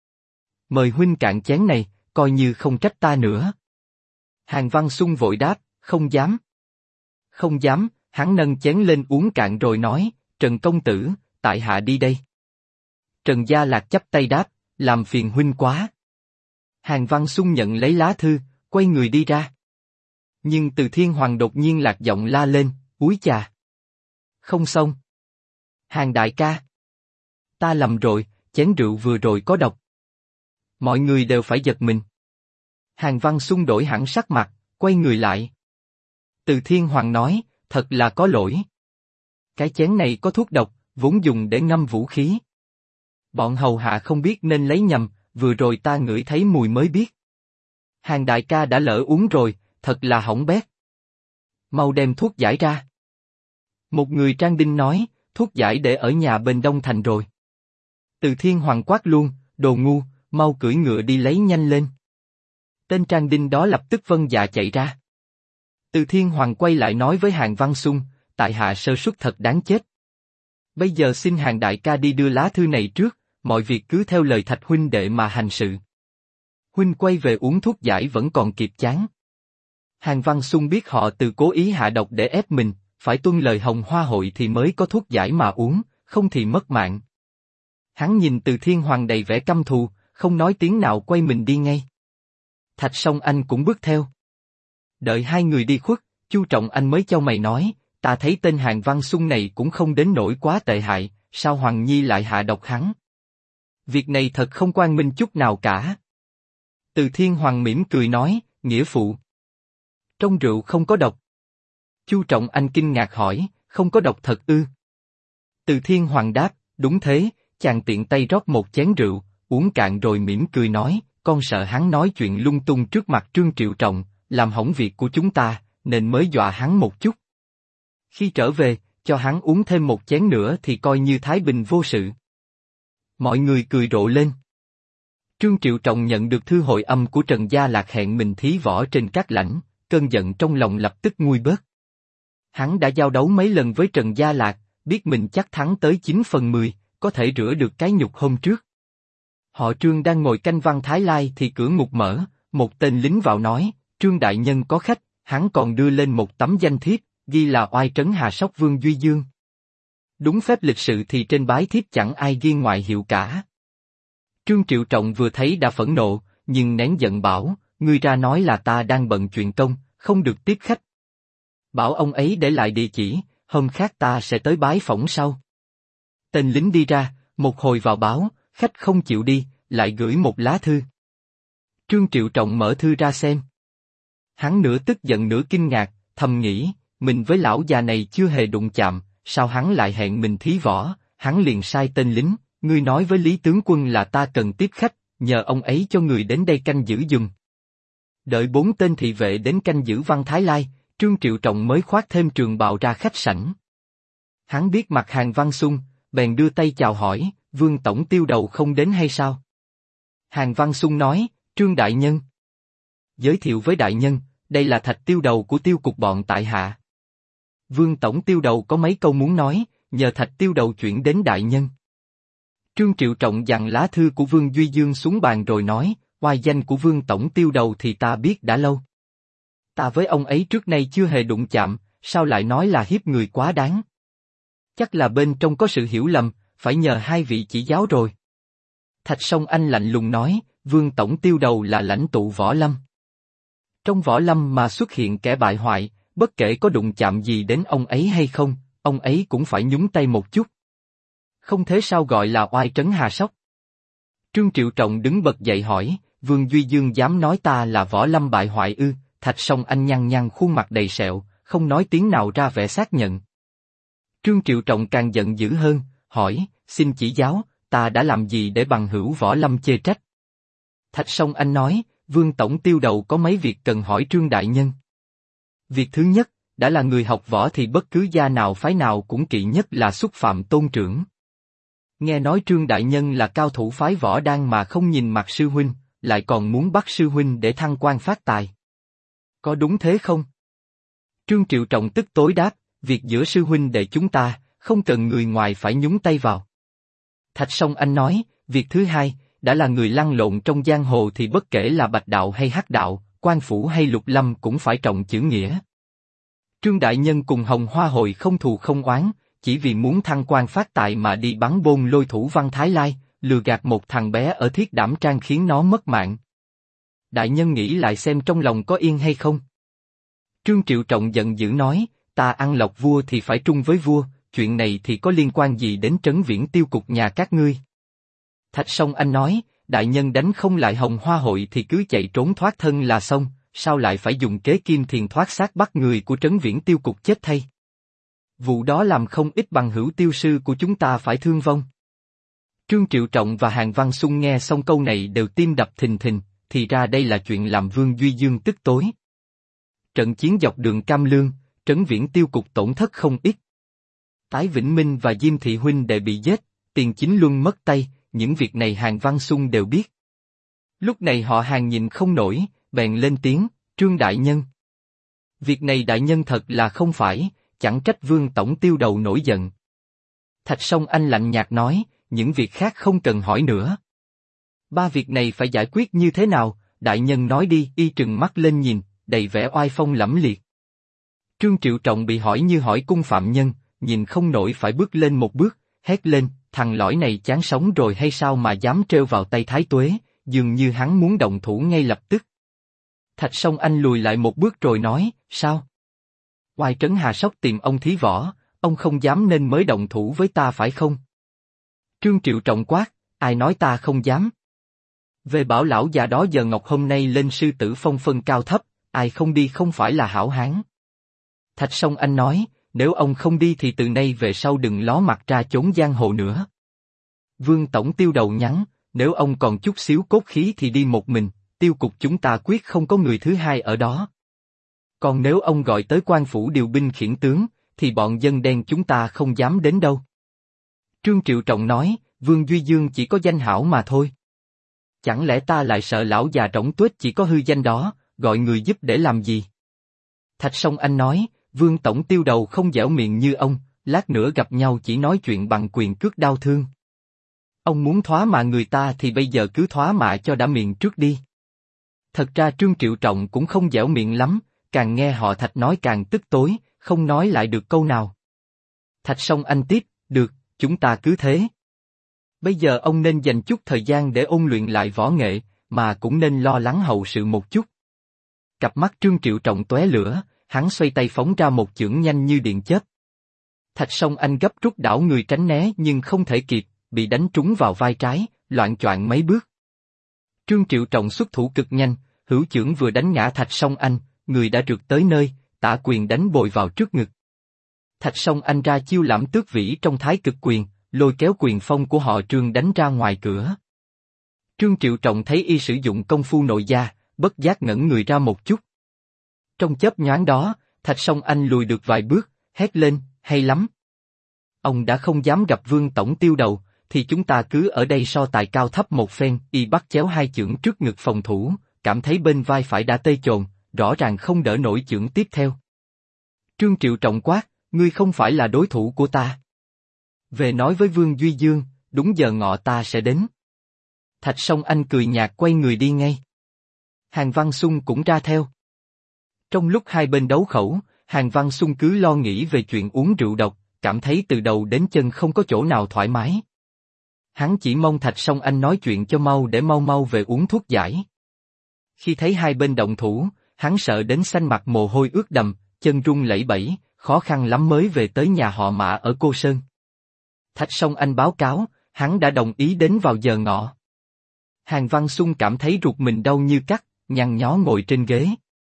Mời huynh cạn chén này, coi như không trách ta nữa. Hàn Văn Xung vội đáp, không dám. Không dám, hắn nâng chén lên uống cạn rồi nói, Trần công tử, tại hạ đi đây. Trần Gia Lạc chắp tay đáp, làm phiền huynh quá. Hàn Văn Xung nhận lấy lá thư, quay người đi ra. Nhưng Từ Thiên Hoàng đột nhiên lạc giọng la lên, úi chà. Không xong. Hàn đại ca. Ta lầm rồi, chén rượu vừa rồi có độc. Mọi người đều phải giật mình. Hàn Văn Xung đổi hẳn sắc mặt, quay người lại. Từ Thiên Hoàng nói, thật là có lỗi. Cái chén này có thuốc độc, vốn dùng để ngâm vũ khí. Bọn hầu hạ không biết nên lấy nhầm, vừa rồi ta ngửi thấy mùi mới biết. Hàn đại ca đã lỡ uống rồi, thật là hỏng bét. Mau đem thuốc giải ra. Một người trang đinh nói, thuốc giải để ở nhà bên Đông Thành rồi. Từ Thiên Hoàng quát luôn, đồ ngu, mau cưỡi ngựa đi lấy nhanh lên. Tên trang đinh đó lập tức vâng dạ chạy ra. Từ Thiên Hoàng quay lại nói với Hàn Văn Xung, tại hạ sơ suất thật đáng chết. Bây giờ xin Hàn đại ca đi đưa lá thư này trước, mọi việc cứ theo lời Thạch huynh đệ mà hành sự. Huynh quay về uống thuốc giải vẫn còn kịp chán. Hàn Văn Xung biết họ từ cố ý hạ độc để ép mình, phải tuân lời Hồng Hoa hội thì mới có thuốc giải mà uống, không thì mất mạng. Hắn nhìn Từ Thiên Hoàng đầy vẻ căm thù, không nói tiếng nào quay mình đi ngay. Thạch Song Anh cũng bước theo. Đợi hai người đi khuất, Chu Trọng Anh mới chau mày nói, ta thấy tên Hàn Văn Xung này cũng không đến nỗi quá tệ hại, sao Hoàng Nhi lại hạ độc hắn? Việc này thật không quan minh chút nào cả. Từ Thiên Hoàng mỉm cười nói, nghĩa phụ. Trong rượu không có độc. Chu Trọng Anh kinh ngạc hỏi, không có độc thật ư? Từ Thiên Hoàng đáp, đúng thế, chàng tiện tay rót một chén rượu, uống cạn rồi mỉm cười nói, con sợ hắn nói chuyện lung tung trước mặt Trương Triệu Trọng, làm hỏng việc của chúng ta, nên mới dọa hắn một chút. Khi trở về, cho hắn uống thêm một chén nữa thì coi như thái bình vô sự. Mọi người cười rộ lên. Trương Triệu Trọng nhận được thư hội âm của Trần Gia Lạc hẹn mình thí võ trên các lãnh, cơn giận trong lòng lập tức nguôi bớt. Hắn đã giao đấu mấy lần với Trần Gia Lạc, biết mình chắc thắng tới 9/10, có thể rửa được cái nhục hôm trước. Họ Trương đang ngồi canh Văn Thái Lai thì cửa ngục mở, một tên lính vào nói, Trương đại nhân có khách, hắn còn đưa lên một tấm danh thiếp, ghi là oai trấn Hà Sóc Vương Duy Dương. Đúng phép lịch sự thì trên bái thiếp chẳng ai ghi ngoại hiệu cả. Trương Triệu Trọng vừa thấy đã phẫn nộ, nhưng nén giận bảo, ngươi ra nói là ta đang bận chuyện công, không được tiếp khách. Bảo ông ấy để lại địa chỉ, hôm khác ta sẽ tới bái phỏng sau. Tên lính đi ra, một hồi vào báo, khách không chịu đi, lại gửi một lá thư. Trương Triệu Trọng mở thư ra xem. Hắn nửa tức giận nửa kinh ngạc, thầm nghĩ, mình với lão già này chưa hề đụng chạm, sao hắn lại hẹn mình thí võ, hắn liền sai tên lính, ngươi nói với Lý tướng quân là ta cần tiếp khách, nhờ ông ấy cho người đến đây canh giữ giùm. Đợi 4 tên thị vệ đến canh giữ Văn Thái Lai, Trương Triệu Trọng mới khoác thêm trường bào ra khách sảnh. Hắn biết mặt Hàn Văn Xung, bèn đưa tay chào hỏi, Vương Tổng Tiêu Đầu không đến hay sao? Hàn Văn Xung nói, Trương Đại Nhân. Giới thiệu với Đại Nhân, đây là Thạch Tiêu Đầu của Tiêu Cục bọn tại hạ. Vương Tổng Tiêu Đầu có mấy câu muốn nói, nhờ Thạch Tiêu Đầu chuyển đến Đại Nhân. Trương Triệu Trọng dặn lá thư của Vương Duy Dương xuống bàn rồi nói, oai danh của Vương Tổng Tiêu Đầu thì ta biết đã lâu. Ta với ông ấy trước nay chưa hề đụng chạm, sao lại nói là hiếp người quá đáng? Chắc là bên trong có sự hiểu lầm, phải nhờ hai vị chỉ giáo rồi. Thạch Song Anh lạnh lùng nói, Vương Tổng Tiêu Đầu là lãnh tụ võ lâm. Trong võ lâm mà xuất hiện kẻ bại hoại, bất kể có đụng chạm gì đến ông ấy hay không, ông ấy cũng phải nhúng tay một chút. Không thế sao gọi là oai trấn hà sóc. Trương Triệu Trọng đứng bật dậy hỏi, Vương Duy Dương dám nói ta là võ lâm bại hoại ư? Thạch Song Anh nhăn nhăn khuôn mặt đầy sẹo, không nói tiếng nào ra vẻ xác nhận. Trương Triệu Trọng càng giận dữ hơn, hỏi, xin chỉ giáo, ta đã làm gì để bằng hữu võ lâm chê trách? Thạch Song Anh nói, Vương Tổng Tiêu Đầu có mấy việc cần hỏi Trương Đại Nhân. Việc thứ nhất, đã là người học võ thì bất cứ gia nào phái nào cũng kỵ nhất là xúc phạm tôn trưởng. Nghe nói Trương Đại Nhân là cao thủ phái võ đan mà không nhìn mặt sư huynh, lại còn muốn bắt sư huynh để thăng quan phát tài. Có đúng thế không? Trương Triệu Trọng tức tối đáp, việc giữa sư huynh đệ chúng ta, không cần người ngoài phải nhúng tay vào. Thạch Song Anh nói, việc thứ hai, đã là người lăn lộn trong giang hồ thì bất kể là bạch đạo hay hắc đạo, quan phủ hay lục lâm cũng phải trọng chữ nghĩa. Trương Đại Nhân cùng Hồng Hoa Hội không thù không oán, chỉ vì muốn thăng quan phát tài mà đi bắn bôn lôi thủ Văn Thái Lai, lừa gạt một thằng bé ở Thiết Đảm Trang khiến nó mất mạng. Đại Nhân nghĩ lại xem trong lòng có yên hay không? Trương Triệu Trọng giận dữ nói, ta ăn lộc vua thì phải trung với vua, chuyện này thì có liên quan gì đến Trấn Viễn Tiêu cục nhà các ngươi? Thạch Song Anh nói, Đại Nhân đánh không lại Hồng Hoa Hội thì cứ chạy trốn thoát thân là xong, sao lại phải dùng kế kim thiền thoát xác bắt người của Trấn Viễn Tiêu cục chết thay? Vụ đó làm không ít bằng hữu tiêu sư của chúng ta phải thương vong. Trương Triệu Trọng và Hàn Văn Xung nghe xong câu này đều tim đập thình thình, thì ra đây là chuyện làm Vương Duy Dương tức tối. Trận chiến dọc đường Cam Lương, Trấn Viễn Tiêu cục tổn thất không ít. Tái Vĩnh Minh và Diêm Thị huynh đệ bị giết, Tiền Chính Luân mất tay, những việc này Hàn Văn Xung đều biết. Lúc này họ Hàn nhìn không nổi, bèn lên tiếng, Trương Đại Nhân. Việc này Đại Nhân thật là không phải, chẳng trách Vương Tổng Tiêu Đầu nổi giận. Thạch Song Anh lạnh nhạt nói, những việc khác không cần hỏi nữa. Ba việc này phải giải quyết như thế nào, Đại Nhân nói đi, y trừng mắt lên nhìn, đầy vẻ oai phong lẫm liệt. Trương Triệu Trọng bị hỏi như hỏi cung phạm nhân, nhìn không nổi phải bước lên một bước, hét lên, thằng lõi này chán sống rồi hay sao mà dám trêu vào tay Thái Tuế, dường như hắn muốn động thủ ngay lập tức. Thạch Song Anh lùi lại một bước rồi nói, sao? Oai Trấn Hà Sóc tìm ông thí võ, ông không dám nên mới động thủ với ta phải không? Trương Triệu Trọng quát, ai nói ta không dám? Về bảo lão già đó giờ ngọc hôm nay lên sư tử phong phân cao thấp, ai không đi không phải là hảo hán. Thạch Song Anh nói, nếu ông không đi thì từ nay về sau đừng ló mặt ra chốn giang hồ nữa. Vương Tổng Tiêu Đầu nhắn, nếu ông còn chút xíu cốt khí thì đi một mình, tiêu cục chúng ta quyết không có người thứ hai ở đó. Còn nếu ông gọi tới quan phủ điều binh khiển tướng, thì bọn dân đen chúng ta không dám đến đâu. Trương Triệu Trọng nói, Vương Duy Dương chỉ có danh hảo mà thôi. Chẳng lẽ ta lại sợ lão già rỗng tuếch chỉ có hư danh đó, gọi người giúp để làm gì? Thạch Song Anh nói, Vương Tổng Tiêu Đầu không dẻo miệng như ông, lát nữa gặp nhau chỉ nói chuyện bằng quyền cước đau thương. Ông muốn thoá mạ người ta thì bây giờ cứ thoá mạ cho đã miệng trước đi. Thật ra Trương Triệu Trọng cũng không dẻo miệng lắm, càng nghe họ Thạch nói càng tức tối, không nói lại được câu nào. Thạch Song Anh tiếp, được, chúng ta cứ thế. Bây giờ ông nên dành chút thời gian để ôn luyện lại võ nghệ, mà cũng nên lo lắng hậu sự một chút. Cặp mắt Trương Triệu Trọng tóe lửa, hắn xoay tay phóng ra một chưởng nhanh như điện chớp. Thạch Song Anh gấp rút đảo người tránh né nhưng không thể kịp, bị đánh trúng vào vai trái, loạng choạng mấy bước. Trương Triệu Trọng xuất thủ cực nhanh, hữu chưởng vừa đánh ngã Thạch Song Anh, người đã trượt tới nơi, tả quyền đánh bồi vào trước ngực. Thạch Song Anh ra chiêu Lãm Tước Vĩ trong Thái Cực Quyền, lôi kéo quyền phong của họ Trương đánh ra ngoài cửa. Trương Triệu Trọng thấy y sử dụng công phu nội gia, bất giác ngẩng người ra một chút. Trong chớp nhoáng đó, Thạch Song Anh lùi được vài bước, hét lên, hay lắm. Ông đã không dám gặp Vương Tổng Tiêu Đầu, thì chúng ta cứ ở đây so tài cao thấp một phen. Y bắt chéo hai chưởng trước ngực phòng thủ, cảm thấy bên vai phải đã tê chồn, rõ ràng không đỡ nổi chưởng tiếp theo. Trương Triệu Trọng quát, ngươi không phải là đối thủ của ta. Về nói với Vương Duy Dương, đúng giờ ngọ ta sẽ đến. Thạch Song Anh cười nhạt quay người đi ngay. Hàn Văn Xung cũng ra theo. Trong lúc hai bên đấu khẩu, Hàn Văn Xung cứ lo nghĩ về chuyện uống rượu độc, cảm thấy từ đầu đến chân không có chỗ nào thoải mái. Hắn chỉ mong Thạch Song Anh nói chuyện cho mau để mau mau về uống thuốc giải. Khi thấy hai bên động thủ, hắn sợ đến xanh mặt mồ hôi ướt đầm, chân run lẩy bẩy, khó khăn lắm mới về tới nhà họ Mã ở Cô Sơn. Thạch Song Anh báo cáo, hắn đã đồng ý đến vào giờ ngọ. Hàn Văn Xung cảm thấy ruột mình đau như cắt, nhăn nhó ngồi trên ghế.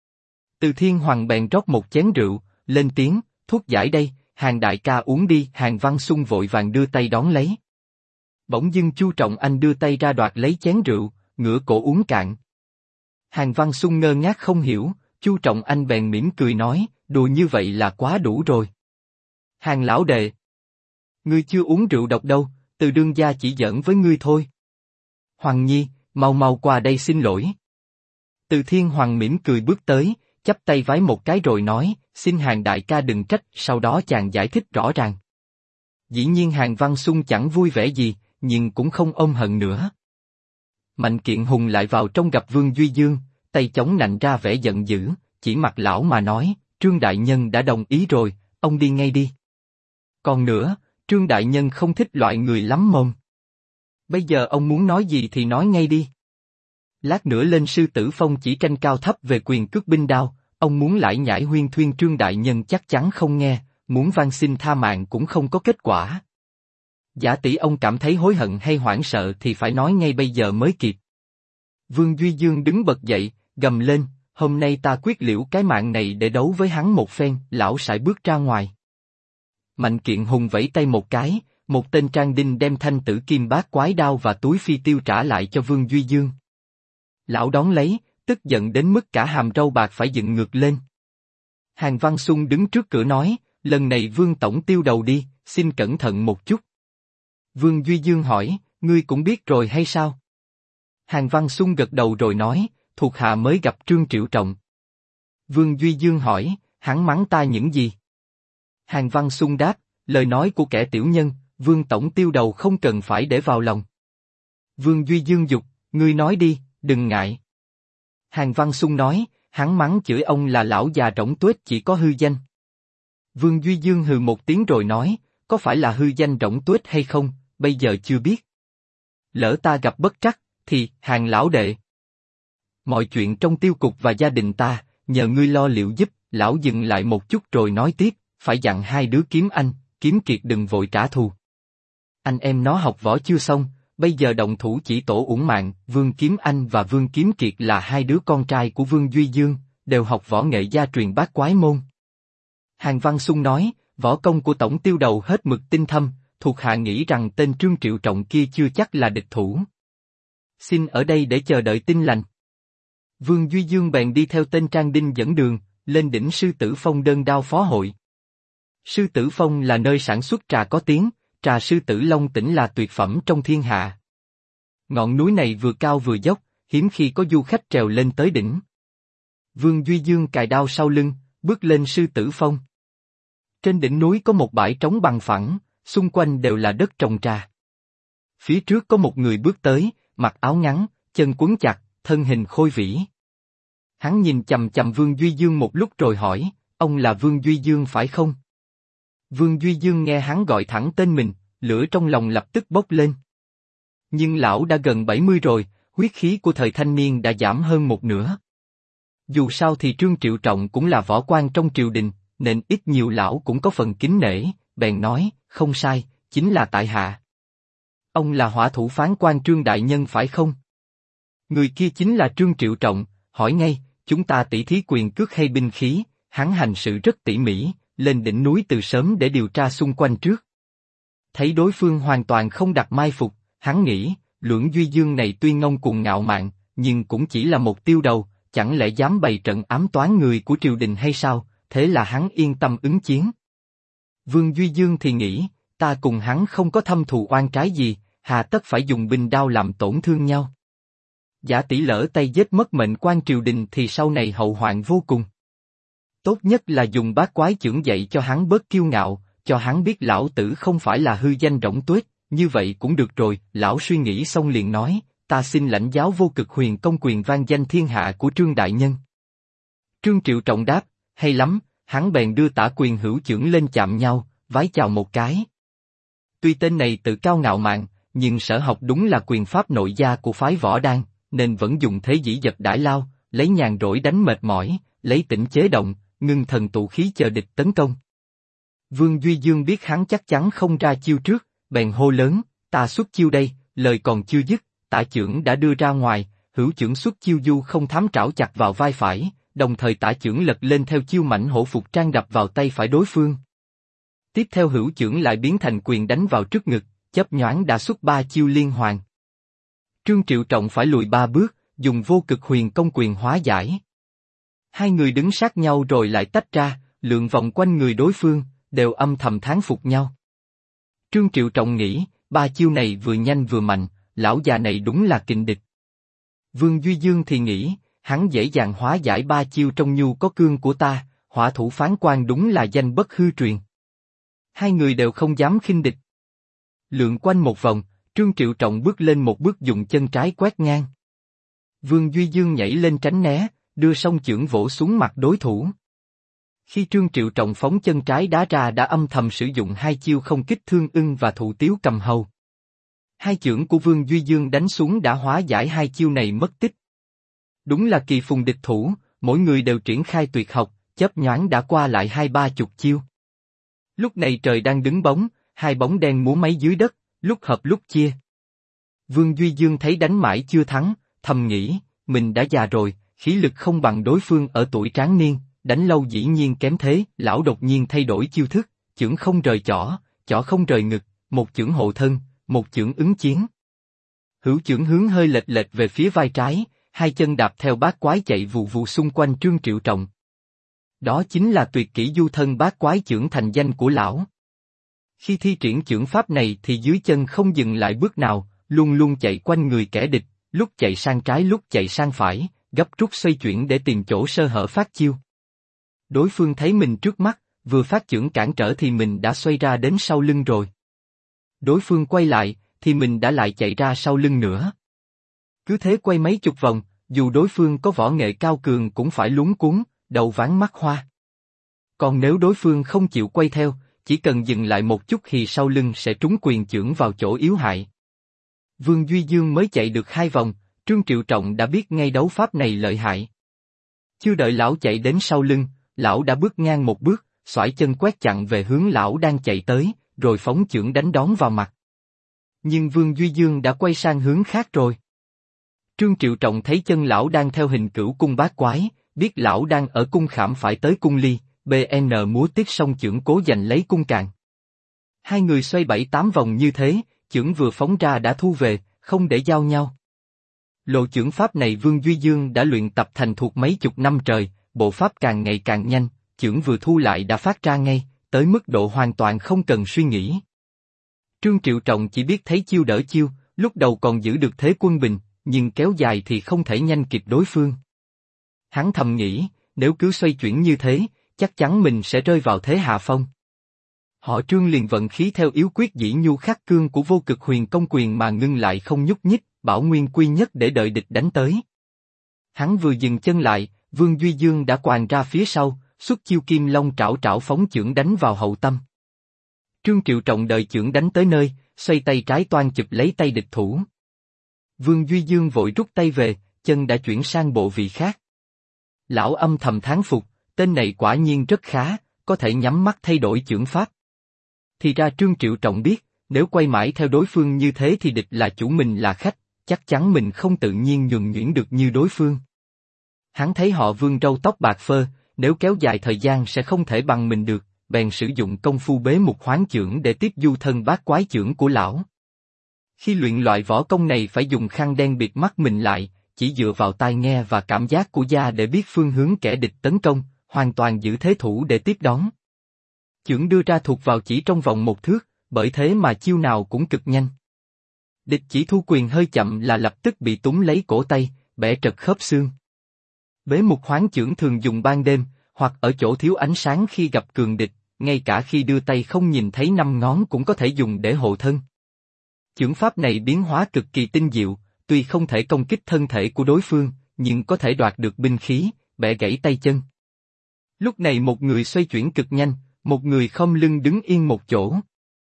Từ Thiên Hoàng bèn rót một chén rượu, lên tiếng, thuốc giải đây, Hàn đại ca uống đi. Hàn Văn Xung vội vàng đưa tay đón lấy. Bỗng dưng Chu Trọng Anh đưa tay ra đoạt lấy chén rượu, ngửa cổ uống cạn. Hàn Văn Xung ngơ ngác không hiểu, Chu Trọng Anh bèn mỉm cười nói, đùa như vậy là quá đủ rồi. Hàn lão đệ, ngươi chưa uống rượu độc đâu, Từ đương gia chỉ giỡn với ngươi thôi. Hoàng Nhi, mau mau qua đây xin lỗi. Từ Thiên Hoàng mỉm cười bước tới, chắp tay vái một cái rồi nói, xin Hàn đại ca đừng trách. Sau đó chàng giải thích rõ ràng. Dĩ nhiên Hàn Văn Xung chẳng vui vẻ gì, nhưng cũng không ôm hận nữa. Mạnh Kiện Hùng lại vào trong gặp Vương Duy Dương, tay chống nạnh ra vẻ giận dữ, chỉ mặt lão mà nói, Trương đại nhân đã đồng ý rồi, ông đi ngay đi. Còn nữa, Trương đại nhân không thích loại người lắm mồm. Bây giờ ông muốn nói gì thì nói ngay đi. Lát nữa lên sư tử phong chỉ tranh cao thấp về quyền cước binh đao, ông muốn lải nhải huyên thuyên Trương đại nhân chắc chắn không nghe, muốn van xin tha mạng cũng không có kết quả. Giả tỷ ông cảm thấy hối hận hay hoảng sợ thì phải nói ngay bây giờ mới kịp. Vương Duy Dương đứng bật dậy, gầm lên, hôm nay ta quyết liễu cái mạng này để đấu với hắn một phen. Lão sải bước ra ngoài. Mạnh Kiện Hùng vẫy tay một cái, một tên trang đinh đem thanh tử kim bát quái đao và túi phi tiêu trả lại cho Vương Duy Dương. Lão đón lấy, tức giận đến mức cả hàm râu bạc phải dựng ngược lên. Hàn Văn Xung đứng trước cửa nói, lần này Vương tổng tiêu đầu đi, xin cẩn thận một chút. Vương Duy Dương hỏi, ngươi cũng biết rồi hay sao? Hàn Văn Xung gật đầu rồi nói, thuộc hạ mới gặp Trương Triệu Trọng. Vương Duy Dương hỏi, hắn mắng ta những gì? Hàn Văn Xung đáp, lời nói của kẻ tiểu nhân, Vương tổng tiêu đầu không cần phải để vào lòng. Vương Duy Dương dục, ngươi nói đi, đừng ngại. Hàn Văn Xung nói, hắn mắng chửi ông là lão già rỗng tuếch chỉ có hư danh. Vương Duy Dương hừ một tiếng rồi nói, có phải là hư danh rỗng tuếch hay không, bây giờ chưa biết. Lỡ ta gặp bất trắc, thì, Hàn lão đệ. Mọi chuyện trong tiêu cục và gia đình ta, nhờ ngươi lo liệu giúp. Lão dừng lại một chút rồi nói tiếp, phải dặn hai đứa Kiếm Anh, Kiếm Kiệt đừng vội trả thù. Anh em nó học võ chưa xong, bây giờ động thủ chỉ tổ uổng mạng. Vương Kiếm Anh và Vương Kiếm Kiệt là hai đứa con trai của Vương Duy Dương, đều học võ nghệ gia truyền bát quái môn. Hàn Văn Xung nói, võ công của tổng tiêu đầu hết mực tinh thâm, thuộc hạ nghĩ rằng tên Trương Triệu Trọng kia chưa chắc là địch thủ. Xin ở đây để chờ đợi tin lành. Vương Duy Dương bèn đi theo tên trang đinh dẫn đường, lên đỉnh Sư Tử Phong đơn đao phó hội. Sư Tử Phong là nơi sản xuất trà có tiếng, trà Sư Tử Long tỉnh là tuyệt phẩm trong thiên hạ. Ngọn núi này vừa cao vừa dốc, hiếm khi có du khách trèo lên tới đỉnh. Vương Duy Dương cài đao sau lưng, bước lên Sư Tử Phong. Trên đỉnh núi có một bãi trống bằng phẳng, xung quanh đều là đất trồng trà. Phía trước có một người bước tới, mặc áo ngắn, chân quấn chặt, thân hình khôi vĩ. Hắn nhìn chằm chằm Vương Duy Dương một lúc rồi hỏi, ông là Vương Duy Dương phải không? Vương Duy Dương nghe hắn gọi thẳng tên mình, lửa trong lòng lập tức bốc lên. Nhưng lão đã gần 70 rồi, huyết khí của thời thanh niên đã giảm hơn một nửa. Dù sao thì Trương Triệu Trọng cũng là võ quan trong triều đình, nên ít nhiều lão cũng có phần kính nể, bèn nói, không sai, chính là tại hạ. Ông là hỏa thủ phán quan Trương đại nhân phải không? Người kia chính là Trương Triệu Trọng, hỏi ngay, chúng ta tỉ thí quyền cước hay binh khí, hắn hành sự rất tỉ mỉ, lên đỉnh núi từ sớm để điều tra xung quanh trước. Thấy đối phương hoàn toàn không đặt mai phục, hắn nghĩ, Lưỡng Duy Dương này tuy ngông cuồng ngạo mạn, nhưng cũng chỉ là một tiêu đầu, chẳng lẽ dám bày trận ám toán người của triều đình hay sao, thế là hắn yên tâm ứng chiến. Vương Duy Dương thì nghĩ, ta cùng hắn không có thâm thù oan trái gì, hà tất phải dùng binh đao làm tổn thương nhau. Giả tỷ lỡ tay giết mất mệnh quan triều đình thì sau này hậu hoạn vô cùng. Tốt nhất là dùng bát quái chưởng dạy cho hắn bớt kiêu ngạo, cho hắn biết lão tử không phải là hư danh rỗng tuếch, như vậy cũng được rồi. Lão suy nghĩ xong liền nói, ta xin lãnh giáo vô cực huyền công quyền vang danh thiên hạ của Trương đại nhân. Trương Triệu Trọng đáp, hay lắm, hắn bèn đưa tả quyền hữu chưởng lên chạm nhau, vái chào một cái. Tuy tên này tự cao ngạo mạn, nhưng sở học đúng là quyền pháp nội gia của phái Võ Đan, nên vẫn dùng thế dĩ dật đãi lao, lấy nhàn rỗi đánh mệt mỏi, lấy tĩnh chế động, ngưng thần tụ khí chờ địch tấn công. Vương Duy Dương biết hắn chắc chắn không ra chiêu trước, bèn hô lớn, ta xuất chiêu đây, lời còn chưa dứt, tả chưởng đã đưa ra ngoài, hữu chưởng xuất chiêu du không thám trảo chặt vào vai phải, đồng thời tả chưởng lật lên theo chiêu mãnh hổ phục trang đập vào tay phải đối phương. Tiếp theo hữu chưởng lại biến thành quyền đánh vào trước ngực, chớp nhoáng đã xuất 3 chiêu liên hoàn. Trương Triệu Trọng phải lùi 3 bước, dùng vô cực huyền công quyền hóa giải. Hai người đứng sát nhau rồi lại tách ra, lượn vòng quanh người đối phương, đều âm thầm thán phục nhau. Trương Triệu Trọng nghĩ, 3 chiêu này vừa nhanh vừa mạnh, lão già này đúng là kình địch. Vương Duy Dương thì nghĩ, hắn dễ dàng hóa giải 3 chiêu trong nhu có cương của ta, hỏa thủ phán quan đúng là danh bất hư truyền. Hai người đều không dám khinh địch. Lượn quanh một vòng, Trương Triệu Trọng bước lên một bước dùng chân trái quét ngang. Vương Duy Dương nhảy lên tránh né, đưa song chưởng vỗ xuống mặt đối thủ. Khi Trương Triệu Trọng phóng chân trái đá ra đã âm thầm sử dụng 2 chiêu không kích thương ưng và thụ tiếu cầm hầu. 2 chưởng của Vương Duy Dương đánh xuống đã hóa giải 2 chiêu này mất tích. Đúng là kỳ phùng địch thủ, mỗi người đều triển khai tuyệt học, chớp nhoáng đã qua lại 20-30 chiêu. Lúc này trời đang đứng bóng, 2 bóng đen múa máy dưới đất, lúc hợp lúc chia. Vương Duy Dương thấy đánh mãi chưa thắng, thầm nghĩ, mình đã già rồi, khí lực không bằng đối phương ở tuổi tráng niên, đánh lâu dĩ nhiên kém thế, lão đột nhiên thay đổi chiêu thức, chưởng không rời chỏ, chỏ không rời ngực, một chưởng hộ thân, một chưởng ứng chiến. Hữu chưởng hướng hơi lệch lệch về phía vai trái, 2 chân đạp theo bát quái chạy vù vù xung quanh Trương Triệu Trọng. Đó chính là tuyệt kỹ du thân bát quái chưởng thành danh của lão. Khi thi triển chưởng pháp này thì dưới chân không dừng lại bước nào, luôn luôn chạy quanh người kẻ địch, lúc chạy sang trái lúc chạy sang phải, gấp rút xoay chuyển để tìm chỗ sơ hở phát chiêu. Đối phương thấy mình trước mắt, vừa phát chưởng cản trở thì mình đã xoay ra đến sau lưng rồi. Đối phương quay lại, thì mình đã lại chạy ra sau lưng nữa. Cứ thế quay mấy chục vòng, dù đối phương có võ nghệ cao cường cũng phải luống cuống, đầu váng mắt hoa. Còn nếu đối phương không chịu quay theo, chỉ cần dừng lại một chút thì sau lưng sẽ trúng quyền chưởng vào chỗ yếu hại. Vương Duy Dương mới chạy được 2 vòng, Trương Triệu Trọng đã biết ngay đấu pháp này lợi hại. Chưa đợi lão chạy đến sau lưng, lão đã bước ngang một bước, xoải chân quét chặn về hướng lão đang chạy tới, rồi phóng chưởng đánh đón vào mặt. Nhưng Vương Duy Dương đã quay sang hướng khác rồi. Trương Triệu Trọng thấy chân lão đang theo hình cửu cung bát quái, biết lão đang ở cung khảm phải tới cung ly, BN múa tiếp song chưởng cố giành lấy cung càn. Hai người xoay 7-8 vòng như thế, chưởng vừa phóng ra đã thu về, không để giao nhau. Lộ chưởng pháp này Vương Duy Dương đã luyện tập thành thuộc mấy chục năm trời, bộ pháp càng ngày càng nhanh, chưởng vừa thu lại đã phát ra ngay, tới mức độ hoàn toàn không cần suy nghĩ. Trương Triệu Trọng chỉ biết thấy chiêu đỡ chiêu, lúc đầu còn giữ được thế quân bình, nhưng kéo dài thì không thể nhanh kịp đối phương. Hắn thầm nghĩ, nếu cứ xoay chuyển như thế, chắc chắn mình sẽ rơi vào thế hạ phong. Họ Trương liền vận khí theo yếu quyết dĩ nhu khắc cương của vô cực huyền công quyền mà ngưng lại không nhúc nhích, bảo nguyên quy nhất để đợi địch đánh tới. Hắn vừa dừng chân lại, Vương Duy Dương đã quàng ra phía sau, xuất chiêu kim long trảo trảo phóng chưởng đánh vào hậu tâm. Trương Triệu Trọng đợi chưởng đánh tới nơi, xoay tay trái toan chụp lấy tay địch thủ. Vương Duy Dương vội rút tay về, chân đã chuyển sang bộ vị khác. Lão âm thầm thán phục, tên này quả nhiên rất khá, có thể nhắm mắt thay đổi chưởng pháp. Thì ra Trương Triệu Trọng biết, nếu quay mãi theo đối phương như thế thì địch là chủ mình là khách, chắc chắn mình không tự nhiên nhuần nhuyễn được như đối phương. Hắn thấy họ Vương râu tóc bạc phơ, nếu kéo dài thời gian sẽ không thể bằng mình được, bèn sử dụng công phu bế mục hoán chưởng để tiếp du thân bát quái chưởng của lão. Khi luyện loại võ công này phải dùng khăn đen bịt mắt mình lại, chỉ dựa vào tai nghe và cảm giác của da để biết phương hướng kẻ địch tấn công, hoàn toàn giữ thế thủ để tiếp đón. Chưởng đưa ra thuộc vào chỉ trong vòng 1 thước, bởi thế mà chiêu nào cũng cực nhanh. Địch chỉ thu quyền hơi chậm là lập tức bị túm lấy cổ tay, bẻ trật khớp xương. Bế mục hoán chưởng thường dùng ban đêm, hoặc ở chỗ thiếu ánh sáng khi gặp cường địch, ngay cả khi đưa tay không nhìn thấy 5 ngón cũng có thể dùng để hộ thân. Chưởng pháp này biến hóa cực kỳ tinh diệu, tuy không thể công kích thân thể của đối phương, nhưng có thể đoạt được binh khí, bẻ gãy tay chân. Lúc này một người xoay chuyển cực nhanh, một người khom lưng đứng yên một chỗ.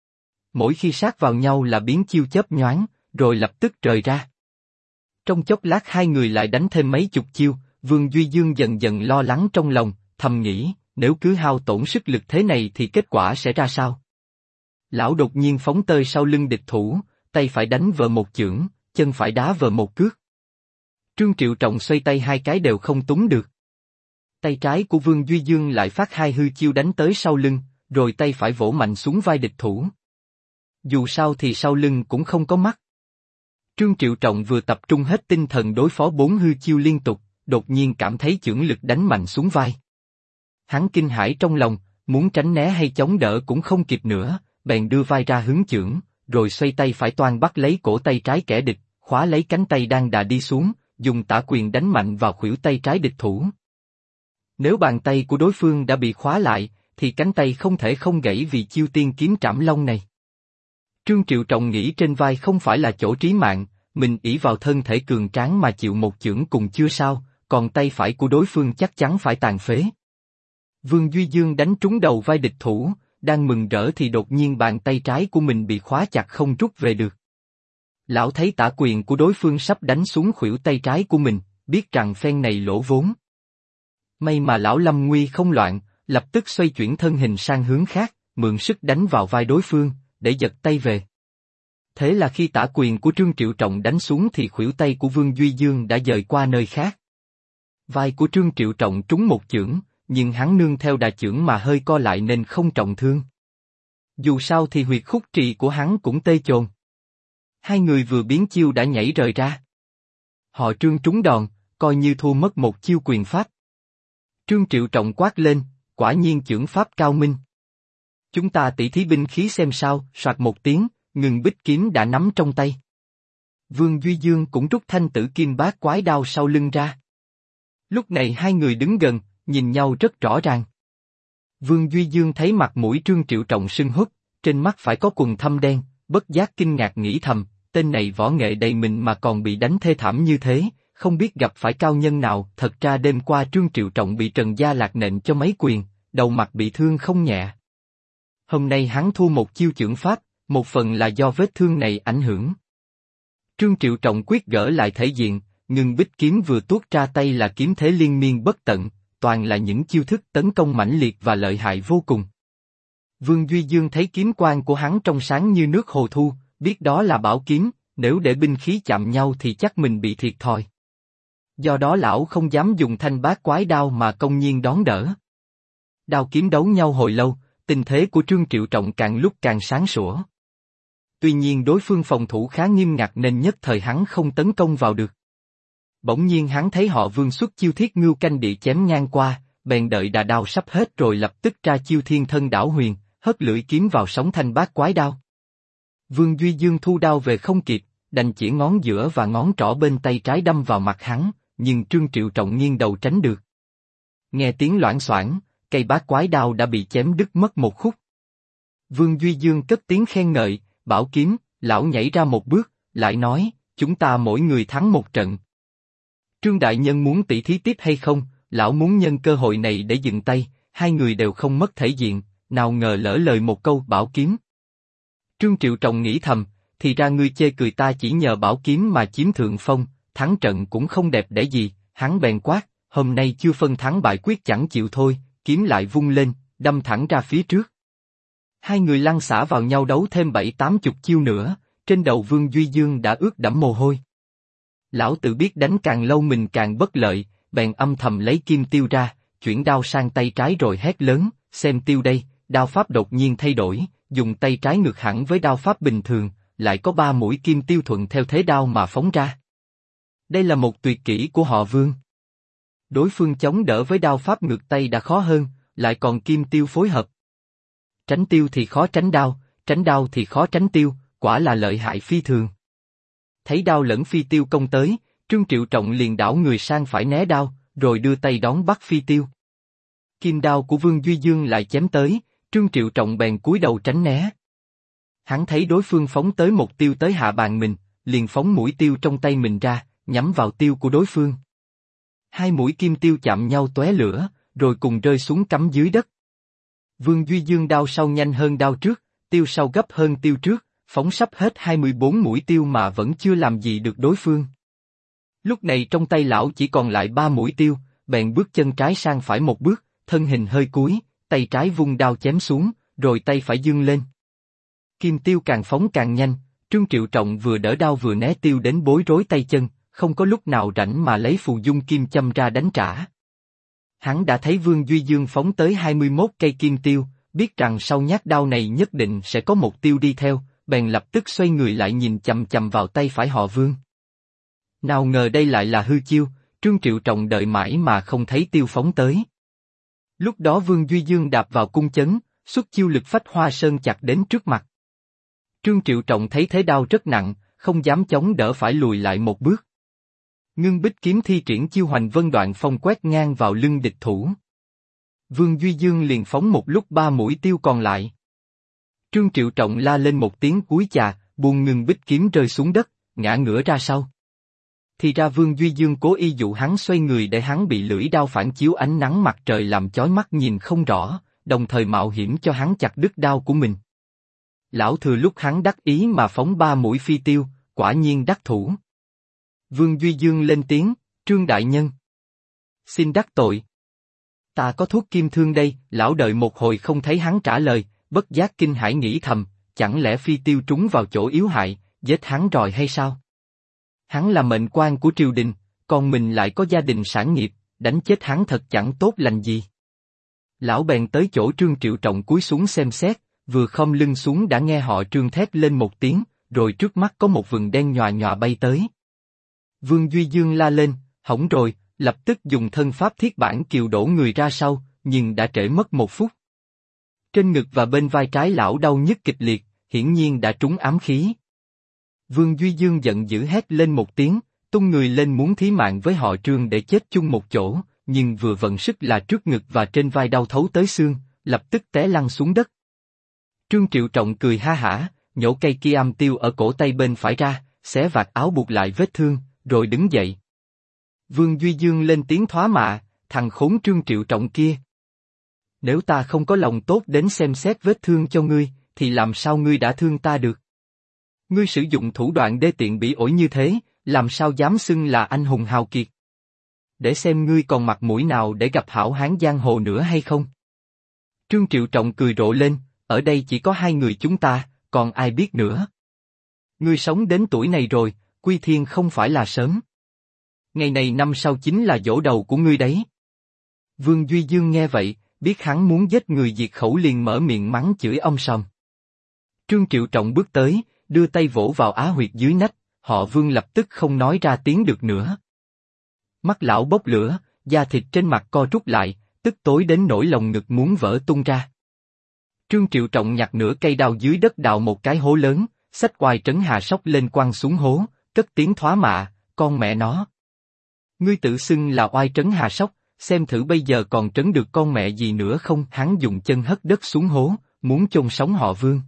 mỗi khi sát vào nhau là biến chiêu chớp nhoáng, rồi lập tức rời ra. Trong chốc lát hai người lại đánh thêm mấy chục chiêu, Vương Duy Dương dần dần lo lắng trong lòng, thầm nghĩ, nếu cứ hao tổn sức lực thế này thì kết quả sẽ ra sao? Lão đột nhiên phóng tơi sau lưng địch thủ, tay phải đánh vờ một chưởng, chân phải đá vờ một cước. Trương Triệu Trọng xoay tay hai cái đều không túng được. Tay trái của Vương Duy Dương lại phát hai hư chiêu đánh tới sau lưng, rồi tay phải vỗ mạnh xuống vai địch thủ. Dù sao thì sau lưng cũng không có mắt. Trương Triệu Trọng vừa tập trung hết tinh thần đối phó 4 hư chiêu liên tục, đột nhiên cảm thấy chưởng lực đánh mạnh xuống vai. Hắn kinh hãi trong lòng, muốn tránh né hay chống đỡ cũng không kịp nữa, bèn đưa vai ra hứng chưởng, rồi xoay tay phải toan bắt lấy cổ tay trái kẻ địch, khóa lấy cánh tay đang đà đi xuống, dùng tả quyền đánh mạnh vào khuỷu tay trái địch thủ. Nếu bàn tay của đối phương đã bị khóa lại, thì cánh tay không thể không gãy vì chiêu tiên kiếm trảm long này. Trương Triệu Trọng nghĩ trên vai không phải là chỗ trí mạng, mình ỷ vào thân thể cường tráng mà chịu một chưởng cùng chưa sao, còn tay phải của đối phương chắc chắn phải tàn phế. Vương Duy Dương đánh trúng đầu vai địch thủ, đang mừng rỡ thì đột nhiên bàn tay trái của mình bị khóa chặt không rút về được. Lão thấy tả quyền của đối phương sắp đánh xuống khuỷu tay trái của mình, biết rằng phen này lỗ vốn. May mà lão lâm nguy không loạn, lập tức xoay chuyển thân hình sang hướng khác, mượn sức đánh vào vai đối phương, để giật tay về. Thế là khi tả quyền của Trương Triệu Trọng đánh xuống thì khuỷu tay của Vương Duy Dương đã dời qua nơi khác. Vai của Trương Triệu Trọng trúng một chưởng, nhưng hắn nương theo đà chưởng mà hơi co lại nên không trọng thương. Dù sao thì huyệt khúc trì của hắn cũng tê chồn. Hai người vừa biến chiêu đã nhảy rời ra. Họ Trương trúng đòn, coi như thua mất một chiêu quyền pháp. Trương Triệu Trọng quát lên, quả nhiên chưởng pháp cao minh. Chúng ta tỉ thí binh khí xem sao, soạt một tiếng, ngừng bích kiếm đã nắm trong tay. Vương Duy Dương cũng rút thanh tử kim bát quái đao sau lưng ra. Lúc này hai người đứng gần, nhìn nhau rất rõ ràng. Vương Duy Dương thấy mặt mũi Trương Triệu Trọng sưng húp, trên mắt phải có quầng thâm đen, bất giác kinh ngạc nghĩ thầm, tên này võ nghệ đầy mình mà còn bị đánh thê thảm như thế, không biết gặp phải cao nhân nào. Thật ra đêm qua Trương Triệu Trọng bị Trần Gia Lạc nện cho mấy quyền, đầu mặt bị thương không nhẹ. Hôm nay hắn thua một chiêu chưởng pháp, một phần là do vết thương này ảnh hưởng. Trương Triệu Trọng quyết gỡ lại thể diện, ngừng bích kiếm vừa tuốt ra tay là kiếm thế liên miên bất tận, toàn là những chiêu thức tấn công mãnh liệt và lợi hại vô cùng. Vương Duy Dương thấy kiếm quang của hắn trong sáng như nước hồ thu, biết đó là bảo kiếm, nếu để binh khí chạm nhau thì chắc mình bị thiệt thòi. Do đó lão không dám dùng thanh bát quái đao mà công nhiên đón đỡ. Đao kiếm đấu nhau hồi lâu, tình thế của Trương Triệu Trọng càng lúc càng sáng sủa. Tuy nhiên đối phương phòng thủ khá nghiêm ngặt nên nhất thời hắn không tấn công vào được. Bỗng nhiên hắn thấy họ Vương xuất chiêu thiết ngưu canh địa chém ngang qua, bèn đợi đà đao sắp hết rồi lập tức ra chiêu thiên thân đảo huyền, hất lưỡi kiếm vào sóng thanh bát quái đao. Vương Duy Dương thu đao về không kịp, đành chỉ ngón giữa và ngón trỏ bên tay trái đâm vào mặt hắn, nhưng Trương Triệu Trọng nghiêng đầu tránh được. Nghe tiếng loảng xoảng, cây bát quái đao đã bị chém đứt mất một khúc. Vương Duy Dương cất tiếng khen ngợi, bảo kiếm, lão nhảy ra một bước, lại nói, chúng ta mỗi người thắng một trận. Trương đại nhân muốn tỷ thí tiếp hay không? Lão muốn nhân cơ hội này để dừng tay, hai người đều không mất thể diện, nào ngờ lỡ lời một câu bảo kiếm. Trương Triệu Trọng nghĩ thầm, thì ra ngươi chê cười ta chỉ nhờ bảo kiếm mà chiếm thượng phong, thắng trận cũng không đẹp đẽ gì, hắn bèn quát, hôm nay chưa phân thắng bại quyết chẳng chịu thôi, kiếm lại vung lên, đâm thẳng ra phía trước. Hai người lăn xả vào nhau đấu thêm 7-80 chiêu nữa, trên đầu Vương Duy Dương đã ướt đẫm mồ hôi. Lão tự biết đánh càng lâu mình càng bất lợi, bèn âm thầm lấy kim tiêu ra, chuyển đao sang tay trái rồi hét lớn, xem tiêu đây, đao pháp đột nhiên thay đổi, dùng tay trái ngược hẳn với đao pháp bình thường, lại có 3 mũi kim tiêu thuận theo thế đao mà phóng ra. Đây là một tuyệt kỹ của họ Vương. Đối phương chống đỡ với đao pháp ngược tay đã khó hơn, lại còn kim tiêu phối hợp. Tránh tiêu thì khó tránh đao thì khó tránh tiêu, quả là lợi hại phi thường. Thấy đao lẫn phi tiêu công tới, Trương Triệu Trọng liền đảo người sang phải né đao, rồi đưa tay đón bắt phi tiêu. Kim đao của Vương Duy Dương lại chém tới, Trương Triệu Trọng bèn cúi đầu tránh né. Hắn thấy đối phương phóng tới một tiêu tới hạ bàn mình, liền phóng mũi tiêu trong tay mình ra, nhắm vào tiêu của đối phương. Hai mũi kim tiêu chạm nhau tóe lửa, rồi cùng rơi xuống cắm dưới đất. Vương Duy Dương đao sau nhanh hơn đao trước, tiêu sau gấp hơn tiêu trước, phóng sắp hết 24 mũi tiêu mà vẫn chưa làm gì được đối phương. Lúc này trong tay lão chỉ còn lại 3 mũi tiêu, bèn bước chân trái sang phải một bước, thân hình hơi cúi, tay trái vung đao chém xuống, rồi tay phải giương lên. Kim tiêu càng phóng càng nhanh, Trương Triệu Trọng vừa đỡ đao vừa né tiêu đến bối rối tay chân, không có lúc nào rảnh mà lấy phù dung kim châm ra đánh trả. Hắn đã thấy Vương Duy Dương phóng tới 21 cây kim tiêu, biết rằng sau nhát đao này nhất định sẽ có một tiêu đi theo, bèn lập tức xoay người lại nhìn chằm chằm vào tay phải họ Vương. Nào ngờ đây lại là hư chiêu, Trương Triệu Trọng đợi mãi mà không thấy tiêu phóng tới. Lúc đó Vương Duy Dương đạp vào cung chấn, xuất chiêu lực phách hoa sơn chặt đến trước mặt. Trương Triệu Trọng thấy thế đao rất nặng, không dám chống đỡ phải lùi lại một bước. Ngưng bích kiếm thi triển chiêu hoành vân đoạn phong quét ngang vào lưng địch thủ. Vương Duy Dương liền phóng một lúc 3 mũi tiêu còn lại. Trương Triệu Trọng la lên một tiếng cúi chà, buông ngưng bích kiếm rơi xuống đất, ngã ngửa ra sau. Thì ra Vương Duy Dương cố ý dụ hắn xoay người để hắn bị lưỡi đao phản chiếu ánh nắng mặt trời làm chói mắt nhìn không rõ, đồng thời mạo hiểm cho hắn chặt đứt đao của mình. Lão thừa lúc hắn đắc ý mà phóng 3 mũi phi tiêu, quả nhiên đắc thủ. Vương Duy Dương lên tiếng, Trương đại nhân. Xin đắc tội. Ta có thuốc kim thương đây, lão đợi một hồi không thấy hắn trả lời, bất giác kinh hãi nghĩ thầm, chẳng lẽ phi tiêu trúng vào chỗ yếu hại, giết hắn rồi hay sao? Hắn là mệnh quan của triều đình, còn mình lại có gia đình sản nghiệp, đánh chết hắn thật chẳng tốt lành gì. Lão bèn tới chỗ Trương Triệu Trọng cúi xuống xem xét, vừa khom lưng xuống đã nghe họ Trương thét lên một tiếng, rồi trước mắt có một vừng đen nhòa nhòa bay tới. Vương Duy Dương la lên, hỏng rồi, lập tức dùng thân pháp thiết bản kiều đổ người ra sau, nhưng đã trễ mất 1 phút. Trên ngực và bên vai trái lão đau nhức kịch liệt, hiển nhiên đã trúng ám khí. Vương Duy Dương giận dữ hét lên một tiếng, tung người lên muốn thí mạng với họ Trương để chết chung một chỗ, nhưng vừa vận sức là trước ngực và trên vai đau thấu tới xương, lập tức té lăn xuống đất. Trương Triệu Trọng cười ha hả, nhổ cây kia am tiêu ở cổ tay bên phải ra, xé vạt áo buộc lại vết thương, rồi đứng dậy. Vương Duy Dương lên tiếng thóa mạ, thằng khốn Trương Triệu Trọng kia. Nếu ta không có lòng tốt đến xem xét vết thương cho ngươi, thì làm sao ngươi đã thương ta được? Ngươi sử dụng thủ đoạn đê tiện bỉ ổi như thế, làm sao dám xưng là anh hùng hào kiệt? Để xem ngươi còn mặt mũi nào để gặp hảo hán giang hồ nữa hay không? Trương Triệu Trọng cười rộ lên, ở đây chỉ có 2 người chúng ta, còn ai biết nữa? Ngươi sống đến tuổi này rồi, quy thiên không phải là sớm. Ngày này năm sau chính là giỗ đầu của ngươi đấy. Vương Duy Dương nghe vậy, biết hắn muốn giết người diệt khẩu liền mở miệng mắng chửi ông sòm. Trương Triệu Trọng bước tới, đưa tay vỗ vào á huyệt dưới nách, họ Vương lập tức không nói ra tiếng được nữa. Mắt lão bốc lửa, da thịt trên mặt co rút lại, tức tối đến nỗi lồng ngực muốn vỡ tung ra. Trương Triệu Trọng nhặt nửa cây đao dưới đất đào một cái hố lớn, xách oai Trấn Hà Sóc lên quăng xuống hố, cất tiếng thóa mạ, con mẹ nó. Ngươi tự xưng là oai Trấn Hà Sóc, xem thử bây giờ còn trấn được con mẹ gì nữa không? Hắn dùng chân hất đất xuống hố, muốn chôn sống họ Vương.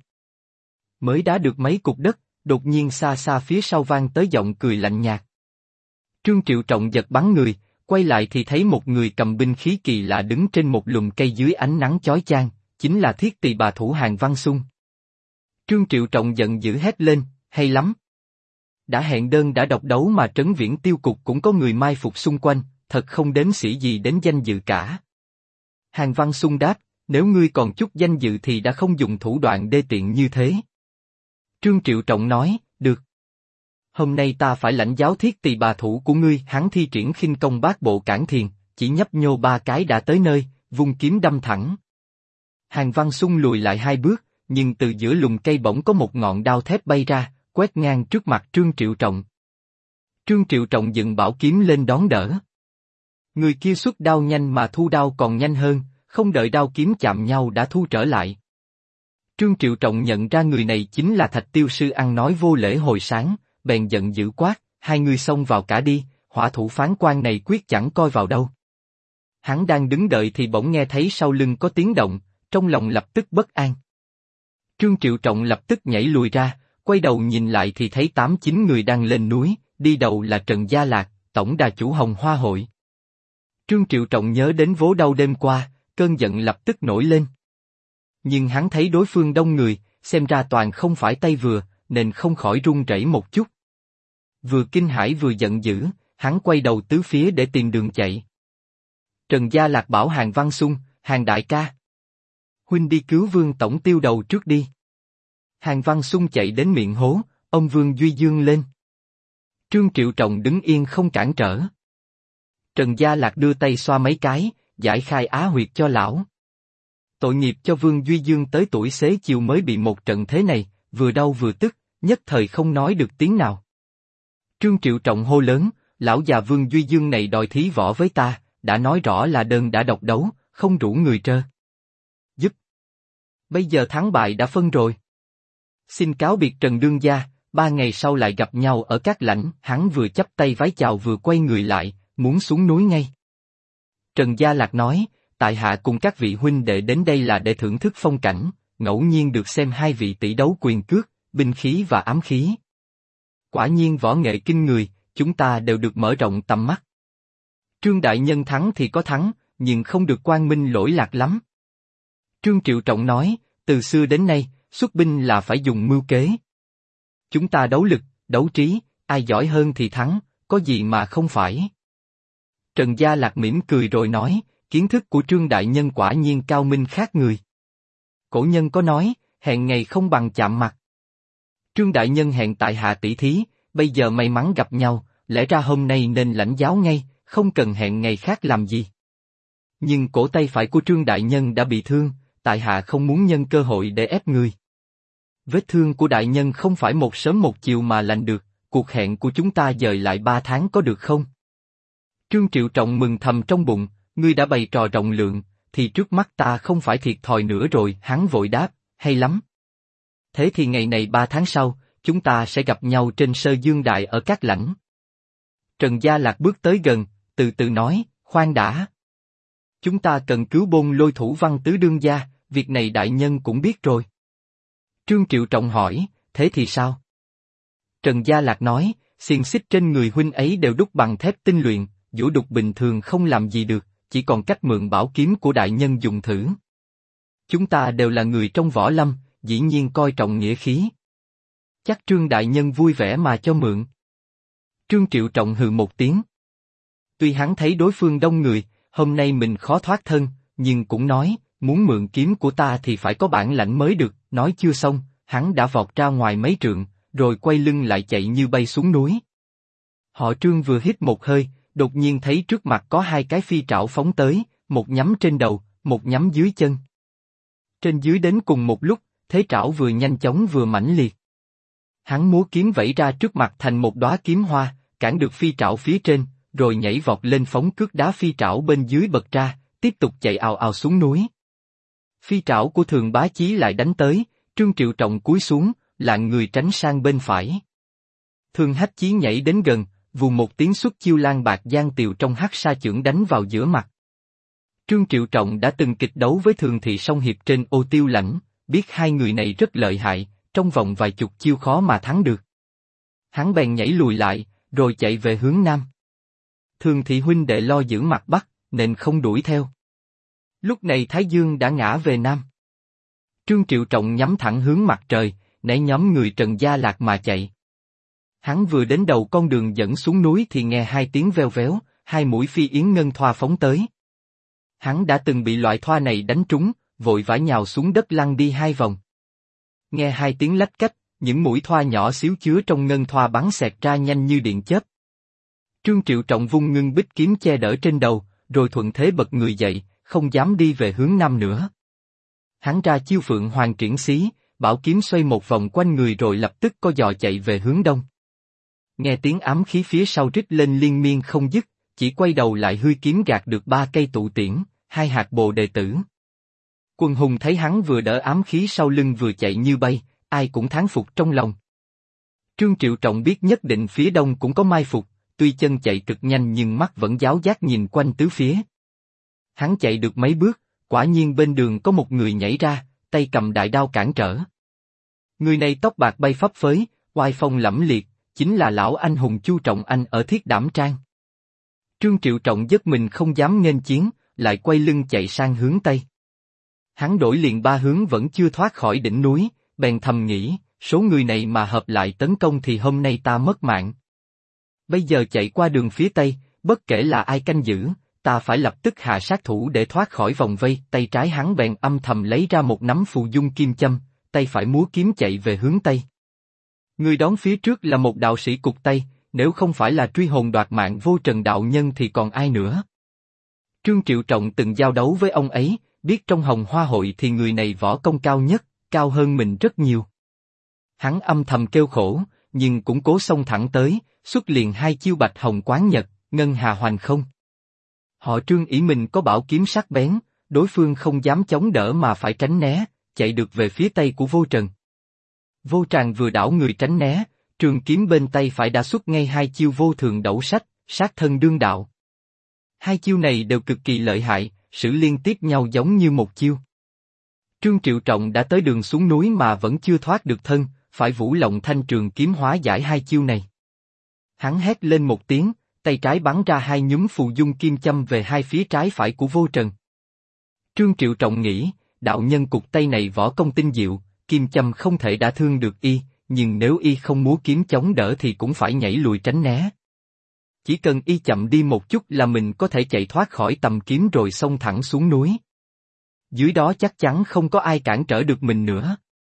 Mới đá được mấy cục đất, đột nhiên xa xa phía sau vang tới giọng cười lạnh nhạt. Trương Triệu Trọng giật bắn người, quay lại thì thấy một người cầm binh khí kỳ lạ đứng trên một lùm cây dưới ánh nắng chói chang, chính là Thiết Tỳ bà thủ Hàn Văn Xung. Trương Triệu Trọng giận dữ hét lên, hay lắm. Đã hẹn đơn đã độc đấu mà Trấn Viễn Tiêu cục cũng có người mai phục xung quanh, thật không đếm xỉa gì đến danh dự cả. Hàn Văn Xung đáp, nếu ngươi còn chút danh dự thì đã không dùng thủ đoạn đê tiện như thế. Trương Triệu Trọng nói, được. Hôm nay ta phải lãnh giáo Thiết Tỳ bà thủ của ngươi. Hắn thi triển khinh công bát bộ cản thiền, chỉ nhấp nhô 3 cái đã tới nơi, vung kiếm đâm thẳng. Hàn Văn Xung lùi lại 2 bước, nhưng từ giữa lùm cây bỗng có một ngọn đao thép bay ra, quét ngang trước mặt Trương Triệu Trọng. Trương Triệu Trọng dựng bảo kiếm lên đón đỡ. Người kia xuất đao nhanh mà thu đao còn nhanh hơn, không đợi đao kiếm chạm nhau đã thu trở lại. Trương Triệu Trọng nhận ra người này chính là Thạch Tiêu Sư ăn nói vô lễ hồi sáng, bèn giận dữ quát, 2 người xông vào cả đi, hỏa thủ phán quan này quyết chẳng coi vào đâu. Hắn đang đứng đợi thì bỗng nghe thấy sau lưng có tiếng động, trong lòng lập tức bất an. Trương Triệu Trọng lập tức nhảy lùi ra, quay đầu nhìn lại thì thấy 8-9 người đang lên núi, đi đầu là Trần Gia Lạc, tổng đà chủ Hồng Hoa Hội. Trương Triệu Trọng nhớ đến vố đau đêm qua, cơn giận lập tức nổi lên. Nhưng hắn thấy đối phương đông người, xem ra toàn không phải tay vừa, nên không khỏi run rẩy một chút. Vừa kinh hãi vừa giận dữ, hắn quay đầu tứ phía để tìm đường chạy. Trần Gia Lạc bảo Hàn Văn Xung, Hàn đại ca. Huynh đi cứu Vương tổng tiêu đầu trước đi. Hàn Văn Xung chạy đến miệng hố, ông Vương Duy Dương lên. Trương Triệu Trọng đứng yên không cản trở. Trần Gia Lạc đưa tay xoa mấy cái, giải khai á huyệt cho lão. Tội nghiệp cho Vương Duy Dương tới tuổi xế chiều mới bị một trận thế này, vừa đau vừa tức, nhất thời không nói được tiếng nào. Trương Triệu Trọng hô lớn, lão già Vương Duy Dương này đòi thí võ với ta, đã nói rõ là đơn đã độc đấu, không rủ người trơ. Giúp. Bây giờ thắng bại đã phân rồi. Xin cáo biệt Trần đương gia, 3 ngày sau lại gặp nhau ở Cát Lãnh. Hắn vừa chắp tay vái chào vừa quay người lại, muốn xuống núi ngay. Trần Gia Lạc nói, tại hạ cùng các vị huynh đệ đến đây là để thưởng thức phong cảnh, ngẫu nhiên được xem hai vị tỷ đấu quyền cước, binh khí và ám khí. Quả nhiên võ nghệ kinh người, chúng ta đều được mở rộng tầm mắt. Trương đại nhân thắng thì có thắng, nhưng không được quang minh lỗi lạc lắm. Trương Triệu Trọng nói, từ xưa đến nay, xuất binh là phải dùng mưu kế. Chúng ta đấu lực, đấu trí, ai giỏi hơn thì thắng, có gì mà không phải. Trần Gia Lạc mỉm cười rồi nói, kiến thức của Trương đại nhân quả nhiên cao minh khác người. Cổ nhân có nói, hẹn ngày không bằng chạm mặt. Trương đại nhân hẹn tại hạ tỷ thí, bây giờ may mắn gặp nhau, lẽ ra hôm nay nên lãnh giáo ngay, không cần hẹn ngày khác làm gì. Nhưng cổ tay phải của Trương đại nhân đã bị thương, tại hạ không muốn nhân cơ hội để ép người. Vết thương của đại nhân không phải một sớm một chiều mà lành được, cuộc hẹn của chúng ta dời lại 3 tháng có được không? Trương Triệu Trọng mừng thầm trong bụng, ngươi đã bày trò rộng lượng, thì trước mắt ta không phải thiệt thòi nữa rồi. Hắn vội đáp, hay lắm. Thế thì ngày này 3 tháng sau, chúng ta sẽ gặp nhau trên Sơ Dương Đại ở Cát Lãnh. Trần Gia Lạc bước tới gần, từ từ nói, khoan đã. Chúng ta cần cứu Bôn Lôi thủ Văn tứ đương gia, việc này đại nhân cũng biết rồi. Trương Triệu Trọng hỏi, thế thì sao? Trần Gia Lạc nói, xiềng xích trên người huynh ấy đều đúc bằng thép tinh luyện, vũ đục bình thường không làm gì được, chỉ còn cách mượn bảo kiếm của đại nhân dùng thử. Chúng ta đều là người trong võ lâm, dĩ nhiên coi trọng nghĩa khí. Chắc Trương đại nhân vui vẻ mà cho mượn. Trương Triệu Trọng hừ một tiếng. Tuy hắn thấy đối phương đông người, hôm nay mình khó thoát thân, nhưng cũng nói, muốn mượn kiếm của ta thì phải có bản lãnh mới được. Nói chưa xong, hắn đã vọt ra ngoài mấy trượng, rồi quay lưng lại chạy như bay xuống núi. Họ Trương vừa hít một hơi, đột nhiên thấy trước mặt có 2 cái phi trảo phóng tới, một nhắm trên đầu, một nhắm dưới chân. Trên dưới đến cùng một lúc, thế trảo vừa nhanh chóng vừa mãnh liệt. Hắn múa kiếm vẫy ra trước mặt thành một đóa kiếm hoa, cản được phi trảo phía trên, rồi nhảy vọt lên phóng cước đá phi trảo bên dưới bật ra, tiếp tục chạy ào ào xuống núi. Phi trảo của Thường Bá Chí lại đánh tới, Trương Triệu Trọng cúi xuống, lạng người tránh sang bên phải. Thường Hách Chí nhảy đến gần, vù một tiếng xuất chiêu Lan Bạc Giang Tiều trong hắc sa chưởng đánh vào giữa mặt. Trương Triệu Trọng đã từng kịch đấu với Thường Thị Song Hiệp trên Ô Tiêu Lãnh, biết hai người này rất lợi hại, trong vòng vài chục chiêu khó mà thắng được. Hắn bèn nhảy lùi lại, rồi chạy về hướng nam. Thường Thị huynh đệ lo giữ mặt Bắc, nên không đuổi theo. Lúc này Thái Dương đã ngã về nam. Trương Triệu Trọng nhắm thẳng hướng mặt trời, né nhóm người Trần Gia Lạc mà chạy. Hắn vừa đến đầu con đường dẫn xuống núi thì nghe 2 tiếng veo véo, 2 mũi phi yến ngân thoa phóng tới. Hắn đã từng bị loại thoa này đánh trúng, vội vã nhào xuống đất lăn đi 2 vòng. Nghe 2 tiếng lách cách, những mũi thoa nhỏ xíu chứa trong ngân thoa bắn xẹt ra nhanh như điện chớp. Trương Triệu Trọng vung ngưng bích kiếm che đỡ trên đầu, rồi thuận thế bật người dậy, không dám đi về hướng nam nữa. Hắn ra chiêu Phượng Hoàng triển xí, bảo kiếm xoay một vòng quanh người rồi lập tức co giò chạy về hướng đông. Nghe tiếng ám khí phía sau rít lên liên miên không dứt, chỉ quay đầu lại hươi kiếm gạt được 3 cây tụ tiễn, 2 hạt bồ đề tử. Quần hùng thấy hắn vừa đỡ ám khí sau lưng vừa chạy như bay, ai cũng thán phục trong lòng. Trương Triệu Trọng biết nhất định phía đông cũng có mai phục, tuy chân chạy cực nhanh nhưng mắt vẫn giáo giác nhìn quanh tứ phía. Hắn chạy được mấy bước, quả nhiên bên đường có một người nhảy ra, tay cầm đại đao cản trở. Người này tóc bạc bay phấp phới, oai phong lẫm liệt, chính là lão anh hùng Chu Trọng Anh ở Thiết Đảm Trang. Trương Triệu Trọng giật mình không dám nghênh chiến, lại quay lưng chạy sang hướng tây. Hắn đổi liền 3 hướng vẫn chưa thoát khỏi đỉnh núi, bèn thầm nghĩ, số người này mà hợp lại tấn công thì hôm nay ta mất mạng. Bây giờ chạy qua đường phía tây, bất kể là ai canh giữ, ta phải lập tức hạ sát thủ để thoát khỏi vòng vây. Tay trái hắn bèn âm thầm lấy ra một nắm phù dung kim châm, tay phải múa kiếm chạy về hướng tây. Người đón phía trước là một đạo sĩ cụt tay, nếu không phải là truy hồn đoạt mạng Vô Trần đạo nhân thì còn ai nữa. Trương Triệu Trọng từng giao đấu với ông ấy, biết trong Hồng Hoa hội thì người này võ công cao nhất, cao hơn mình rất nhiều. Hắn âm thầm kêu khổ, nhưng cũng cố xông thẳng tới, xuất liền hai chiêu Bạch Hồng Quán Nhật, Ngân Hà Hoành Không. Họ Trương ỷ mình có bảo kiếm sắc bén, đối phương không dám chống đỡ mà phải tránh né, chạy được về phía tây của Vô Trần. Vô Tràng vừa đảo người tránh né, trường kiếm bên tay phải đã xuất ngay hai chiêu Vô Thường Đẩu Sách, Sát Thân Đương Đạo. Hai chiêu này đều cực kỳ lợi hại, sử liên tiếp nhau giống như một chiêu. Trương Triệu Trọng đã tới đường xuống núi mà vẫn chưa thoát được thân, phải vũ lộng thanh trường kiếm hóa giải hai chiêu này. Hắn hét lên một tiếng, tay trái bắn ra hai nhúm phù dung kim châm về hai phía trái phải của Vô Trần. Trương Triệu Trọng nghĩ, đạo nhân cục tay này võ công tinh diệu, kim châm không thể đả thương được y, nhưng nếu y không múa kiếm chống đỡ thì cũng phải nhảy lùi tránh né. Chỉ cần y chậm đi một chút là mình có thể chạy thoát khỏi tầm kiếm rồi xông thẳng xuống núi. Dưới đó chắc chắn không có ai cản trở được mình nữa.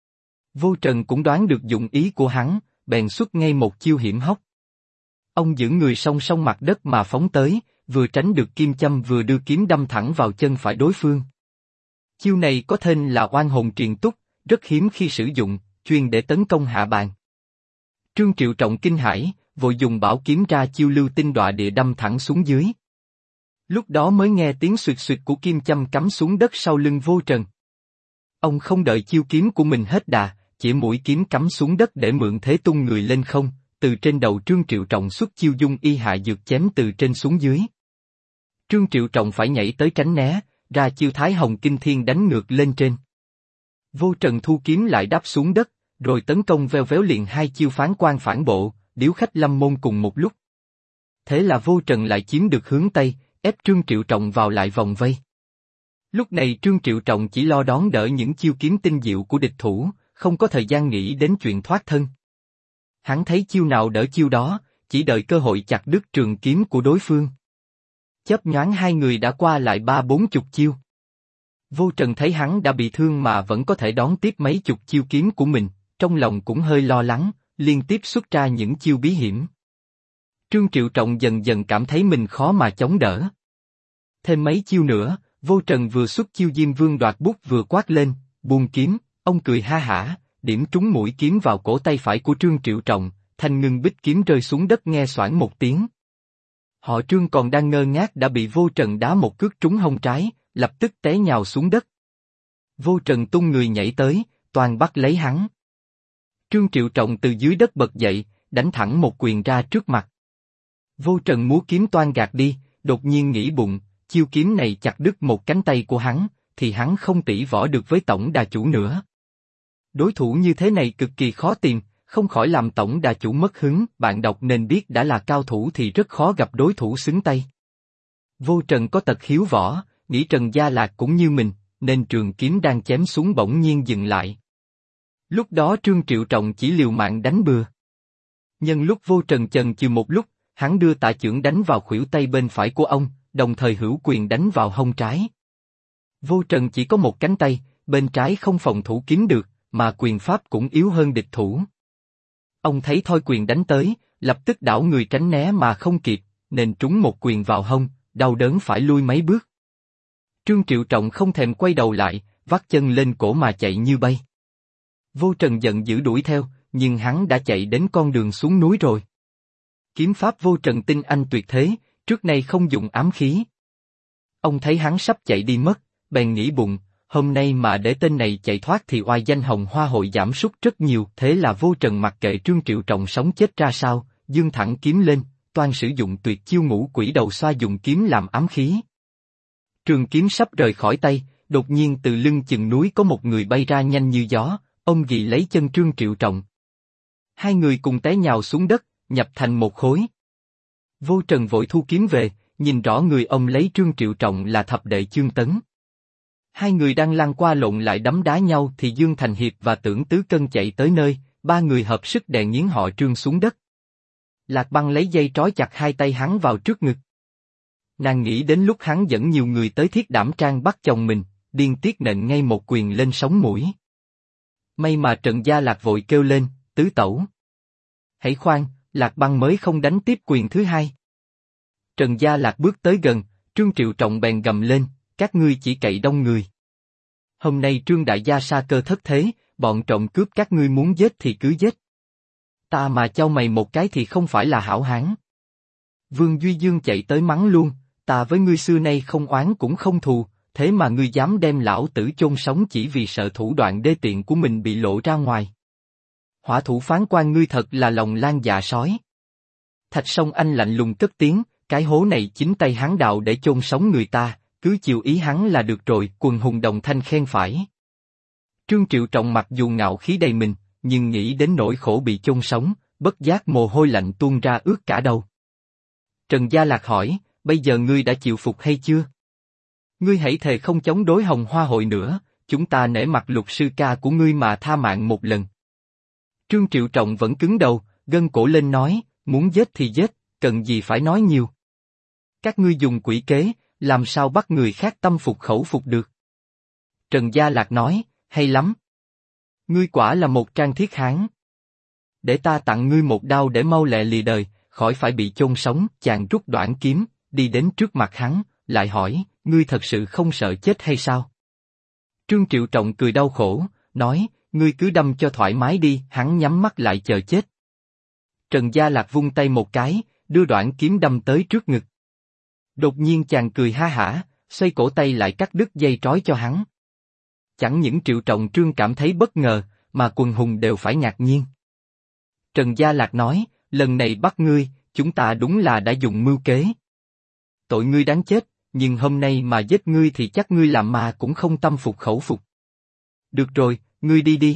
Vô Trần cũng đoán được dụng ý của hắn, bèn xuất ngay một chiêu hiểm hóc. Ông giữ người song song mặt đất mà phóng tới, vừa tránh được kim châm vừa đưa kiếm đâm thẳng vào chân phải đối phương. Chiêu này có tên là oan hồn triền túc, rất hiếm khi sử dụng, chuyên để tấn công hạ bàn. Trương Triệu Trọng kinh hãi, vội dùng bảo kiếm ra chiêu lưu tinh đọa địa đâm thẳng xuống dưới. Lúc đó mới nghe tiếng xoẹt xoẹt của kim châm cắm xuống đất sau lưng Vô Trần. Ông không đợi chiêu kiếm của mình hết đà, chỉ mũi kiếm cắm xuống đất để mượn thế tung người lên không, từ trên đầu Trương Triệu Trọng xuất chiêu dung y hạ dược chém từ trên xuống dưới. Trương Triệu Trọng phải nhảy tới tránh né, ra chiêu Thái Hồng Kinh Thiên đánh ngược lên trên. Vô Trần thu kiếm lại đáp xuống đất, rồi tấn công veo véo liền hai chiêu Phán Quan Phản Bộ, Điếu Khách Lâm Môn cùng một lúc. Thế là Vô Trần lại chiếm được hướng Tây, ép Trương Triệu Trọng vào lại vòng vây. Lúc này Trương Triệu Trọng chỉ lo đón đỡ những chiêu kiếm tinh diệu của địch thủ, không có thời gian nghĩ đến chuyện thoát thân. Hắn thấy chiêu nào đỡ chiêu đó, chỉ đợi cơ hội chặt đứt trường kiếm của đối phương. Chớp nhoáng hai người đã qua lại 30-40 chiêu. Vô Trần thấy hắn đã bị thương mà vẫn có thể đón tiếp mấy chục chiêu kiếm của mình, trong lòng cũng hơi lo lắng, liên tiếp xuất ra những chiêu bí hiểm. Trương Triệu Trọng dần dần cảm thấy mình khó mà chống đỡ. Thêm mấy chiêu nữa, Vô Trần vừa xuất chiêu Diêm Vương Đoạt Bút vừa quát lên, buông kiếm, ông cười ha hả, điểm trúng mũi kiếm vào cổ tay phải của Trương Triệu Trọng, thanh ngưng bích kiếm rơi xuống đất nghe xoảng một tiếng. Họ Trương còn đang ngơ ngác đã bị Vô Trần đá một cước trúng hông trái, lập tức té nhào xuống đất. Vô Trần tung người nhảy tới, toàn bắt lấy hắn. Trương Triệu Trọng từ dưới đất bật dậy, đánh thẳng một quyền ra trước mặt. Vô Trần múa kiếm toan gạt đi, đột nhiên nghĩ bụng, chiêu kiếm này chặt đứt một cánh tay của hắn, thì hắn không tỷ võ được với tổng đà chủ nữa. Đối thủ như thế này cực kỳ khó tìm, không khỏi làm tổng đà chủ mất hứng. Bạn đọc nên biết đã là cao thủ thì rất khó gặp đối thủ xứng tay. Vô Trần có tật khiếu võ, nghĩ Trần Gia Lạc cũng như mình, nên trường kiếm đang chém xuống bỗng nhiên dừng lại. Lúc đó Trương Triệu Trọng chỉ liều mạng đánh bừa. Nhân lúc Vô Trần chần chừ một lúc, hắn đưa tạ chưởng đánh vào khuỷu tay bên phải của ông, đồng thời hữu quyền đánh vào hông trái. Vô Trần chỉ có một cánh tay, bên trái không phòng thủ kiếm được, mà quyền pháp cũng yếu hơn địch thủ. Ông thấy thôi quyền đánh tới, lập tức đảo người tránh né mà không kịp, nên trúng một quyền vào hông, đau đớn phải lui mấy bước. Trương Triệu Trọng không thèm quay đầu lại, vắt chân lên cổ mà chạy như bay. Vô Trần giận dữ đuổi theo, nhưng hắn đã chạy đến con đường xuống núi rồi. Kiếm pháp Vô Trần tinh anh tuyệt thế, trước nay không dùng ám khí. Ông thấy hắn sắp chạy đi mất, bèn nghĩ bụng, hôm nay mà để tên này chạy thoát thì oai danh Hồng Hoa hội giảm sút rất nhiều. Thế là Vô Trần mặc kệ Trương Triệu Trọng sống chết ra sao, giương thẳng kiếm lên, toan sử dụng tuyệt chiêu Ngũ Quỷ Đầu Xoa dùng kiếm làm ám khí. Trường kiếm sắp rời khỏi tay, đột nhiên từ lưng chừng núi có một người bay ra nhanh như gió, ông ghì lấy chân Trương Triệu Trọng. Hai người cùng té nhào xuống đất, nhập thành một khối. Vô Trần vội thu kiếm về, nhìn rõ người ông lấy Trương Triệu Trọng là thập đệ Chương Tấn. Hai người đang lăn qua lộn lại đấm đá nhau thì Dương Thành Hiệp và Tưởng Tứ Cân chạy tới nơi, ba người hợp sức đè nghiến họ Trương xuống đất. Lạc Băng lấy dây trói chặt hai tay hắn vào trước ngực. Nàng nghĩ đến lúc hắn dẫn nhiều người tới Thiết Đảm Trang bắt chồng mình, điên tiết nện ngay một quyền lên sống mũi. May mà Trần Gia Lạc vội kêu lên, tứ tẩu. Hãy khoan, Lạc Băng mới không đánh tiếp quyền thứ hai. Trần Gia Lạc bước tới gần, Trương Triệu Trọng bèn gầm lên, các ngươi chỉ cậy đông người. Hôm nay Trương Đại Gia sa cơ thất thế, bọn trộm cướp các ngươi muốn giết thì cứ giết. Ta mà cho mày một cái thì không phải là hảo hán. Vương Duy Dương chạy tới mắng luôn, ta với ngươi xưa nay không oán cũng không thù, thế mà ngươi dám đem lão tử chôn sống chỉ vì sợ thủ đoạn đê tiện của mình bị lộ ra ngoài. Hỏa thủ phán quan ngươi thật là lòng lan dạ sói. Thạch Sông Anh lạnh lùng cất tiếng, cái hố này chính tay hắn đạo để chôn sống người ta, cứ chiều ý hắn là được rồi. Quần hùng đồng thanh khen phải. Trương Triệu Trọng mặc dù ngạo khí đầy mình, nhưng nghĩ đến nỗi khổ bị chôn sống, bất giác mồ hôi lạnh tuôn ra ướt cả đầu. Trần Gia Lạc hỏi, bây giờ ngươi đã chịu phục hay chưa? Ngươi hãy thề không chống đối Hồng Hoa hội nữa, chúng ta nể mặt Lục sư ca của ngươi mà tha mạng một lần. Trương Triệu Trọng vẫn cứng đầu, gân cổ lên nói, muốn giết thì giết, cần gì phải nói nhiều. Các ngươi dùng quỷ kế, làm sao bắt người khác tâm phục khẩu phục được? Trần Gia Lạc nói, hay lắm. Ngươi quả là một trang thiết hán. Để ta tặng ngươi một đao để mau lẹ lìa đời, khỏi phải bị chôn sống. Chàng rút đoản kiếm, đi đến trước mặt hắn, lại hỏi, ngươi thật sự không sợ chết hay sao? Trương Triệu Trọng cười đau khổ, nói, ngươi cứ đâm cho thoải mái đi. Hắn nhắm mắt lại chờ chết. Trần Gia Lạc vung tay một cái, đưa đoản kiếm đâm tới trước ngực. Đột nhiên chàng cười ha hả, xoay cổ tay lại cắt đứt dây trói cho hắn. Chẳng những Triệu Trọng Trương cảm thấy bất ngờ, mà quần hùng đều phải ngạc nhiên. Trần Gia Lạc nói, lần này bắt ngươi, chúng ta đúng là đã dùng mưu kế. Tội ngươi đáng chết, nhưng hôm nay mà giết ngươi thì chắc ngươi làm mà cũng không tâm phục khẩu phục. Được rồi, ngươi đi đi.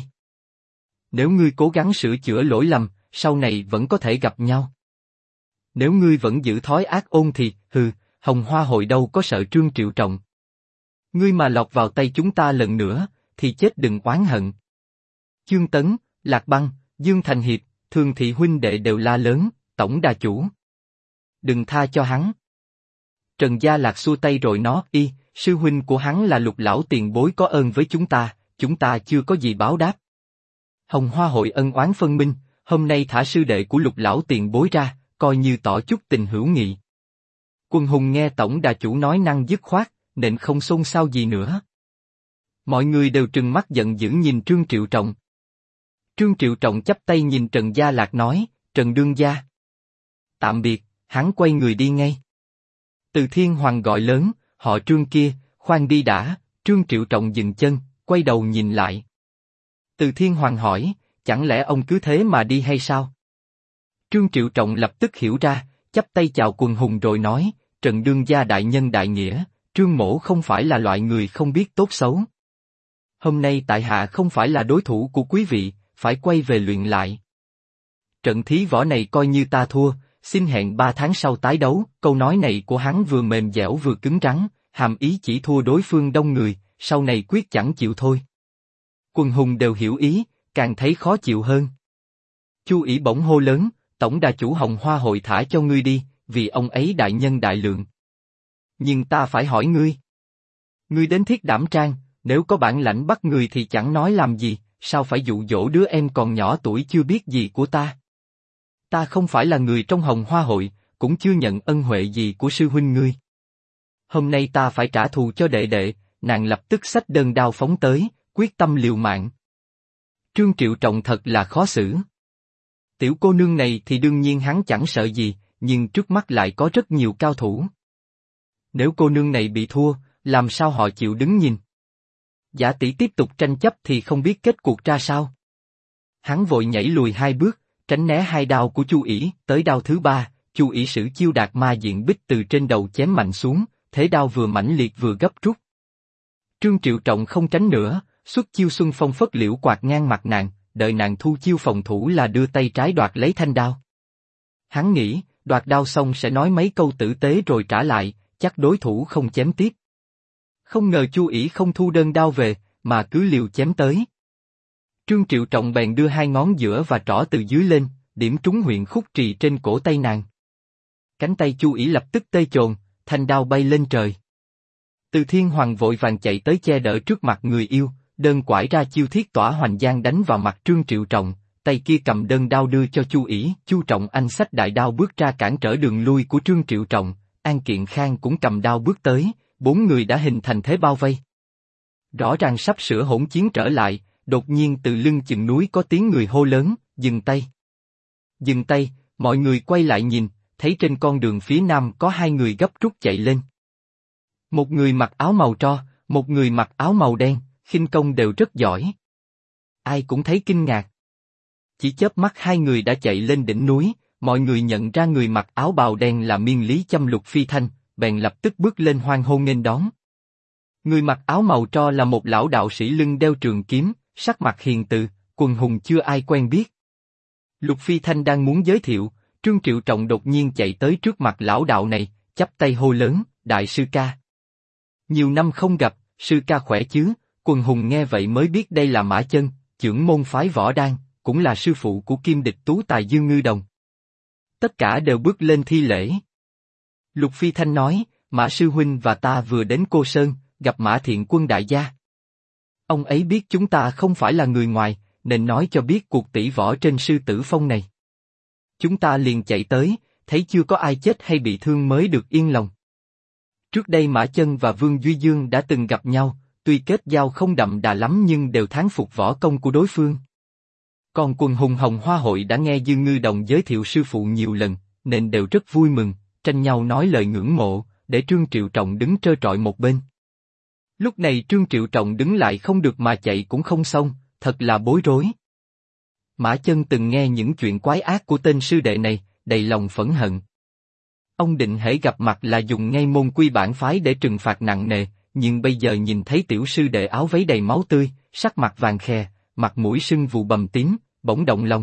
Nếu ngươi cố gắng sửa chữa lỗi lầm, sau này vẫn có thể gặp nhau. Nếu ngươi vẫn giữ thói ác ôn thì, Hồng Hoa hội đâu có sợ Trương Triệu Trọng. Ngươi mà lọt vào tay chúng ta lần nữa, thì chết đừng oán hận. Chương Tấn, Lạc Băng, Dương Thành Hiệp, Thường Thị huynh đệ đều la lớn, tổng đà chủ. Đừng tha cho hắn. Trần Gia Lạc xua tay rồi nói, sư huynh của hắn là Lục lão tiền bối có ơn với chúng ta chưa có gì báo đáp. Hồng Hoa hội ân oán phân minh, hôm nay thả sư đệ của Lục lão tiền bối ra, coi như tỏ chút tình hữu nghị. Quân hùng nghe tổng đà chủ nói năng dứt khoát, nên không xôn xao gì nữa. Mọi người đều trừng mắt giận dữ nhìn Trương Triệu Trọng. Trương Triệu Trọng chắp tay nhìn Trần Gia Lạc nói, Trần đương gia. Tạm biệt, hắn quay người đi ngay. Từ Thiên Hoàng gọi lớn, họ Trương kia, khoan đi đã. Trương Triệu Trọng dừng chân, quay đầu nhìn lại. Từ Thiên Hoàng hỏi, chẳng lẽ ông cứ thế mà đi hay sao? Trương Triệu Trọng lập tức hiểu ra, chắp tay chào quần hùng rồi nói, Trần đương gia đại nhân đại nghĩa, Trương mỗ không phải là loại người không biết tốt xấu. Hôm nay tại hạ không phải là đối thủ của quý vị, phải quay về luyện lại. Trận thí võ này coi như ta thua, xin hẹn 3 tháng sau tái đấu. Câu nói này của hắn vừa mềm dẻo vừa cứng rắn, hàm ý chỉ thua đối phương đông người, sau này quyết chẳng chịu thôi. Quần hùng đều hiểu ý, càng thấy khó chịu hơn. Chu ỷ bỗng hô lớn, tổng đà chủ Hồng Hoa hội thả cho ngươi đi, vì ông ấy đại nhân đại lượng. Nhưng ta phải hỏi ngươi. Ngươi đến Thiết Đảm Trang, nếu có bản lãnh bắt người thì chẳng nói làm gì, sao phải dụ dỗ đứa em còn nhỏ tuổi chưa biết gì của ta? Ta không phải là người trong Hồng Hoa hội, cũng chưa nhận ân huệ gì của sư huynh ngươi. Hôm nay ta phải trả thù cho đệ đệ. Nàng lập tức xách đơn đao phóng tới, quyết tâm liều mạng. Trương Triệu Trọng thật là khó xử. Tiểu cô nương này thì đương nhiên hắn chẳng sợ gì, nhưng trước mắt lại có rất nhiều cao thủ. Nếu cô nương này bị thua, làm sao họ chịu đứng nhìn? Giả tỷ tiếp tục tranh chấp thì không biết kết cuộc ra sao. Hắn vội nhảy lùi 2 bước, tránh né 2 đao của Chu ỷ. Tới đao thứ 3, Chu ỷ sử chiêu đạt ma diện bích từ trên đầu chém mạnh xuống, thế đao vừa mãnh liệt vừa gấp rút. Trương Triệu Trọng không tránh nữa, xuất chiêu xuân phong phất liễu quạt ngang mặt nàng, đợi nàng thu chiêu phòng thủ là đưa tay trái đoạt lấy thanh đao. Hắn nghĩ, đoạt đao xong sẽ nói mấy câu tử tế rồi trả lại, chắc đối thủ không chém tiếp. Không ngờ Chu ỷ không thu đơn đao về, mà cứ liều chém tới. Trương Triệu Trọng bèn đưa hai ngón giữa và trỏ từ dưới lên, điểm trúng huyện khúc trì trên cổ tay nàng. Cánh tay Chu ỷ lập tức tê chồn, thanh đao bay lên trời. Từ Thiên Hoàng vội vàng chạy tới che đỡ trước mặt người yêu, đơn quải ra chiêu thiết tỏa hoành giang đánh vào mặt Trương Triệu Trọng, tay kia cầm đơn đao đưa cho Chu ỷ. Chu Trọng Anh xách đại đao bước ra cản trở đường lui của Trương Triệu Trọng, An Kiện Khang cũng cầm đao bước tới, bốn người đã hình thành thế bao vây. Rõ ràng sắp sửa hỗn chiến trở lại, đột nhiên từ lưng chừng núi có tiếng người hô lớn, dừng tay. Dừng tay, mọi người quay lại nhìn, thấy trên con đường phía nam có hai người gấp rút chạy lên. Một người mặc áo màu tro, một người mặc áo màu đen, khinh công đều rất giỏi. Ai cũng thấy kinh ngạc. Chỉ chớp mắt hai người đã chạy lên đỉnh núi, mọi người nhận ra người mặc áo bào đen là Miên Lý Châm Lục Phi Thanh, bèn lập tức bước lên hoan hô nghênh đón. Người mặc áo màu tro là một lão đạo sĩ lưng đeo trường kiếm, sắc mặt hiền từ, quần hùng chưa ai quen biết. Lục Phi Thanh đang muốn giới thiệu, Trương Triệu Trọng đột nhiên chạy tới trước mặt lão đạo này, chắp tay hô lớn, đại sư ca. Nhiều năm không gặp, sư ca khỏe chứ? Quần hùng nghe vậy mới biết đây là Mã Chân, chưởng môn phái Võ Đan, cũng là sư phụ của Kim Địch Tú Tài Dương Ngư Đồng. Tất cả đều bước lên thi lễ. Lục Phi Thanh nói, Mã sư huynh và ta vừa đến Cô Sơn, gặp Mã Thiện Quân đại gia. Ông ấy biết chúng ta không phải là người ngoài, nên nói cho biết cuộc tỷ võ trên Sư Tử Phong này. Chúng ta liền chạy tới, thấy chưa có ai chết hay bị thương mới được yên lòng. Trước đây Mã Chân và Vương Duy Dương đã từng gặp nhau, tuy kết giao không đậm đà lắm nhưng đều thán phục võ công của đối phương. Còn quần hùng Hồng Hoa hội đã nghe Dương Ngư Đồng giới thiệu sư phụ nhiều lần, nên đều rất vui mừng, tranh nhau nói lời ngưỡng mộ, để Trương Triệu Trọng đứng trơ trọi một bên. Lúc này Trương Triệu Trọng đứng lại không được mà chạy cũng không xong, thật là bối rối. Mã Chân từng nghe những chuyện quái ác của tên sư đệ này, đầy lòng phẫn hận. Ông định hễ gặp mặt là dùng ngay môn quy bản phái để trừng phạt nặng nề, nhưng bây giờ nhìn thấy tiểu sư đệ áo váy đầy máu tươi, sắc mặt vàng khè, mặt mũi sưng vù bầm tím, bỗng động lòng.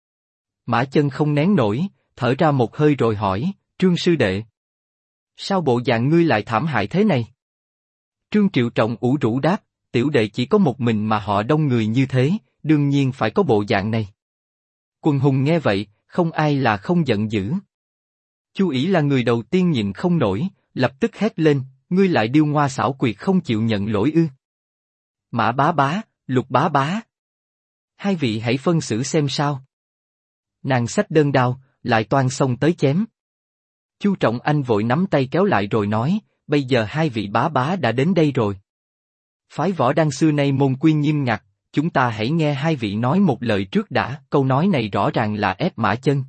Mã Chân không nén nổi, thở ra một hơi rồi hỏi, Trương sư đệ. Sao bộ dạng ngươi lại thảm hại thế này? Trương Triệu Trọng ủ rũ đáp, tiểu đệ chỉ có một mình mà họ đông người như thế, đương nhiên phải có bộ dạng này. Quần hùng nghe vậy, không ai là không giận dữ. Chu ỷ là người đầu tiên nhịn không nổi, lập tức hét lên, ngươi lại điêu ngoa xảo quyệt không chịu nhận lỗi ư? Mã bá bá, Lục bá bá. Hai vị hãy phân xử xem sao. Nàng xách đơn đao, lại toan xông tới chém. Chu Trọng Anh vội nắm tay kéo lại rồi nói, bây giờ hai vị bá bá đã đến đây rồi. Phái Võ Đan xưa nay môn quy nghiêm ngặt, chúng ta hãy nghe hai vị nói một lời trước đã. Câu nói này rõ ràng là ép Mã Chân.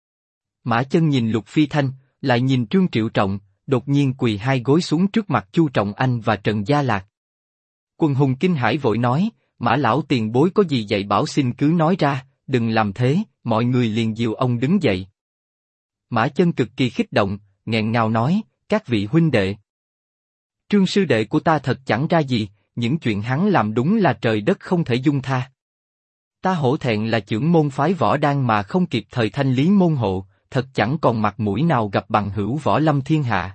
Mã Chân nhìn Lục Phi Thanh, lại nhìn Trương Triệu Trọng, đột nhiên quỳ hai gối xuống trước mặt Chu Trọng Anh và Trần Gia Lạc. Quần hùng kinh hãi vội nói, Mã lão tiền bối có gì dạy bảo xin cứ nói ra, đừng làm thế. Mọi người liền dìu ông đứng dậy. Mã Chân cực kỳ kích động, nghẹn ngào nói, các vị huynh đệ. Trương sư đệ của ta thật chẳng ra gì, những chuyện hắn làm đúng là trời đất không thể dung tha. Ta hổ thẹn là chưởng môn phái Võ Đan mà không kịp thời thanh lý môn hộ, thật chẳng còn mặt mũi nào gặp bằng hữu võ lâm thiên hạ.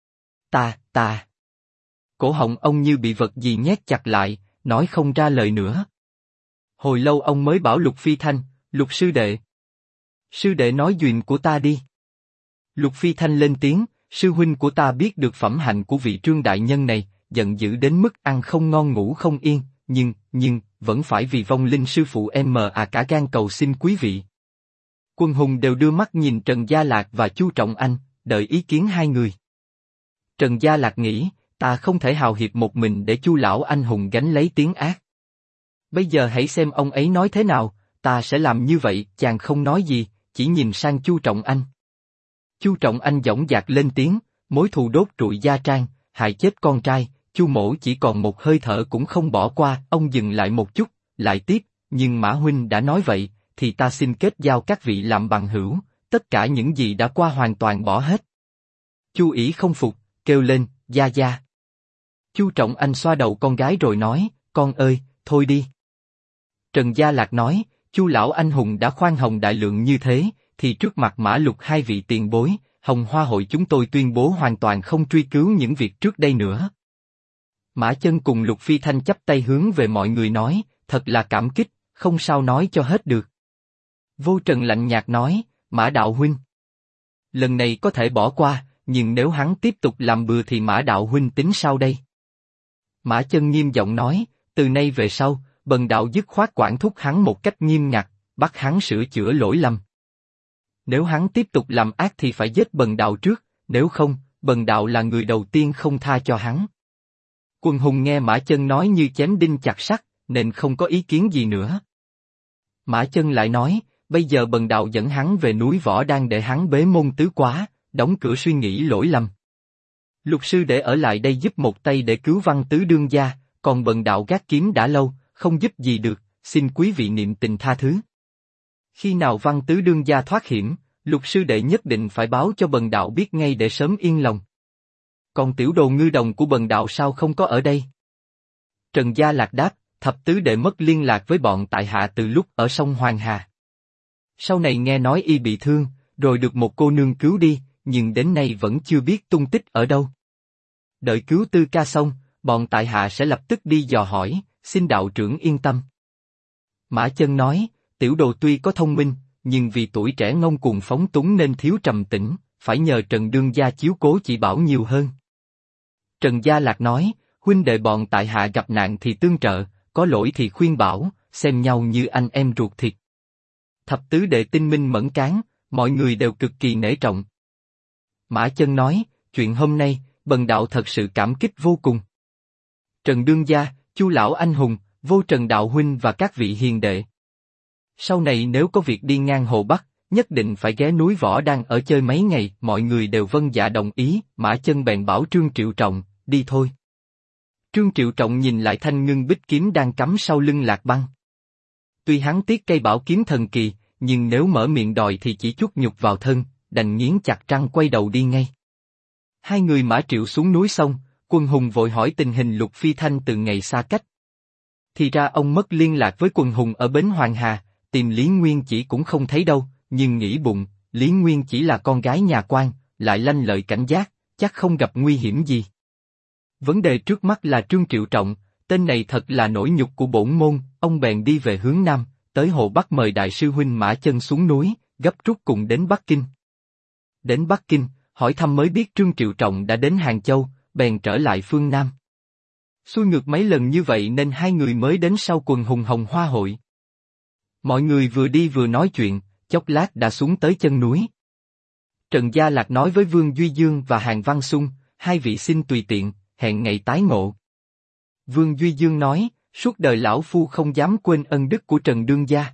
Ta. Cổ họng ông như bị vật gì nhét chặt lại, nói không ra lời nữa. Hồi lâu ông mới bảo Lục Phi Thanh, Lục sư đệ. Sư đệ nói duyên của ta đi. Lục Phi Thanh lên tiếng, sư huynh của ta biết được phẩm hạnh của vị Trương đại nhân này, giận dữ đến mức ăn không ngon ngủ không yên, nhưng, vẫn phải vì vong linh sư phụ em mà cả gan cầu xin quý vị. Quân hùng đều đưa mắt nhìn Trần Gia Lạc và Chu Trọng Anh, đợi ý kiến hai người. Trần Gia Lạc nghĩ, ta không thể hào hiệp một mình để Chu lão anh hùng gánh lấy tiếng ác. Bây giờ hãy xem ông ấy nói thế nào, ta sẽ làm như vậy. Chàng không nói gì, chỉ nhìn sang Chu Trọng Anh. Chu Trọng Anh dõng dạc lên tiếng, mối thù đốt trụi gia trang, hại chết con trai, Chu mỗ chỉ còn một hơi thở cũng không bỏ qua. Ông dừng lại một chút, lại tiếp, nhưng Mã huynh đã nói vậy, thì ta xin kết giao các vị làm bằng hữu, tất cả những gì đã qua hoàn toàn bỏ hết. Chu ỷ không phục, kêu lên, gia gia. Chu Trọng Anh xoa đầu con gái rồi nói, con ơi, thôi đi. Trần Gia Lạc nói, Chu lão anh hùng đã khoan hồng đại lượng như thế, thì trước mặt Mã Lục hai vị tiền bối, Hồng Hoa hội chúng tôi tuyên bố hoàn toàn không truy cứu những việc trước đây nữa. Mã Chân cùng Lục Phi Thanh chắp tay hướng về mọi người nói, thật là cảm kích, không sao nói cho hết được. Vô Trần lạnh nhạt nói, Mã đạo huynh. Lần này có thể bỏ qua, nhưng nếu hắn tiếp tục làm bừa thì Mã đạo huynh tính sao đây? Mã Chân nghiêm giọng nói, từ nay về sau, bần đạo dứt khoát quản thúc hắn một cách nghiêm ngặt, bắt hắn sửa chữa lỗi lầm. Nếu hắn tiếp tục làm ác thì phải giết bần đạo trước, nếu không, bần đạo là người đầu tiên không tha cho hắn. Quần hùng nghe Mã Chân nói như chém đinh chặt sắt, nên không có ý kiến gì nữa. Mã Chân lại nói, bây giờ bần đạo dẫn hắn về núi Võ Đan để hắn bế môn tứ quá, đóng cửa suy nghĩ lỗi lầm. Lục sư để ở lại đây giúp một tay để cứu Văn Tứ đương gia, còn bần đạo gác kiếm đã lâu, không giúp gì được, xin quý vị niệm tình tha thứ. Khi nào Văn Tứ đương gia thoát hiểm, Lục sư đệ nhất định phải báo cho bần đạo biết ngay để sớm yên lòng. Còn tiểu đồ ngư đồng của bần đạo sao không có ở đây? Trần Gia Lạc đáp, thập tứ đệ mất liên lạc với bọn tại hạ từ lúc ở sông Hoàng Hà. Sau này nghe nói y bị thương, rồi được một cô nương cứu đi, nhưng đến nay vẫn chưa biết tung tích ở đâu. Đợi cứu tư ca xong, bọn tại hạ sẽ lập tức đi dò hỏi, xin đạo trưởng yên tâm. Mã Chân nói, tiểu đồ tuy có thông minh, nhưng vì tuổi trẻ ngông cuồng phóng túng nên thiếu trầm tĩnh, phải nhờ Trần đương gia chiếu cố chỉ bảo nhiều hơn. Trần Gia Lạc nói, huynh đệ bọn tại hạ gặp nạn thì tương trợ, có lỗi thì khuyên bảo, xem nhau như anh em ruột thịt. Thập tứ đệ tinh minh mẫn cán, mọi người đều cực kỳ nể trọng. Mã Chân nói, chuyện hôm nay, bần đạo thật sự cảm kích vô cùng. Trần đương gia, Chu lão anh hùng, Vô Trần đạo huynh và các vị hiền đệ. Sau này nếu có việc đi ngang hồ Bắc, nhất định phải ghé núi Võ Đan ở chơi mấy ngày, mọi người đều vâng dạ đồng ý, Mã Chân bèn bảo Trương Triệu Trọng, đi thôi. Trương Triệu Trọng nhìn lại thanh ngưng bích kiếm đang cắm sau lưng Lạc Băng. Tuy hắn tiếc cây bảo kiếm thần kỳ, nhưng nếu mở miệng đòi thì chỉ chút nhục vào thân, đành nghiến chặt răng quay đầu đi ngay. Hai người Mã Triệu xuống núi xong, Quần hùng vội hỏi tình hình Lục Phi Thanh từ ngày xa cách. Thì ra ông mất liên lạc với Quần hùng ở bến Hoàng Hà, tìm Lý Nguyên Chỉ cũng không thấy đâu, nhưng nghĩ bụng, Lý Nguyên Chỉ là con gái nhà quan, lại lanh lợi cảnh giác, chắc không gặp nguy hiểm gì. Vấn đề trước mắt là Trương Triệu Trọng, tên này thật là nỗi nhục của bổn môn, ông bèn đi về hướng Nam, tới Hồ Bắc mời đại sư huynh Mã Chân xuống núi, gấp rút cùng đến Bắc Kinh. Đến Bắc Kinh, hỏi thăm mới biết Trương Triệu Trọng đã đến Hàng Châu, bèn trở lại phương Nam. Xuôi ngược mấy lần như vậy nên hai người mới đến sau Quần hùng Hồng Hoa hội. Mọi người vừa đi vừa nói chuyện, chốc lát đã xuống tới chân núi. Trần Gia Lạc nói với Vương Duy Dương và Hàn Văn Xung, hai vị xin tùy tiện, hẹn ngày tái ngộ. Vương Duy Dương nói, suốt đời lão phu không dám quên ân đức của Trần đương gia.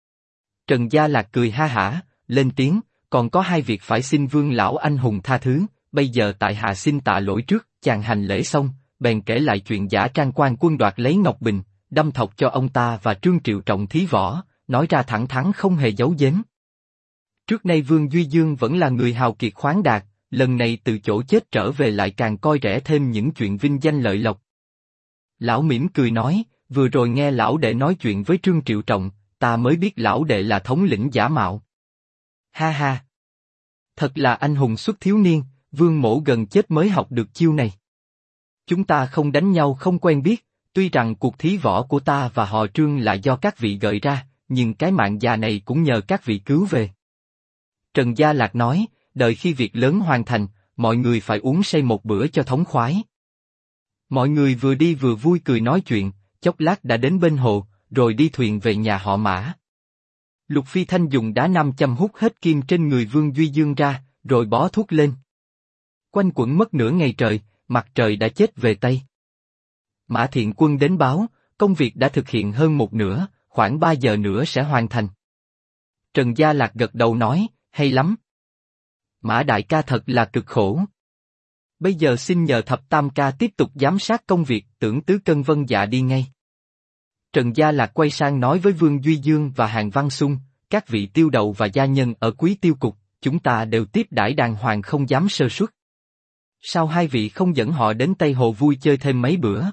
Trần Gia Lạc cười ha hả, lên tiếng, còn có hai việc phải xin Vương lão anh hùng tha thứ, bây giờ tại hạ xin tạ lỗi trước. Chàng hành lễ xong, bèn kể lại chuyện giả trang quan quân đoạt lấy Ngọc Bình, đâm thọc cho ông ta và Trương Triệu Trọng thí võ, nói ra thẳng thắn không hề giấu giếm. Trước nay Vương Duy Dương vẫn là người hào kiệt khoáng đạt, lần này từ chỗ chết trở về lại càng coi rẻ thêm những chuyện vinh danh lợi lộc. Lão mỉm cười nói, vừa rồi nghe lão đệ nói chuyện với Trương Triệu Trọng, ta mới biết lão đệ là thống lĩnh giả mạo. Ha ha! Thật là anh hùng xuất thiếu niên, Vương mỗ gần chết mới học được chiêu này. Chúng ta không đánh nhau không quen biết, tuy rằng cuộc thí võ của ta và họ Trương là do các vị gợi ra, nhưng cái mạng già này cũng nhờ các vị cứu về. Trần Gia Lạc nói, đợi khi việc lớn hoàn thành, mọi người phải uống say một bữa cho thống khoái. Mọi người vừa đi vừa vui cười nói chuyện, chốc lát đã đến bên hồ, rồi đi thuyền về nhà họ Mã. Lục Phi Thanh dùng đá nam châm hút hết kim trên người Vương Duy Dương ra, rồi bó thuốc lên. Quanh quẩn mất nửa ngày trời, mặt trời đã chết về Tây. Mã Thiện Quân đến báo, công việc đã thực hiện hơn một nửa, khoảng 3 giờ nữa sẽ hoàn thành. Trần Gia Lạc gật đầu nói, hay lắm. Mã đại ca thật là cực khổ. Bây giờ xin nhờ thập tam ca tiếp tục giám sát công việc, tưởng tứ cân vân dạ đi ngay. Trần Gia Lạc quay sang nói với Vương Duy Dương và Hàn Văn Xung, các vị tiêu đầu và gia nhân ở Quý Tiêu Cục, chúng ta đều tiếp đãi đàng hoàng không dám sơ suất. Sao hai vị không dẫn họ đến Tây Hồ vui chơi thêm mấy bữa?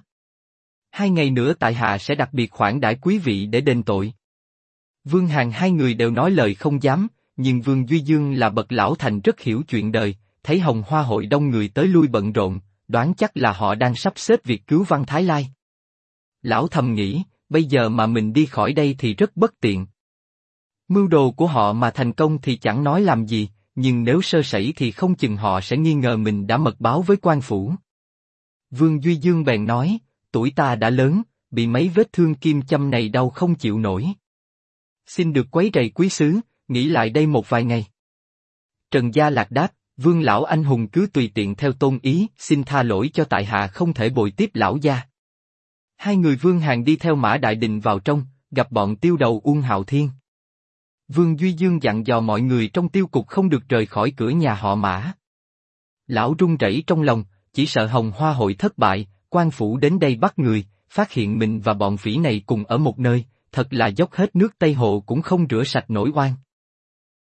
2 ngày nữa tại hạ sẽ đặc biệt khoản đãi quý vị để đền tội. Vương Hàn hai người đều nói lời không dám, nhưng Vương Duy Dương là bậc lão thành rất hiểu chuyện đời, thấy Hồng Hoa hội đông người tới lui bận rộn, đoán chắc là họ đang sắp xếp việc cứu Văn Thái Lai. Lão thầm nghĩ, bây giờ mà mình đi khỏi đây thì rất bất tiện. Mưu đồ của họ mà thành công thì chẳng nói làm gì, nhưng nếu sơ sẩy thì không chừng họ sẽ nghi ngờ mình đã mật báo với quan phủ. Vương Duy Dương bèn nói, tuổi ta đã lớn, bị mấy vết thương kim châm này đau không chịu nổi. Xin được quấy rầy quý sứ, nghỉ lại đây một vài ngày. Trần Gia Lạc đáp, Vương lão anh hùng cứ tùy tiện theo tôn ý, xin tha lỗi cho tại hạ không thể bồi tiếp lão gia. Hai người Vương Hàn đi theo Mã Đại Định vào trong, gặp bọn tiêu đầu Uông Hạo Thiên. Vương Duy Dương dặn dò mọi người trong tiêu cục không được rời khỏi cửa nhà họ Mã. Lão run rẩy trong lòng, chỉ sợ Hồng Hoa hội thất bại, quan phủ đến đây bắt người, phát hiện mình và bọn phỉ này cùng ở một nơi, thật là dốc hết nước Tây Hộ cũng không rửa sạch nổi oan.